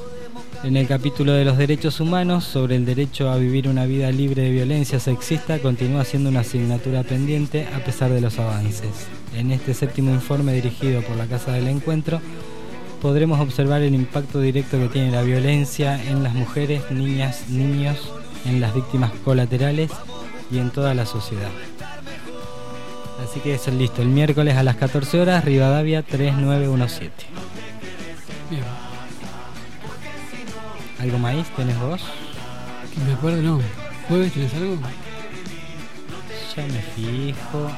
S5: En el capítulo de los derechos humanos sobre el derecho a vivir una vida libre de violencia sexista continúa siendo una asignatura pendiente a pesar de los avances. En este séptimo informe dirigido por la Casa del Encuentro podremos observar el impacto directo que tiene la violencia en las mujeres, niñas, niños, en las víctimas colaterales y en toda la sociedad. Así que eso es listo, el miércoles a las catorce horas, Rivadavia tres nueve uno siete.
S4: Bien.
S5: ¿Algo más tenés vos?
S4: Que me acuerdo, no. ¿Jueves tenés algo?
S5: Ya me fijo.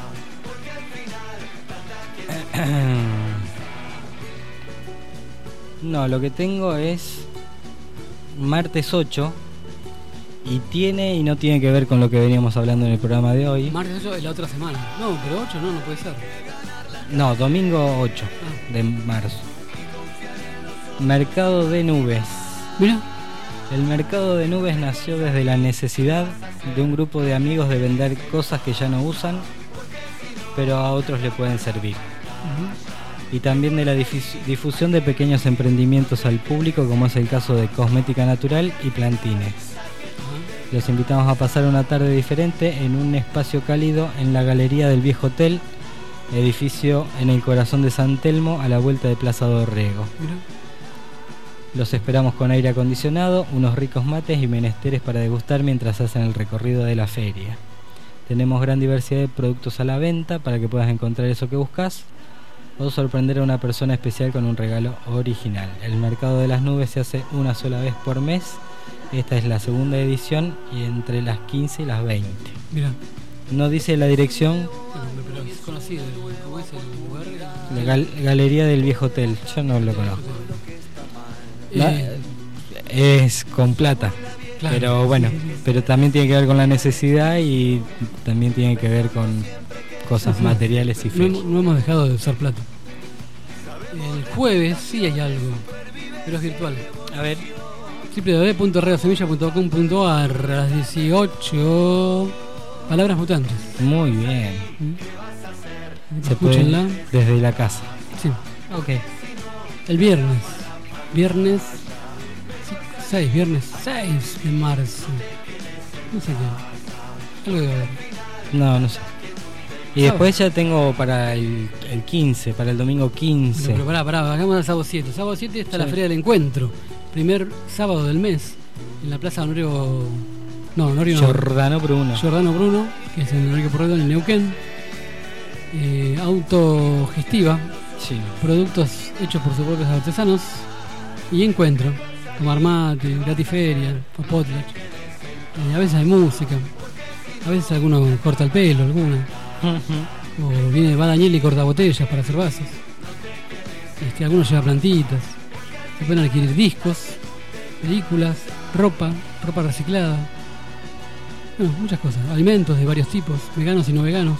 S5: No, lo que tengo es martes ocho y tiene y no tiene que ver con lo que veníamos hablando en el programa de hoy.
S4: Martes ocho es la otra semana. No, pero ocho no, no puede ser.
S5: No, domingo ocho de marzo. Mercado de nubes.
S4: Mira.
S5: El mercado de nubes nació desde la necesidad de un grupo de amigos de vender cosas que ya no usan, pero a otros le pueden servir. Uh-huh. Y también de la difusión de pequeños emprendimientos al público, como es el caso de Cosmética Natural y Plantines. Uh-huh. Los invitamos a pasar una tarde diferente en un espacio cálido en la Galería del Viejo Hotel, edificio en el corazón de San Telmo, a la vuelta de Plaza Dorrego. Uh-huh. Los esperamos con aire acondicionado, unos ricos mates y menesteres para degustar mientras hacen el recorrido de la feria. Tenemos gran diversidad de productos a la venta para que puedas encontrar eso que buscas o sorprender a una persona especial con un regalo original. El Mercado de las Nubes se hace una sola vez por mes. Esta es la segunda edición y entre las quince y las veinte.
S4: Mira.
S5: No dice la dirección.
S4: Bueno, pero es conocido. ¿Cómo es el lugar?
S5: La gal Galería del Viejo Hotel. Yo no lo conozco. La, es con plata, claro, pero bueno, sí, sí, sí. Pero también tiene que ver con la necesidad y también tiene que ver con cosas sí, sí. materiales y fechas.
S4: No, no hemos dejado de usar plata. El jueves sí hay algo, pero es virtual.
S5: A ver,
S4: doble u doble u doble u punto radio semilla punto com punto a r a las dieciocho. Palabras mutantes.
S5: Muy bien.
S4: ¿Mm?
S5: Se puede desde la casa.
S4: Sí.
S5: Ok.
S4: El viernes. Viernes seis, viernes seis de marzo. No sé qué. Algo de ver.
S5: No, no sé. Y después ya tengo para el, el quince, para el domingo quince.
S4: Pero, pero pará, pará, hagamos el sábado siete. Sábado siete está sí. la Feria del Encuentro. Primer sábado del mes. En la Plaza Honorio. No, Honorio no.
S5: Giordano Bruno.
S4: Giordano Bruno, que es en Enrique Porredón, en Neuquén. Eh, autogestiva.
S5: Sí.
S4: Productos hechos por sus propios artesanos. Y encuentro, tomar mate, gratiferia, potlatch. Eh, a veces hay música, a veces alguno corta el pelo, alguna. Uh-huh. O viene va Daniel y corta botellas para hacer vasos. Este, algunos lleva plantitas. Se pueden adquirir discos, películas, ropa, ropa reciclada. Bueno, muchas cosas. Alimentos de varios tipos, veganos y no veganos.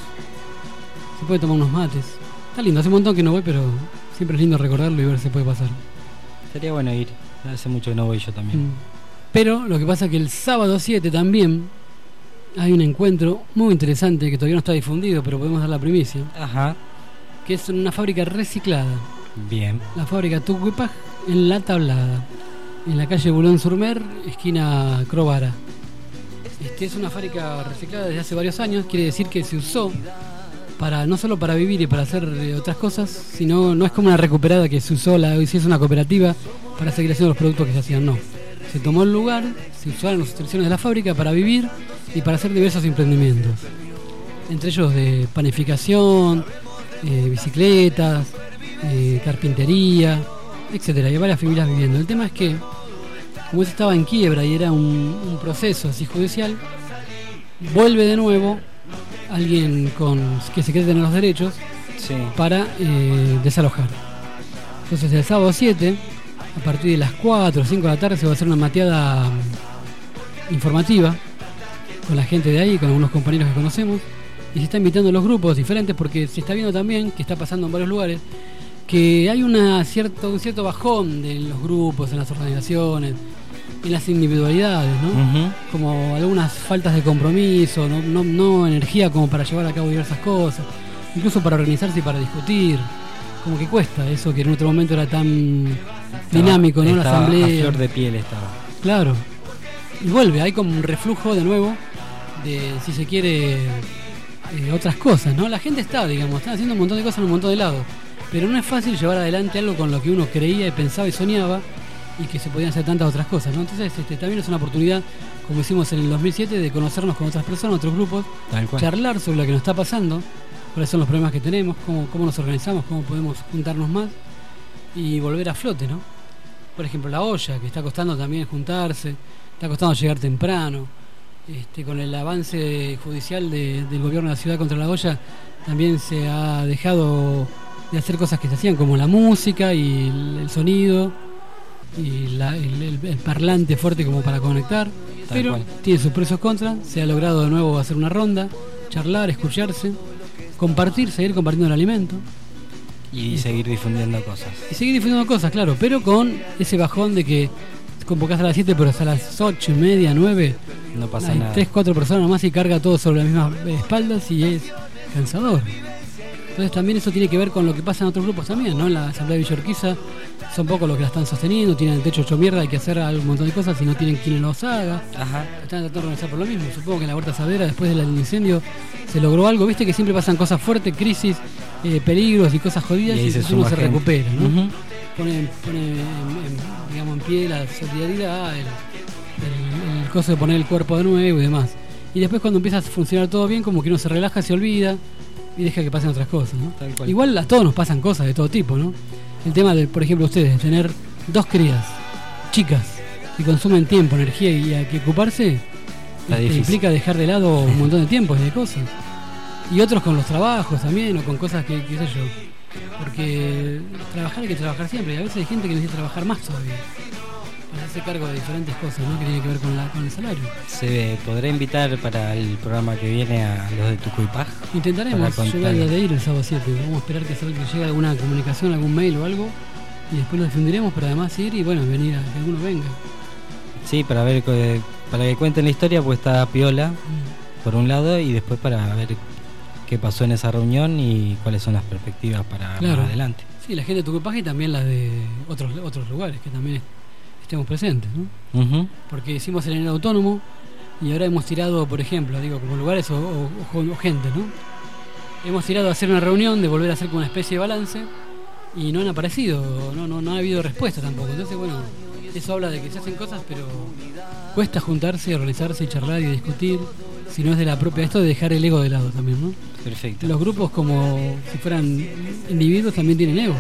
S4: Se puede tomar unos mates. Está lindo, hace un montón que no voy, pero siempre es lindo recordarlo y ver si puede pasar.
S5: Sería bueno ir, hace mucho que no voy yo también.
S4: Mm. Pero lo que pasa es que el sábado siete también hay un encuentro muy interesante que todavía no está difundido, pero podemos dar la primicia.
S5: Ajá.
S4: Que es una fábrica reciclada.
S5: Bien.
S4: La fábrica Tucupaj en La Tablada, en la calle Boulogne-sur-Mer, esquina Crovara. Este es una fábrica reciclada desde hace varios años, quiere decir que se usó para no solo para vivir y para hacer eh, otras cosas, sino no es como una recuperada que se usó, la, si es una cooperativa para seguir haciendo los productos que se hacían, no. Se tomó el lugar, se usaron las instalaciones de la fábrica para vivir y para hacer diversos emprendimientos, entre ellos de panificación, eh, bicicletas, eh, carpintería, etcétera. Hay varias familias viviendo. El tema es que, como eso estaba en quiebra y era un, un proceso así judicial, vuelve de nuevo alguien con que se quiere tener los derechos
S5: sí.
S4: para eh, desalojar. Entonces el sábado siete, a partir de las cuatro o cinco de la tarde, se va a hacer una mateada informativa con la gente de ahí, con algunos compañeros que conocemos, y se está invitando a los grupos diferentes porque se está viendo también, que está pasando en varios lugares, que hay una cierto, un cierto bajón de los grupos, en las organizaciones, en las individualidades, ¿no?
S5: Uh-huh.
S4: Como algunas faltas de compromiso, no, no, no energía como para llevar a cabo diversas cosas, incluso para organizarse y para discutir. Como que cuesta eso que en otro momento era tan estaba, dinámico, ¿no? La asamblea.
S5: A flor de piel estaba.
S4: Claro. Y vuelve, hay como un reflujo de nuevo de, si se quiere, eh, otras cosas, ¿no? La gente está, digamos, están haciendo un montón de cosas en un montón de lados. pero no es fácil llevar adelante algo con lo que uno creía y pensaba y soñaba y que se podían hacer tantas otras cosas, ¿no? Entonces este, también es una oportunidad, como hicimos en el dos mil siete, de conocernos con otras personas, otros grupos,
S5: Tal cual.
S4: charlar sobre lo que nos está pasando, cuáles son los problemas que tenemos, cómo, cómo nos organizamos, cómo podemos juntarnos más y volver a flote, ¿no? Por ejemplo, la olla, que está costando también juntarse, está costando llegar temprano. Este, con el avance judicial de, del gobierno de la ciudad contra la olla, también se ha dejado de hacer cosas que se hacían, como la música y el, el sonido y la, el, el, el parlante fuerte como para conectar. Tal pero cual. Tiene sus pros y sus contras. Se ha logrado de nuevo hacer una ronda, charlar, escucharse, compartir, seguir compartiendo el alimento
S5: y, y seguir difundiendo cosas
S4: y seguir difundiendo cosas, claro, pero con ese bajón de que convocás a las siete, pero hasta las ocho y media, nueve
S5: no pasa
S4: hay
S5: nada.
S4: tres, cuatro personas más y carga todo sobre las mismas espaldas y es cansador. Entonces también eso tiene que ver con lo que pasa en otros grupos también, ¿no? En la Asamblea de Villa Urquiza son pocos los que la están sosteniendo, tienen el techo hecho mierda, hay que hacer un montón de cosas y no tienen quien los haga.
S5: Ajá.
S4: Están tratando de organizar por lo mismo. Supongo que en la Huerta Saavedra, después del incendio, se logró algo. Viste que siempre pasan cosas fuertes, crisis, eh, peligros y cosas jodidas, y, y se uno se gente. recupera, ¿no? Uh-huh. Pone, pone en, en, digamos, en pie la solidaridad, el, el, el coso de poner el cuerpo de nuevo y demás. Y después cuando empieza a funcionar todo bien, como que uno se relaja, se olvida y deja que pasen otras cosas, ¿no? Igual a todos nos pasan cosas de todo tipo, ¿no? El tema de, por ejemplo, ustedes, tener dos crías chicas que consumen tiempo, energía y hay que ocuparse, este, implica dejar de lado un montón de tiempo y de cosas. Y otros con los trabajos también, o con cosas que, qué sé yo. Porque trabajar hay que trabajar siempre, y a veces hay gente que necesita trabajar más todavía para hacerse cargo de diferentes cosas, ¿no? Que tiene que ver con, la, con el salario.
S5: ¿Se podrá invitar para el programa que viene a los de Tucuypaj?
S4: Intentaremos, yo voy a de ir el sábado siete, vamos a esperar que, salga, que llegue alguna comunicación, algún mail o algo, y después lo difundiremos, pero además ir y bueno, venir a que alguno venga.
S5: Sí, para ver, para que cuenten la historia, pues está piola, mm. por un lado, y después para ver qué pasó en esa reunión y cuáles son las perspectivas para claro. más adelante.
S4: Sí, la gente de Tucuypaj y también la de otros otros lugares que también estemos presentes, ¿no? Uh-huh. Porque hicimos el enero autónomo y ahora hemos tirado, por ejemplo, digo, como lugares o, o, o gente, ¿no? Hemos tirado a hacer una reunión de volver a hacer como una especie de balance y no han aparecido, no, no, no ha habido respuesta tampoco. Entonces, bueno, eso habla de que se hacen cosas, pero cuesta juntarse, organizarse y charlar y discutir, si no es de la propia, esto de dejar el ego de lado también, ¿no?
S5: Perfecto.
S4: Los grupos, como si fueran individuos, también tienen ego.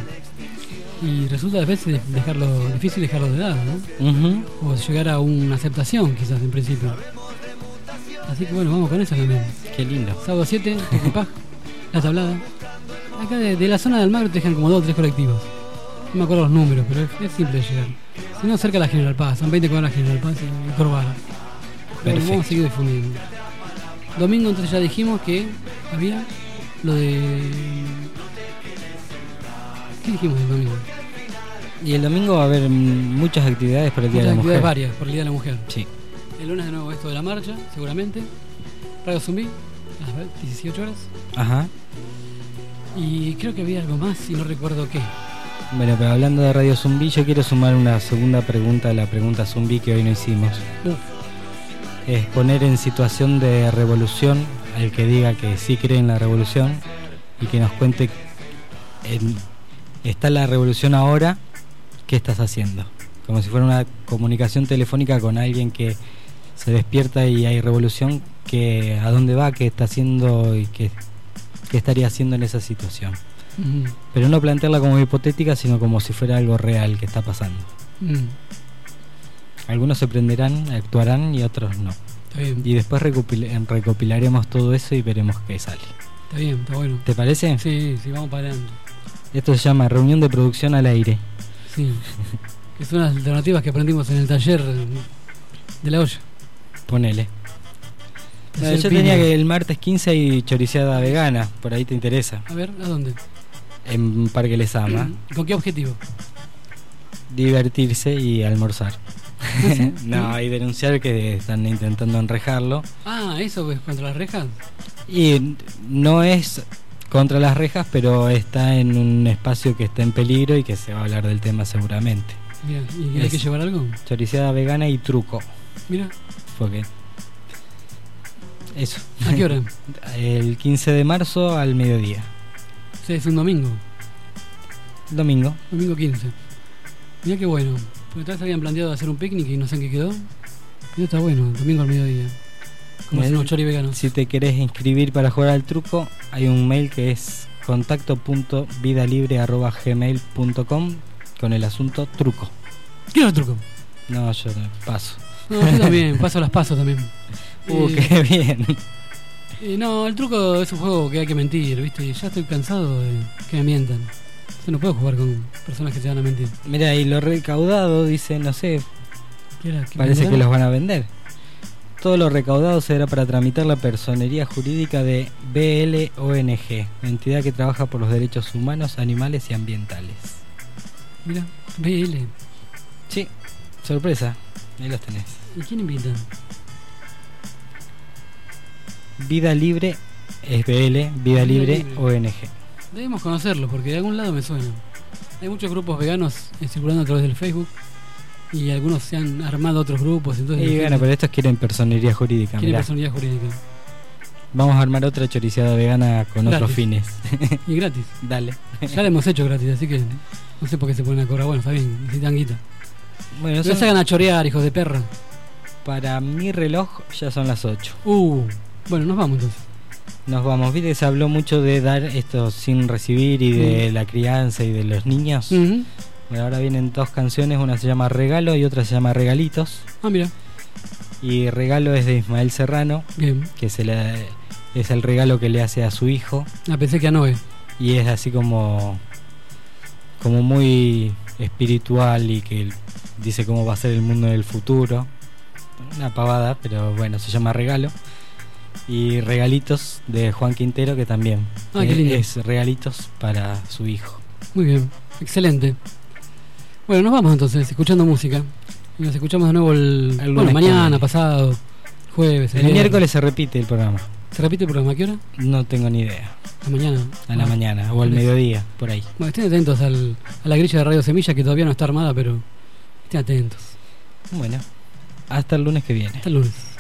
S4: Y resulta a veces dejarlo, difícil dejarlo de lado, ¿no? Uh-huh. O llegar a una aceptación, quizás, en principio. Así que bueno, vamos con eso también.
S5: Qué lindo.
S4: Sábado siete, Tucuypaj, La Tablada. Acá de, de la zona de Almagro te dejan como dos o tres colectivos. No me acuerdo los números, pero es, es simple de llegar. Si no, cerca de la General Paz, son veinte cuadras General Paz y Corbara. Perfecto. Vamos a seguir difundiendo. Domingo entonces ya dijimos que había lo de... ¿Qué dijimos el domingo?
S5: Y el domingo va a haber muchas actividades por el Día
S4: muchas
S5: de la Mujer.
S4: Actividades varias por el Día de la Mujer.
S5: Sí.
S4: El lunes de nuevo esto de la marcha, seguramente. Radio Zumbí, a las dieciocho horas.
S5: Ajá.
S4: Y creo que había algo más y no recuerdo qué.
S5: Bueno, pero hablando de Radio Zumbí, yo quiero sumar una segunda pregunta a la pregunta Zumbí que hoy no hicimos. Uf. Es poner en situación de revolución al que diga que sí cree en la revolución y que nos cuente, en, está la revolución ahora, ¿qué estás haciendo? Como si fuera una comunicación telefónica con alguien que se despierta y hay revolución, que a dónde va, qué está haciendo y qué, qué estaría haciendo en esa situación. Mm. Pero no plantearla como hipotética, sino como si fuera algo real que está pasando. Mm. Algunos se prenderán, actuarán y otros no.
S4: Está bien.
S5: Y después recopil- recopilaremos todo eso y veremos qué sale.
S4: Está bien, está bueno.
S5: ¿Te parece?
S4: Sí, sí, vamos para adelante.
S5: Esto se llama reunión de producción al aire.
S4: Sí, que son las alternativas que aprendimos en el taller de la olla.
S5: Ponele. Bueno, yo tenía que el martes quince hay choriceada vegana, por ahí te interesa.
S4: A ver, ¿a dónde?
S5: En Parque Lezama.
S4: ¿Con qué objetivo?
S5: Divertirse y almorzar. No, y denunciar que están intentando enrejarlo.
S4: Ah, ¿eso es contra las rejas?
S5: Y no es contra las rejas, pero está en un espacio que está en peligro y que se va a hablar del tema seguramente.
S4: Bien, ¿y hay es que llevar algo?
S5: Choriceada vegana y truco.
S4: Mira.
S5: Porque eso.
S4: ¿A qué hora?
S5: El quince de marzo al mediodía.
S4: Sí, es un domingo.
S5: Domingo.
S4: Domingo quince. Mirá qué bueno. Porque tal vez habían planteado hacer un picnic y no sé en qué quedó. Eso está bueno, domingo al mediodía. Como
S5: Bueno,
S4: unos chori veganos.
S5: Si te querés inscribir para jugar al truco, hay un mail que es contacto punto vidalibre arroba gmail punto com con el asunto truco.
S4: ¿Qué es el truco?
S5: No, yo paso.
S4: No, yo también, paso las pasos también.
S5: Uh,
S4: Eh,
S5: qué bien.
S4: eh, no, el truco es un juego que hay que mentir, ¿viste? Y ya estoy cansado de que me mientan. Yo no puedo jugar con personas que se van a mentir.
S5: Mira, y lo recaudado, dice, no sé,
S4: ¿Qué era? ¿Qué
S5: parece que
S4: venderán?
S5: los van a vender. Todo lo recaudado será para tramitar la personería jurídica de B L O N G, entidad que trabaja por los derechos humanos, animales y ambientales.
S4: Mira, B L.
S5: Sí, sorpresa, ahí los tenés.
S4: ¿Y quién invita?
S5: Vida Libre es B L, Vida Libre
S4: Libre.
S5: O N G.
S4: Debemos conocerlos porque de algún lado me suena. Hay muchos grupos veganos eh, circulando a través del Facebook y algunos se han armado otros grupos. Entonces
S5: Y bueno, pero estos quieren personería jurídica.
S4: quieren
S5: mirá.
S4: personalidad jurídica.
S5: Vamos a armar otra choriceada vegana con
S4: Gratis.
S5: otros fines.
S4: Y gratis.
S5: Dale.
S4: Ya la hemos hecho gratis, así que no sé por qué se ponen a cobrar. Bueno, está bien, necesitan guita.
S5: Bueno,
S4: No
S5: son-
S4: se hagan a chorear, hijos de perra.
S5: para mi reloj ya son las ocho.
S4: Uh, bueno, nos vamos entonces.
S5: Nos vamos, viste, se habló mucho de dar esto sin recibir y de
S4: Mm.
S5: la crianza y de los niños.
S4: Ujú.
S5: Bueno, ahora vienen dos canciones, una se llama Regalo y otra se llama Regalitos.
S4: Ah, mira.
S5: Y Regalo es de Ismael Serrano,
S4: Bien.
S5: que se le, es el regalo que le hace a su hijo.
S4: Ah, pensé que a Noé.
S5: Y es así como como muy espiritual y que dice cómo va a ser el mundo en el futuro. Una pavada, pero bueno, se llama Regalo. Y Regalitos de Juan Quintero, que también
S4: Ah, qué
S5: es,
S4: lindo.
S5: es regalitos para su hijo.
S4: Muy bien, excelente. Bueno, nos vamos entonces, escuchando música. Y nos escuchamos de nuevo el,
S5: El
S4: bueno,
S5: lunes que
S4: mañana,
S5: viene.
S4: pasado, jueves.
S5: El
S4: viernes.
S5: miércoles se repite el programa.
S4: ¿Se repite el programa? ¿A qué hora?
S5: No tengo ni idea.
S4: ¿A la mañana?
S5: A la
S4: Ah,
S5: mañana o al
S4: parece.
S5: mediodía, por ahí.
S4: Bueno, estén atentos al, a la grilla de Radio Semilla, que todavía no está armada, pero estén atentos.
S5: Bueno, hasta el lunes que viene.
S4: Hasta el lunes.